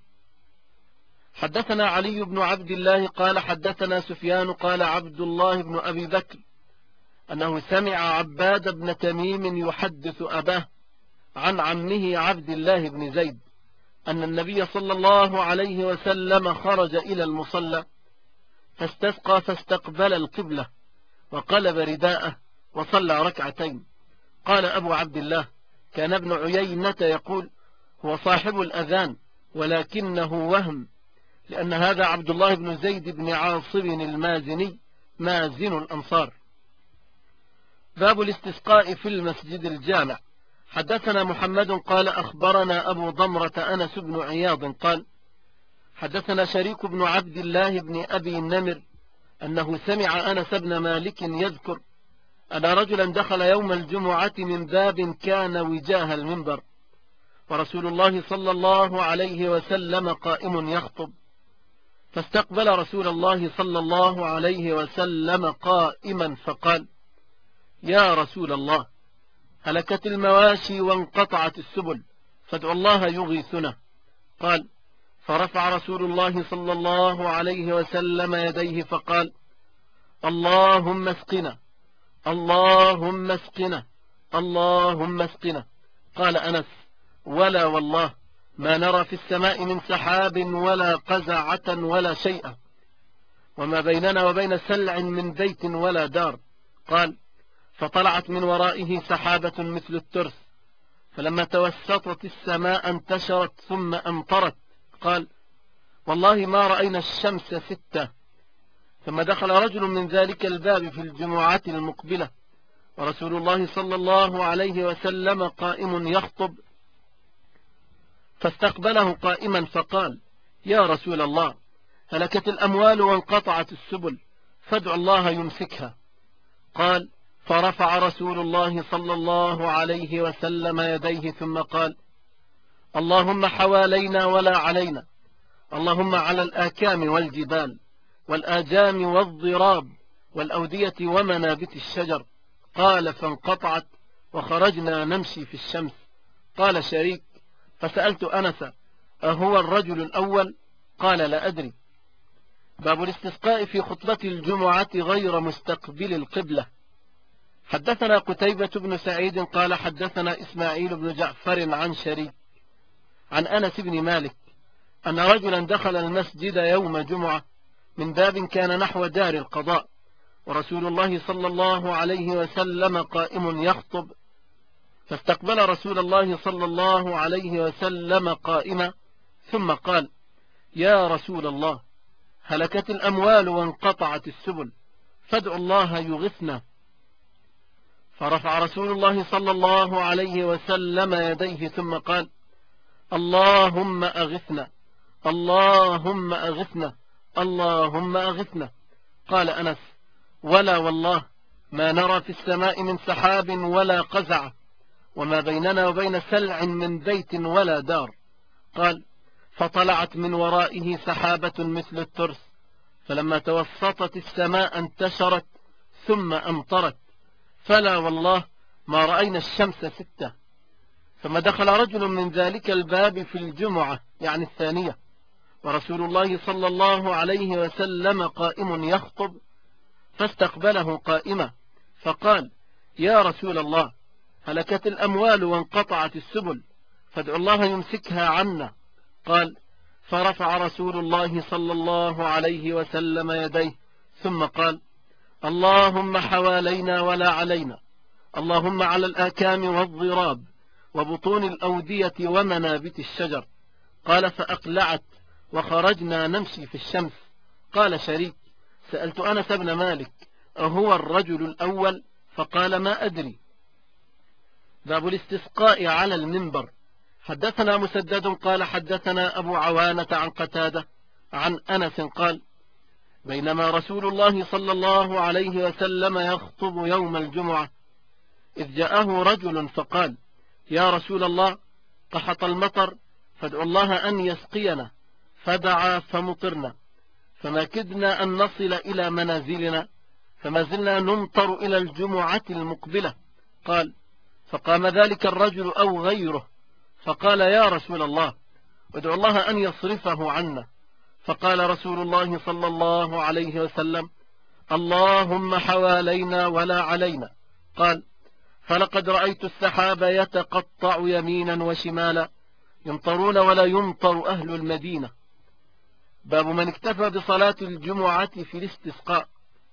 حدثنا علي بن عبد الله قال حدثنا سفيان قال عبد الله بن أبي بكر أنه سمع عباد بن تميم يحدث أباه عن عمه عبد الله بن زيد أن النبي صلى الله عليه وسلم خرج إلى المصلى فاستسقى فاستقبل القبلة وقلب رداءه وصلى ركعتين. قال أبو عبد الله: كان ابن عيينة يقول: هو صاحب الأذان ولكنه وهم، لأن هذا عبد الله بن زيد بن عاصم المازني مازن الأنصار. باب الاستسقاء في المسجد الجامع. حدثنا محمد قال أخبرنا أبو ضمرة أنس بن عياض قال حدثنا شريك بن عبد الله بن أبي النمر أنه سمع أنس بن مالك يذكر أن رجلا دخل يوم الجمعة من باب كان وجاه المنبر، ورسول الله صلى الله عليه وسلم قائم يخطب، فاستقبل رسول الله صلى الله عليه وسلم قائما فقال: يا رسول الله، هلكت المواشي وانقطعت السبل، فادعوا الله يغيثنا. قال: فرفع رسول الله صلى الله عليه وسلم يديه فقال: اللهم اسقنا، اللهم اسقنا، اللهم اسقنا. قال أنس: ولا والله ما نرى في السماء من سحاب ولا قزعة ولا شيء، وما بيننا وبين سلع من بيت ولا دار. قال: فطلعت من ورائه سحابة مثل الترس، فلما توسطت السماء انتشرت ثم أمطرت. قال: والله ما رأينا الشمس ستة. ثم دخل رجل من ذلك الباب في الجمعة المقبلة، ورسول الله صلى الله عليه وسلم قائم يخطب، فاستقبله قائما فقال: يا رسول الله، هلكت الأموال وانقطعت السبل، فادع الله يمسكها. قال: فرفع رسول الله صلى الله عليه وسلم يديه ثم قال: اللهم حوالينا ولا علينا، اللهم على الآكام والجبال والآجام والضراب والأودية ومنابت الشجر. قال: فانقطعت وخرجنا نمشي في الشمس. قال شريك: فسألت أنس: أهو الرجل الأول؟ قال: لا أدري. باب الاستسقاء في خطبة الجمعة غير مستقبل القبلة. حدثنا قتيبة بن سعيد قال حدثنا إسماعيل بن جعفر عن شريك عن أنس بن مالك أن رجلا دخل المسجد يوم جمعة من باب كان نحو دار القضاء، ورسول الله صلى الله عليه وسلم قائم يخطب، فاستقبل رسول الله صلى الله عليه وسلم قائما ثم قال: يا رسول الله، هلكت الأموال وانقطعت السبل، فادعوا الله يغثنا. فرفع رسول الله صلى الله عليه وسلم يديه ثم قال: اللهم أغثنا، اللهم أغثنا، اللهم أغثنا. قال أنس: ولا والله ما نرى في السماء من سحاب ولا قزع، وما بيننا وبين سلع من بيت ولا دار. قال: فطلعت من ورائه سحابة مثل الترس، فلما توسطت السماء انتشرت ثم أمطرت، فلا والله ما رأينا الشمس ستة. ثم دخل رجل من ذلك الباب في الجمعة يعني الثانية، ورسول الله صلى الله عليه وسلم قائم يخطب، فاستقبله قائمة فقال: يا رسول الله، هلكت الأموال وانقطعت السبل، فادعوا الله يمسكها عنا. قال: فرفع رسول الله صلى الله عليه وسلم يديه ثم قال: اللهم حوالينا ولا علينا، اللهم على الآكام والضراب وبطون الأودية ومنابت الشجر. قال: فأقلعت وخرجنا نمشي في الشمس. قال شريك: سألت أنس بن مالك: أهو الرجل الأول؟ فقال: ما أدري. باب الاستسقاء على المنبر. حدثنا مسدد قال حدثنا أبو عوانة عن قتادة عن أنس قال: بينما رسول الله صلى الله عليه وسلم يخطب يوم الجمعة إذ جاءه رجل فقال: يا رسول الله، قحط المطر، فادعوا الله أن يسقينا. فدعا فمطرنا، فما كدنا أن نصل إلى منازلنا، فما زلنا نمطر إلى الجمعة المقبلة. قال: فقام ذلك الرجل أو غيره فقال: يا رسول الله، ادعوا الله أن يصرفه عنا. فقال رسول الله صلى الله عليه وسلم: اللهم حوالينا ولا علينا. قال: فلقد رأيت السحاب يتقطع يمينا وشمالا، يمطرون ولا يمطر أهل المدينة. باب من اكتفى بصلاة الجمعة في الاستسقاء.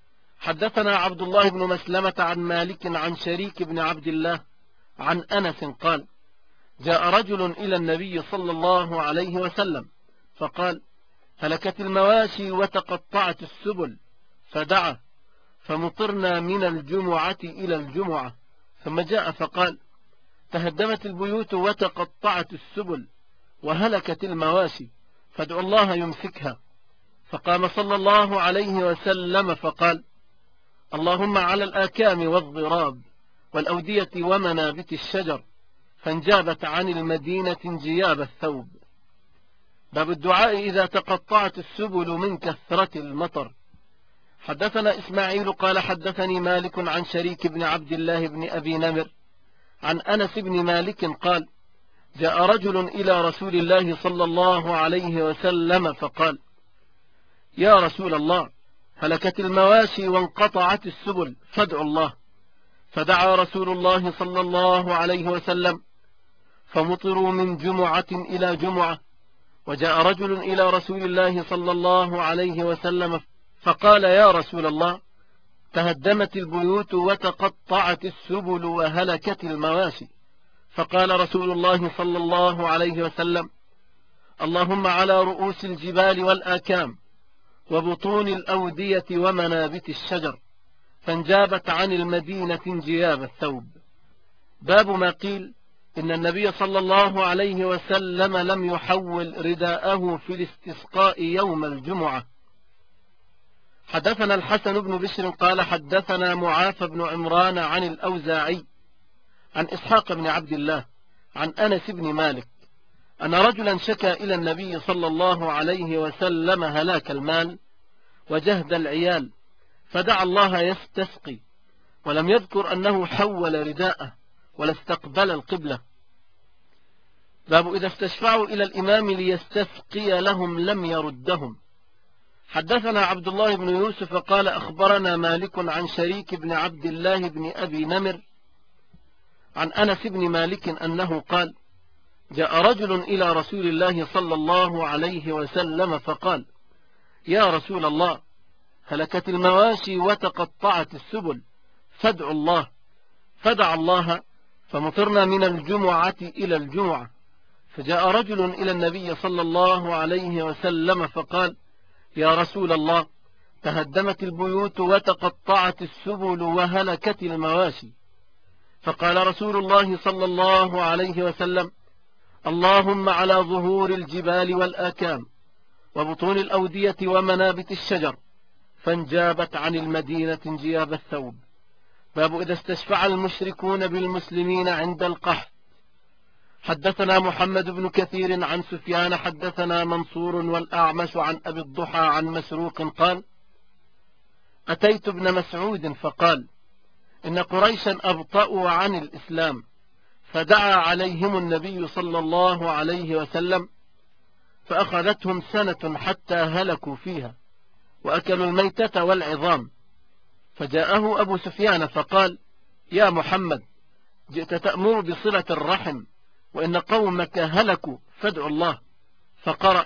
حدثنا عبد الله بن مسلمة عن مالك عن شريك بن عبد الله عن أنس قال: جاء رجل إلى النبي صلى الله عليه وسلم فقال: هلكت المواشي وتقطعت السبل، فدعا فمطرنا من الجمعة إلى الجمعة. ثم جاء فقال: تهدمت البيوت وتقطعت السبل وهلكت المواشي، فادعوا الله يمسكها. فقام صلى الله عليه وسلم فقال: اللهم على الآكام والضراب والأودية ومنابت الشجر، فانجابت عن المدينة انجياب الثوب. باب الدعاء إذا تقطعت السبل من كثرة المطر. حدثنا إسماعيل قال حدثني مالك عن شريك بن عبد الله بن أبي نمر عن أنس بن مالك قال: جاء رجل إلى رسول الله صلى الله عليه وسلم فقال: يا رسول الله، هلكت المواشي وانقطعت السبل، فادعوا الله. فدعا رسول الله صلى الله عليه وسلم فمطروا من جمعة إلى جمعة. وجاء رجل إلى رسول الله صلى الله عليه وسلم فقال: يا رسول الله، تهدمت البيوت وتقطعت السبل وهلكت المواشي. فقال رسول الله صلى الله عليه وسلم: اللهم على رؤوس الجبال والآكام وبطون الأودية ومنابت الشجر، فانجابت عن المدينة انجياب الثوب. باب ما قيل إن النبي صلى الله عليه وسلم لم يحول رداءه في الاستسقاء يوم الجمعة. حدثنا الحسن بن بشر قال حدثنا معافى بن عمران عن الأوزاعي عن إسحاق بن عبد الله عن أنس بن مالك أن رجلا شكى إلى النبي صلى الله عليه وسلم هلاك المال وجهد العيال، فدعا الله يستسقي، ولم يذكر أنه حول رداءه ولا استقبل القبلة. باب إذا استشفعوا إلى الإمام ليستسقي لهم لم يردهم. حدثنا عبد الله بن يوسف قال أخبرنا مالك عن شريك بن عبد الله بن أبي نمر عن أنس بن مالك أنه قال: جاء رجل إلى رسول الله صلى الله عليه وسلم فقال: يا رسول الله، هلكت المواشي وتقطعت السبل، فادعوا الله. فدعا الله فمطرنا من الجمعة إلى الجمعة. فجاء رجل إلى النبي صلى الله عليه وسلم فقال: يا رسول الله، تهدمت البيوت وتقطعت السبل وهلكت المواشي. فقال رسول الله صلى الله عليه وسلم: اللهم على ظهور الجبال والآكام وبطون الأودية ومنابت الشجر، فانجابت عن المدينة انجياب الثوب. باب إذا استشفع المشركون بالمسلمين عند القحط. حدثنا محمد بن كثير عن سفيان حدثنا منصور والأعمش عن أبي الضحى عن مسروق قال: أتيت ابن مسعود فقال: إن قريشا أبطأوا عن الإسلام، فدعا عليهم النبي صلى الله عليه وسلم، فأخذتهم سنة حتى هلكوا فيها وأكلوا الميتة والعظام. فجاءه أبو سفيان فقال: يا محمد، جئت تأمر بصلة الرحم وإن قومك هلكوا فادعوا الله. فقرأ: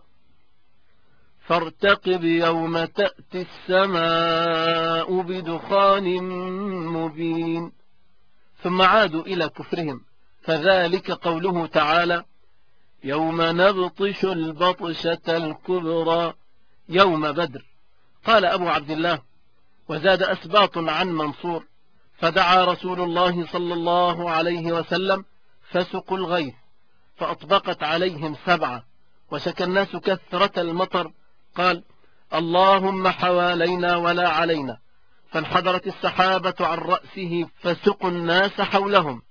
فارتقب يوم تأتي السماء بدخان مبين. ثم عادوا إلى كفرهم، فذلك قوله تعالى: يوم نبطش البطشة الكبرى يوم بدر. قال أبو عبد الله: وزاد أسباط عن منصور: فدعا رسول الله صلى الله عليه وسلم فسقوا الغيث، فأطبقت عليهم 7، وشكى الناس كثرة المطر. قال: اللهم حوالينا ولا علينا، فانحدرت السحابة عن رأسه فسقوا الناس حولهم.